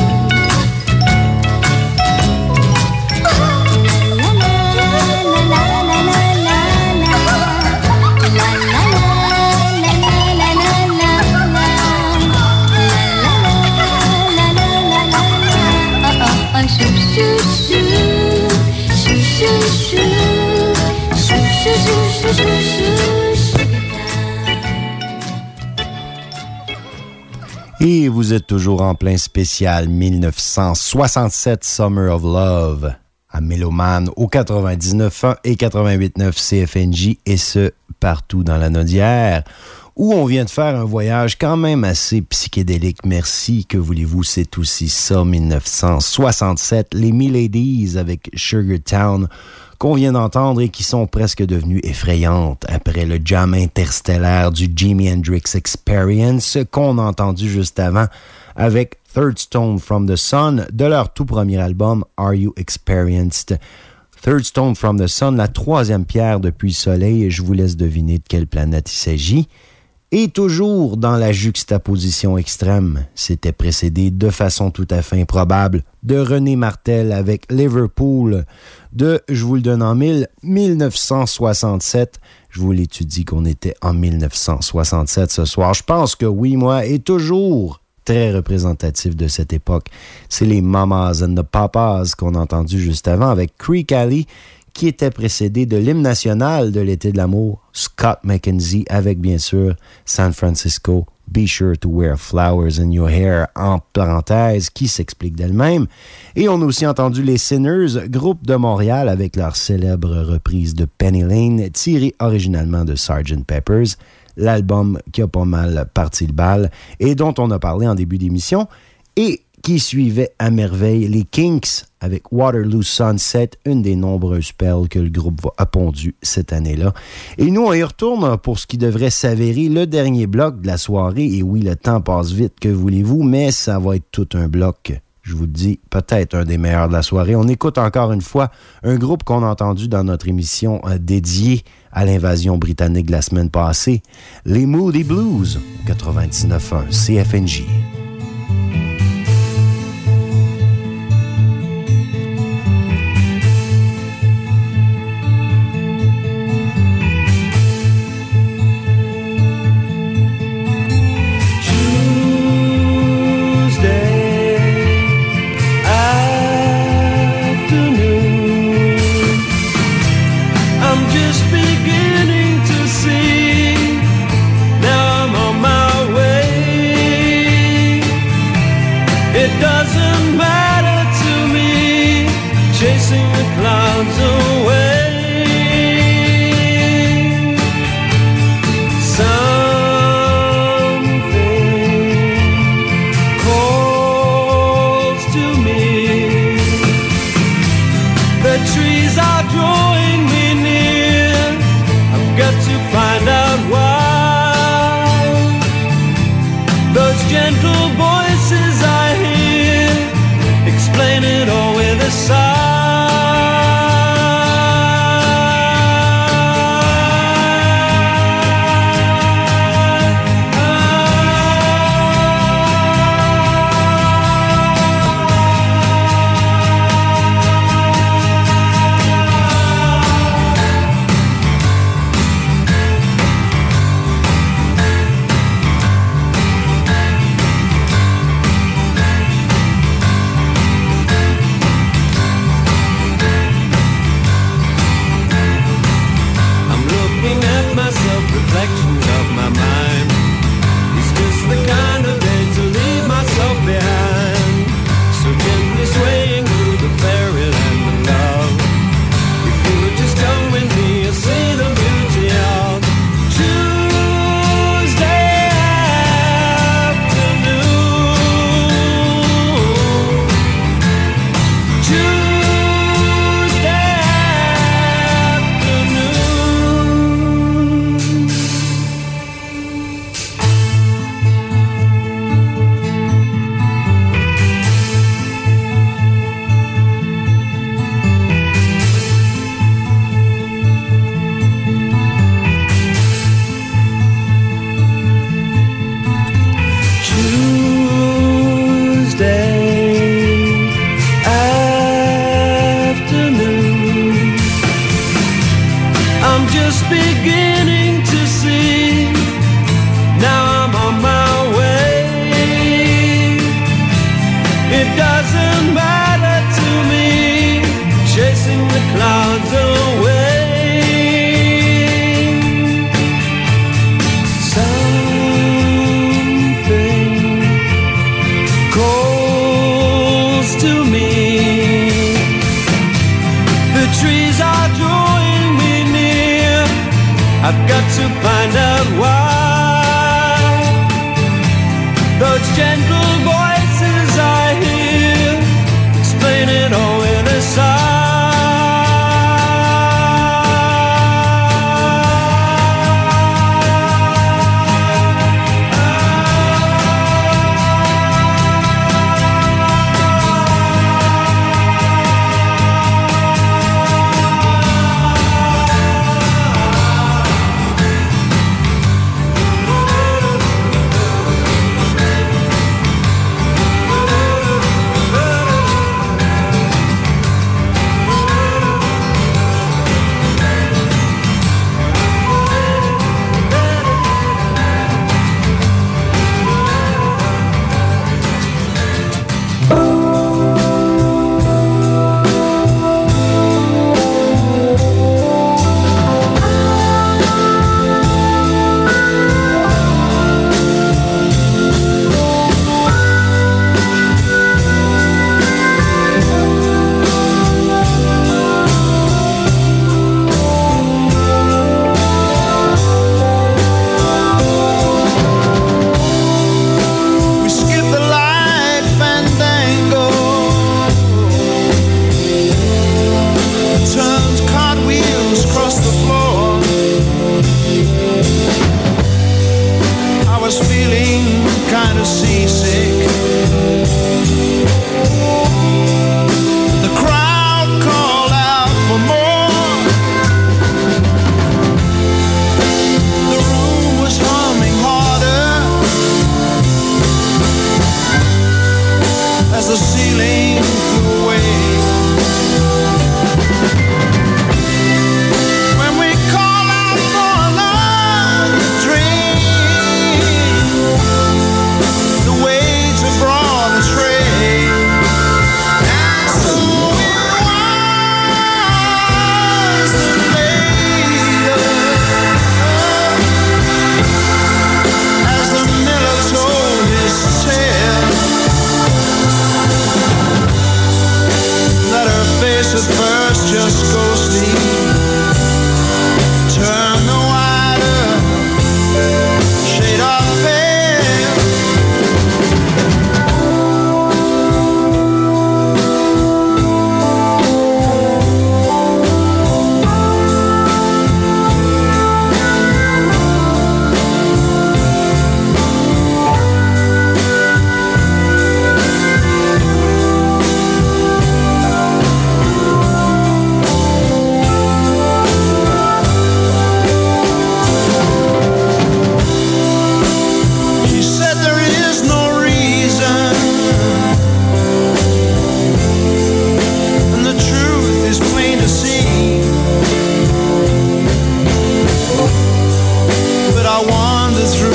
Et vous êtes toujours en plein spécial mille neuf cent soixante-sept Summer of Love à Méloman au quatre-vingt-dix-neuf point un et quatre-vingt-huit point neuf C F N J, et ce, partout dans la Naudière, où on vient de faire un voyage quand même assez psychédélique. Merci, que voulez-vous, c'est aussi ça, mille neuf cent soixante-sept, les Miladies avec Sugartown, qu'on vient d'entendre et qui sont presque devenues effrayantes après le jam interstellaire du Jimi Hendrix Experience qu'on a entendu juste avant avec Third Stone from the Sun de leur tout premier album Are You Experienced? Third Stone from the Sun, la troisième pierre depuis le soleil, et je vous laisse deviner de quelle planète il s'agit. Et toujours dans la juxtaposition extrême, c'était précédé de façon tout à fait improbable de René Martel avec Liverpool de, je vous le donne en mille, mille neuf cent soixante-sept. Je vous l'étudie qu'on était en mille neuf cent soixante-sept ce soir. Je pense que oui, moi, et toujours très représentatif de cette époque. C'est les Mamas and the Papas qu'on a entendu juste avant avec Creek Alley, qui était précédé de l'hymne national de l'été de l'amour, Scott McKenzie, avec bien sûr San Francisco, Be Sure to Wear Flowers in Your Hair, en parenthèse, qui s'explique d'elle-même. Et on a aussi entendu les Sinners, groupe de Montréal, avec leur célèbre reprise de Penny Lane, tirée originalement de sergeant Pepper's, l'album qui a pas mal parti le bal et dont on a parlé en début d'émission, et qui suivait à merveille les Kinks avec Waterloo Sunset, une des nombreuses perles que le groupe a pondues cette année-là. Et nous, on y retourne pour ce qui devrait s'avérer le dernier bloc de la soirée. Et oui, le temps passe vite, que voulez-vous, mais ça va être tout un bloc. Je vous le dis, peut-être un des meilleurs de la soirée. On écoute encore une fois un groupe qu'on a entendu dans notre émission euh, dédiée à l'invasion britannique de la semaine passée, les Moody Blues, quatre-vingt-dix-neuf point un C F N J. Beginning to see, now I'm on my way. find out why those gentle voices I hear explain it all with a sigh. Reflections of my mind. It's just the kind of day to leave myself behind. So gently swaying through the fairyland of love. If you would just come with me, you'll see the beauty of Tuesday afternoon. Tuesday afternoon. I'm just beginning to see. Now I'm on my way. It doesn't matter to me, chasing the clouds away. Something calls to me. The trees are drawing me near. I've got to find out why those gentle voices I hear explain it all in a sigh. The way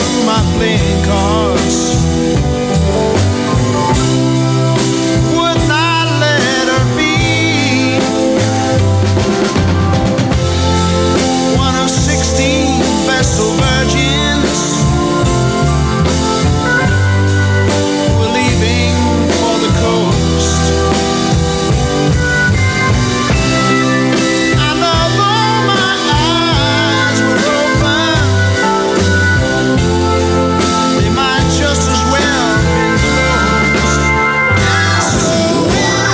my playing cards. Would not let her be one of sixteen Vestal virgins. We're leaving for the coast. And although my eyes were open, they might just as well be closed. So it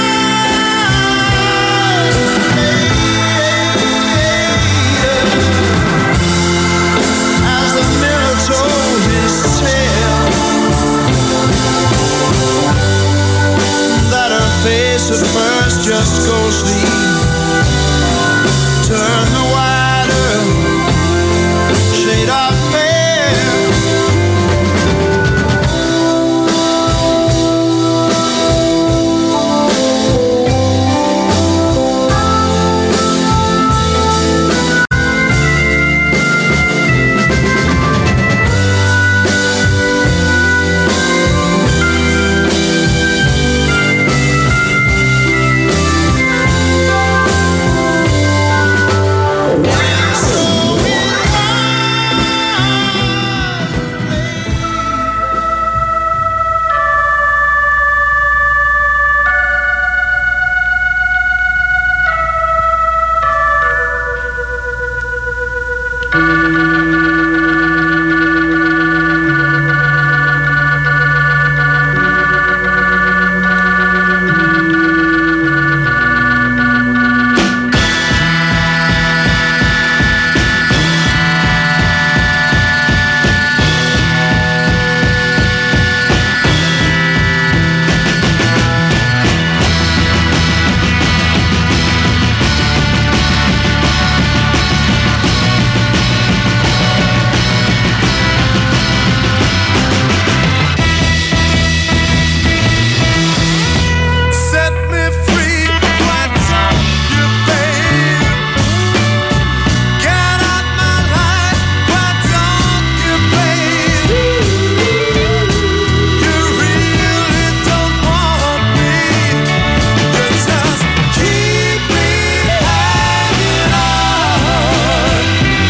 as the mirror told his tale, that her face at first just ghostly turned the wider shade of pale. Set me free, why don't you, babe? Get out my life, why don't you, babe? You really don't want me, you just keep me hanging on.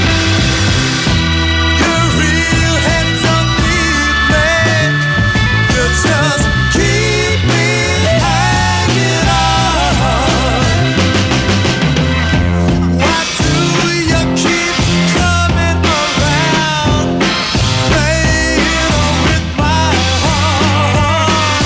Your real head don't need me, you just keep me hanging on. Why do you keep coming around, playing with my heart?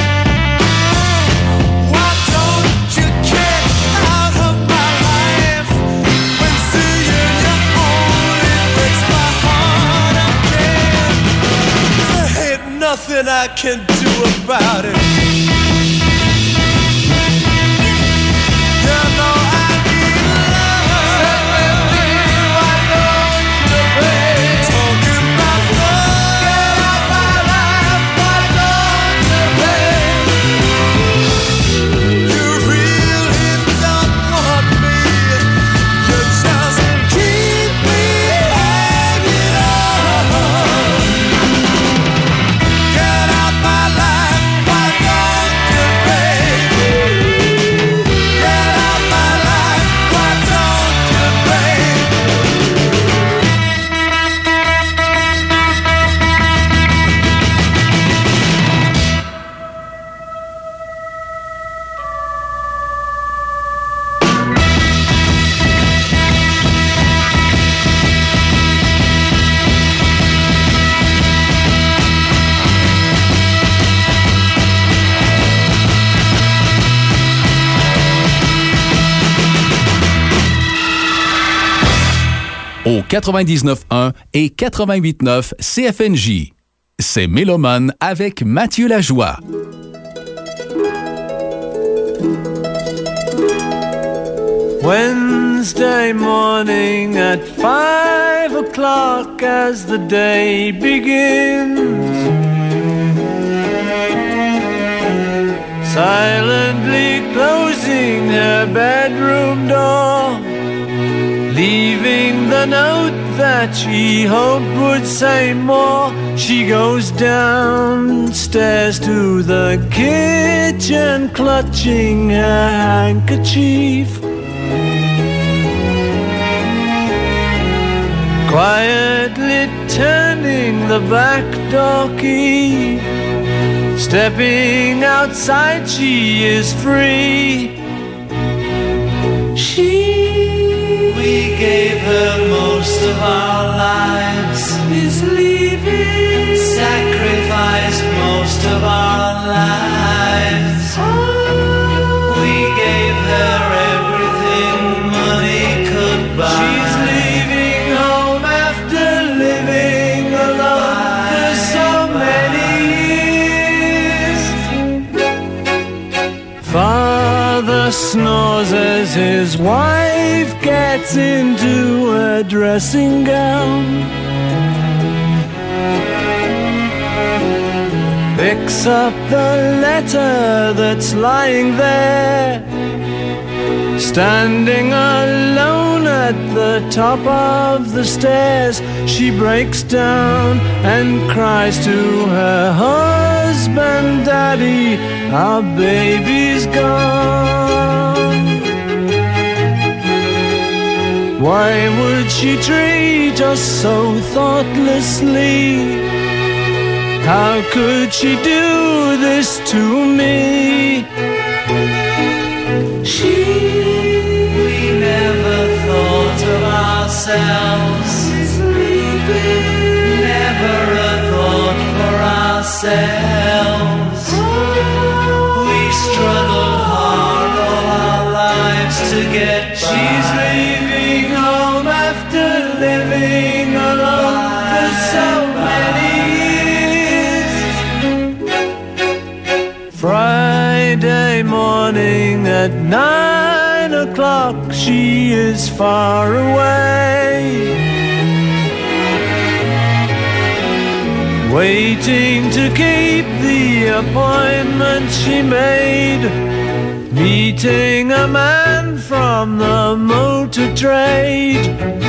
Why don't you get out of my life when seeing you only breaks my heart again? There ain't nothing I can do about it. You know I need love. Why don't you, babe? Talking about love. Get out my life. Why don't you, babe? You really don't want me. You just keep me hanging on. Get out my life. Why don't you, babe? Get out my life. Why don't you, babe? Au quatre-vingt-dix-neuf un et quatre-vingt-huit neuf C F N J. C'est Mélomane avec Mathieu Lajoie. Wednesday morning at five o'clock as the day begins. Silently closing her bedroom door, leaving the note that she hoped would say more. She goes downstairs to the kitchen, clutching her handkerchief. Quietly turning the back door key. Stepping outside, she is free. She, we gave her most of our lives, is leaving. Sacrificed most of our lives. We gave her everything money could buy. She's leaving home after living alone for so many years. Father snores as his wife gets into a dressing gown. Picks up the letter that's lying there. Standing alone at the top of the stairs, she breaks down and cries to her husband, "Daddy, our baby's gone." Why would she treat us so thoughtlessly? How could she do this to me? She, we never thought of ourselves. Never a thought for ourselves. We struggled hard all our lives to get by. She's leaving home after living alone for so many years. Friday morning at nine o'clock, she is far away, waiting to keep the appointment she made, meeting a man from the motor trade.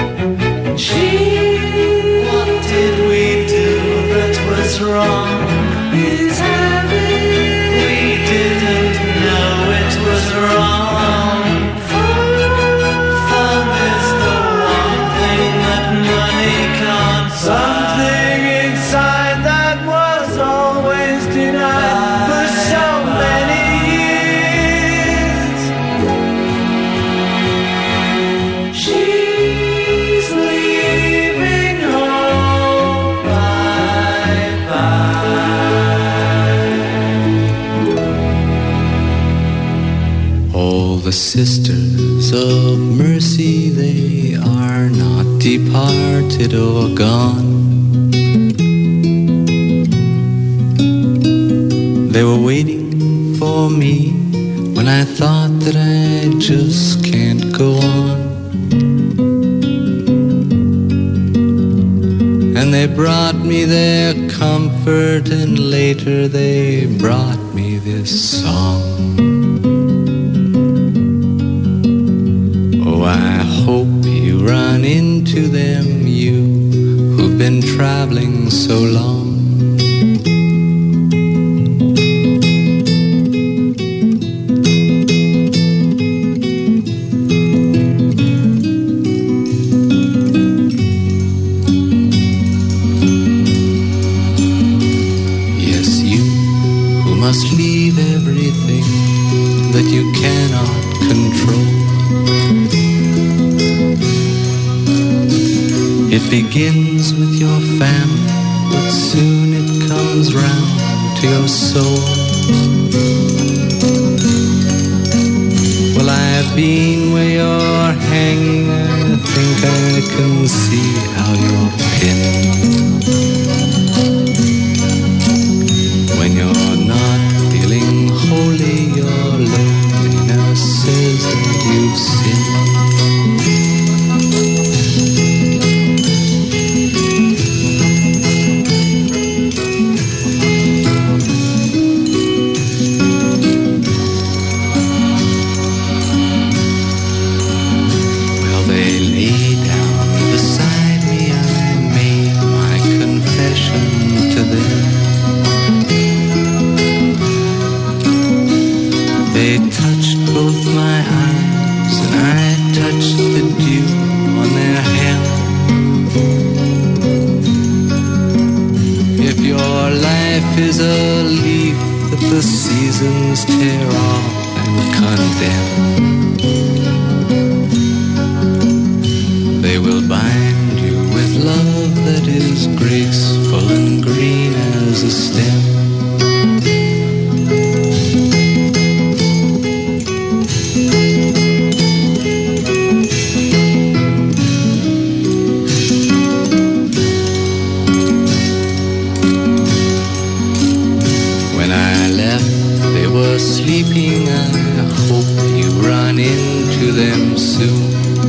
She, what did we do that was wrong? Is having, we didn't know it was wrong. Fun is the one thing that money can't buy. Something inside that was always denied for so many years. She's leaving home, bye-bye. All the sisters of mercy, they are not departed or gone. They were waiting for me when I thought that I just can't go on. And they brought me their comfort, and later they brought me this song. Oh, I hope you run into them, you who've been traveling so long. Must leave everything that you cannot control. It begins with your family, but soon it comes round to your soul. Well, I've been where you're hanging, I think I can see how you're pinned. When you're not feeling holy, your loneliness says that you've sinned. Well, they laid there. They touched both my eyes, and I touched the dew on their hair. If your life is a leaf that the seasons tear off and condemn, they will bind you with love that is graceful and green as a stem. Sleeping, I hope you run into them soon.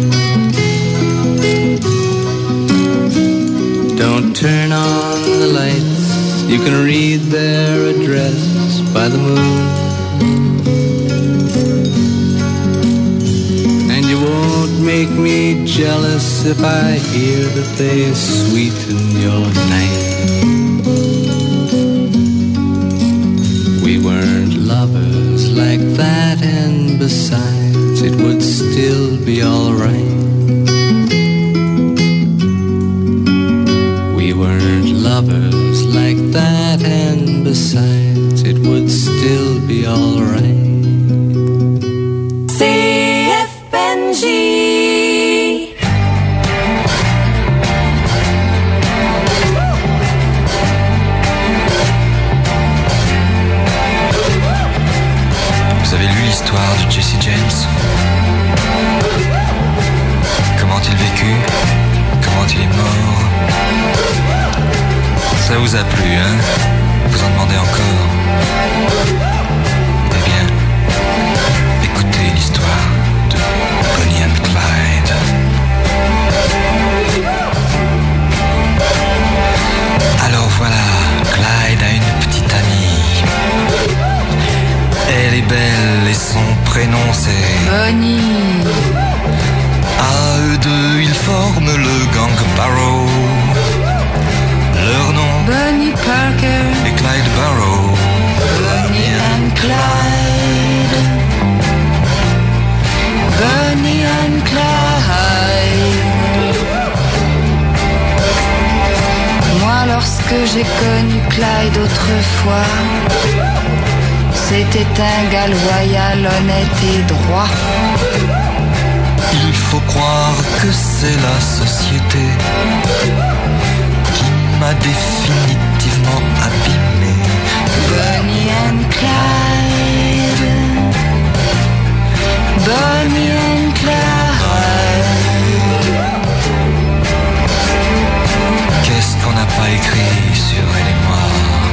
Don't turn on the lights, you can read their address by the moon. And you won't make me jealous if I hear that they sweeten your night. We weren't lovers like that, and besides, it would still be alright. We weren't lovers like that, and besides, it would still be alright. C F N G. Vous avez lu l'histoire de Jesse James? Comment il vécut? Comment il est mort? Ça vous a plu, hein? Vous en demandez encore? Eh bien, écoutez l'histoire de Bonnie and Clyde. Alors voilà, Clyde a une petite amie. Elle est belle et son prénom c'est Bonnie. À eux deux, ils forment le gang Barrow. Leur nom Bonnie Parker et Clyde Barrow. Bonnie and Clyde. Bonnie and Clyde. Moi, lorsque j'ai connu Clyde autrefois, c'était un gars loyal, honnête et droit. Il faut croire que c'est la société qui m'a définitivement abîmé. Bonnie and Clyde. Bonnie and Clyde. Qu'est-ce qu'on n'a pas écrit sur elle et moi?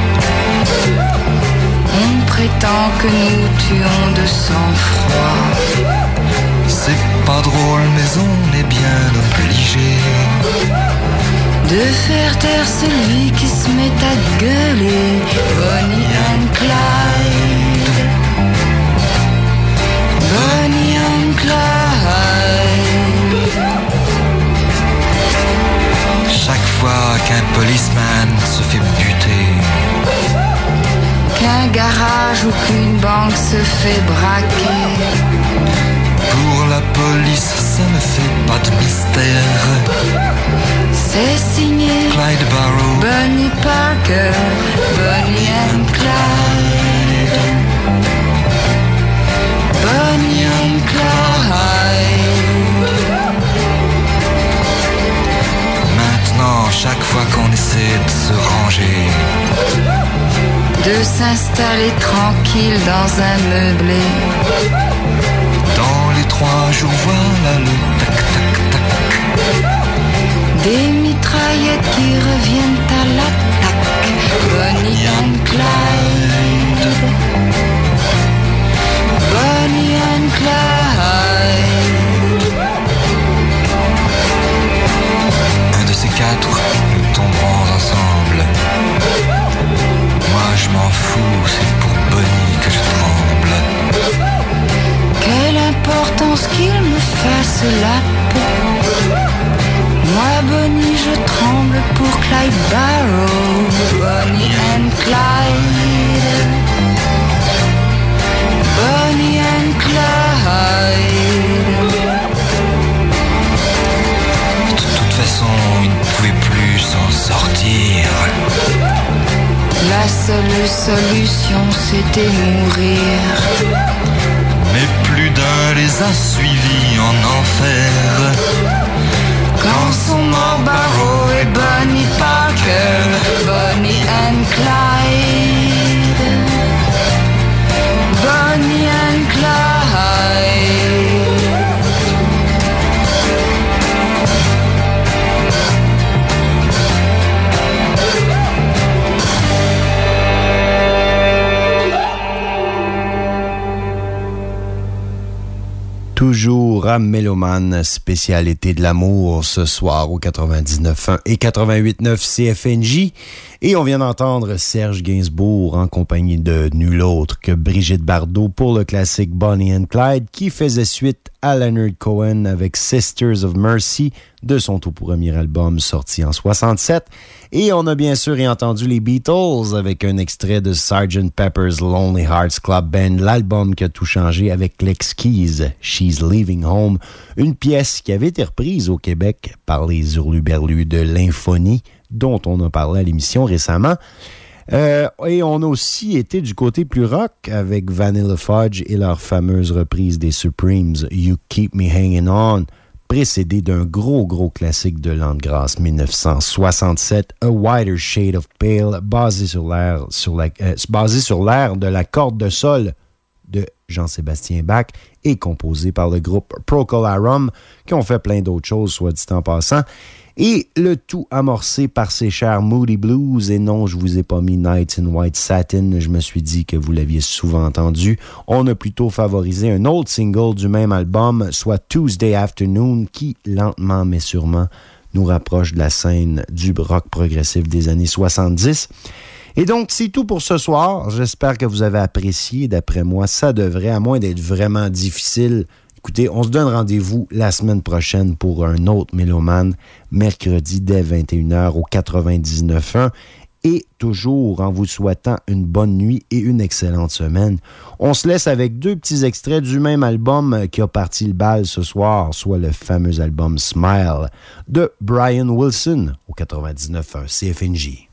On prétend que nous tuons de sang-froid. C'est pas drôle, mais on est bien obligé de faire taire celui qui se met à gueuler. Bonnie and Clyde. Bonnie and Clyde. Chaque fois qu'un policeman se fait buter, qu'un garage ou qu'une banque se fait braquer, pour la police ça ne fait pas de mystère. C'est signé Clyde Barrow, Bonnie Parker, Bonnie and Clyde. Bonnie and Clyde. Maintenant, chaque fois qu'on essaie de se ranger, de s'installer tranquille dans un meublé, dans les trois jours, voilà le tac-tac-tac. Des mitraillettes qui reviennent à l'attaque. Bonnie and Clyde. Bonnie and Clyde. Un de ces quatre, nous tomberons ensemble. Moi je m'en fous, c'est pour Bonnie que je tremble. Quelle importance qu'il me fasse la peau. Moi, Bonnie, je tremble pour Clyde Barrow. Bonnie La seule solution c'était mourir. Mais plus d'un les a suivis en enfer. Quand sont morts Barrow et Bonnie Parker, Bonnie and Clyde, Bonnie and Clyde. Toujours à Mélomane, spécialité de l'amour ce soir au quatre-vingt-dix-neuf point un et quatre-vingt-huit point neuf C F N J. Et on vient d'entendre Serge Gainsbourg en compagnie de nul autre que Brigitte Bardot pour le classique Bonnie and Clyde qui faisait suite à Leonard Cohen avec Sisters of Mercy de son tout premier album sorti en soixante-sept. Et on a bien sûr entendu les Beatles avec un extrait de sergeant Pepper's Lonely Hearts Club Band, l'album qui a tout changé avec l'exquise She's Leaving Home, une pièce qui avait été reprise au Québec par les hurluberlus de l'Infonie, dont on a parlé à l'émission récemment. Euh, et on a aussi été du côté plus rock avec Vanilla Fudge et leur fameuse reprise des Supremes, You Keep Me Hanging On, précédé d'un gros, gros classique de l'an de grâce dix-neuf cent soixante-sept, A Wider Shade of Pale, basé sur l'air, sur la, euh, basé sur l'air de la corde de sol de Jean-Sébastien Bach et composé par le groupe Procol Harum, qui ont fait plein d'autres choses, soit dit en passant. Et le tout amorcé par ces chers Moody Blues. Et non, je vous ai pas mis Nights in White Satin. Je me suis dit que vous l'aviez souvent entendu. On a plutôt favorisé un autre single du même album, soit Tuesday Afternoon, qui, lentement mais sûrement, nous rapproche de la scène du rock progressif des années soixante-dix. Et donc, c'est tout pour ce soir. J'espère que vous avez apprécié. D'après moi, ça devrait, à moins d'être vraiment difficile. Écoutez, on se donne rendez-vous la semaine prochaine pour un autre Mélomane, mercredi dès vingt et une heures au quatre-vingt-dix-neuf point un. Et toujours en vous souhaitant une bonne nuit et une excellente semaine. On se laisse avec deux petits extraits du même album qui a parti le bal ce soir, soit le fameux album Smile de Brian Wilson au quatre-vingt-dix-neuf point un C F N J.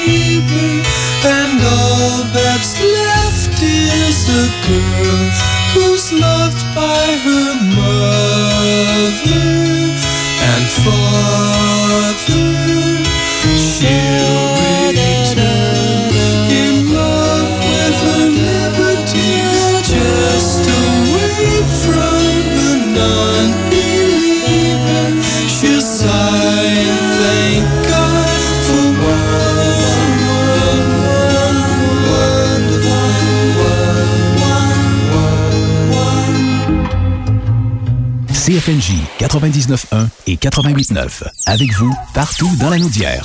And all that's left is a girl who's loved by her mother and father. She'll return in love with her liberty, just away from the non-believer. She'll sigh and thank God for one, one, one, one, one, one, one. C F N J quatre-vingt-dix-neuf un et quatre-vingt-huit neuf. Avec vous, partout dans la Naudière.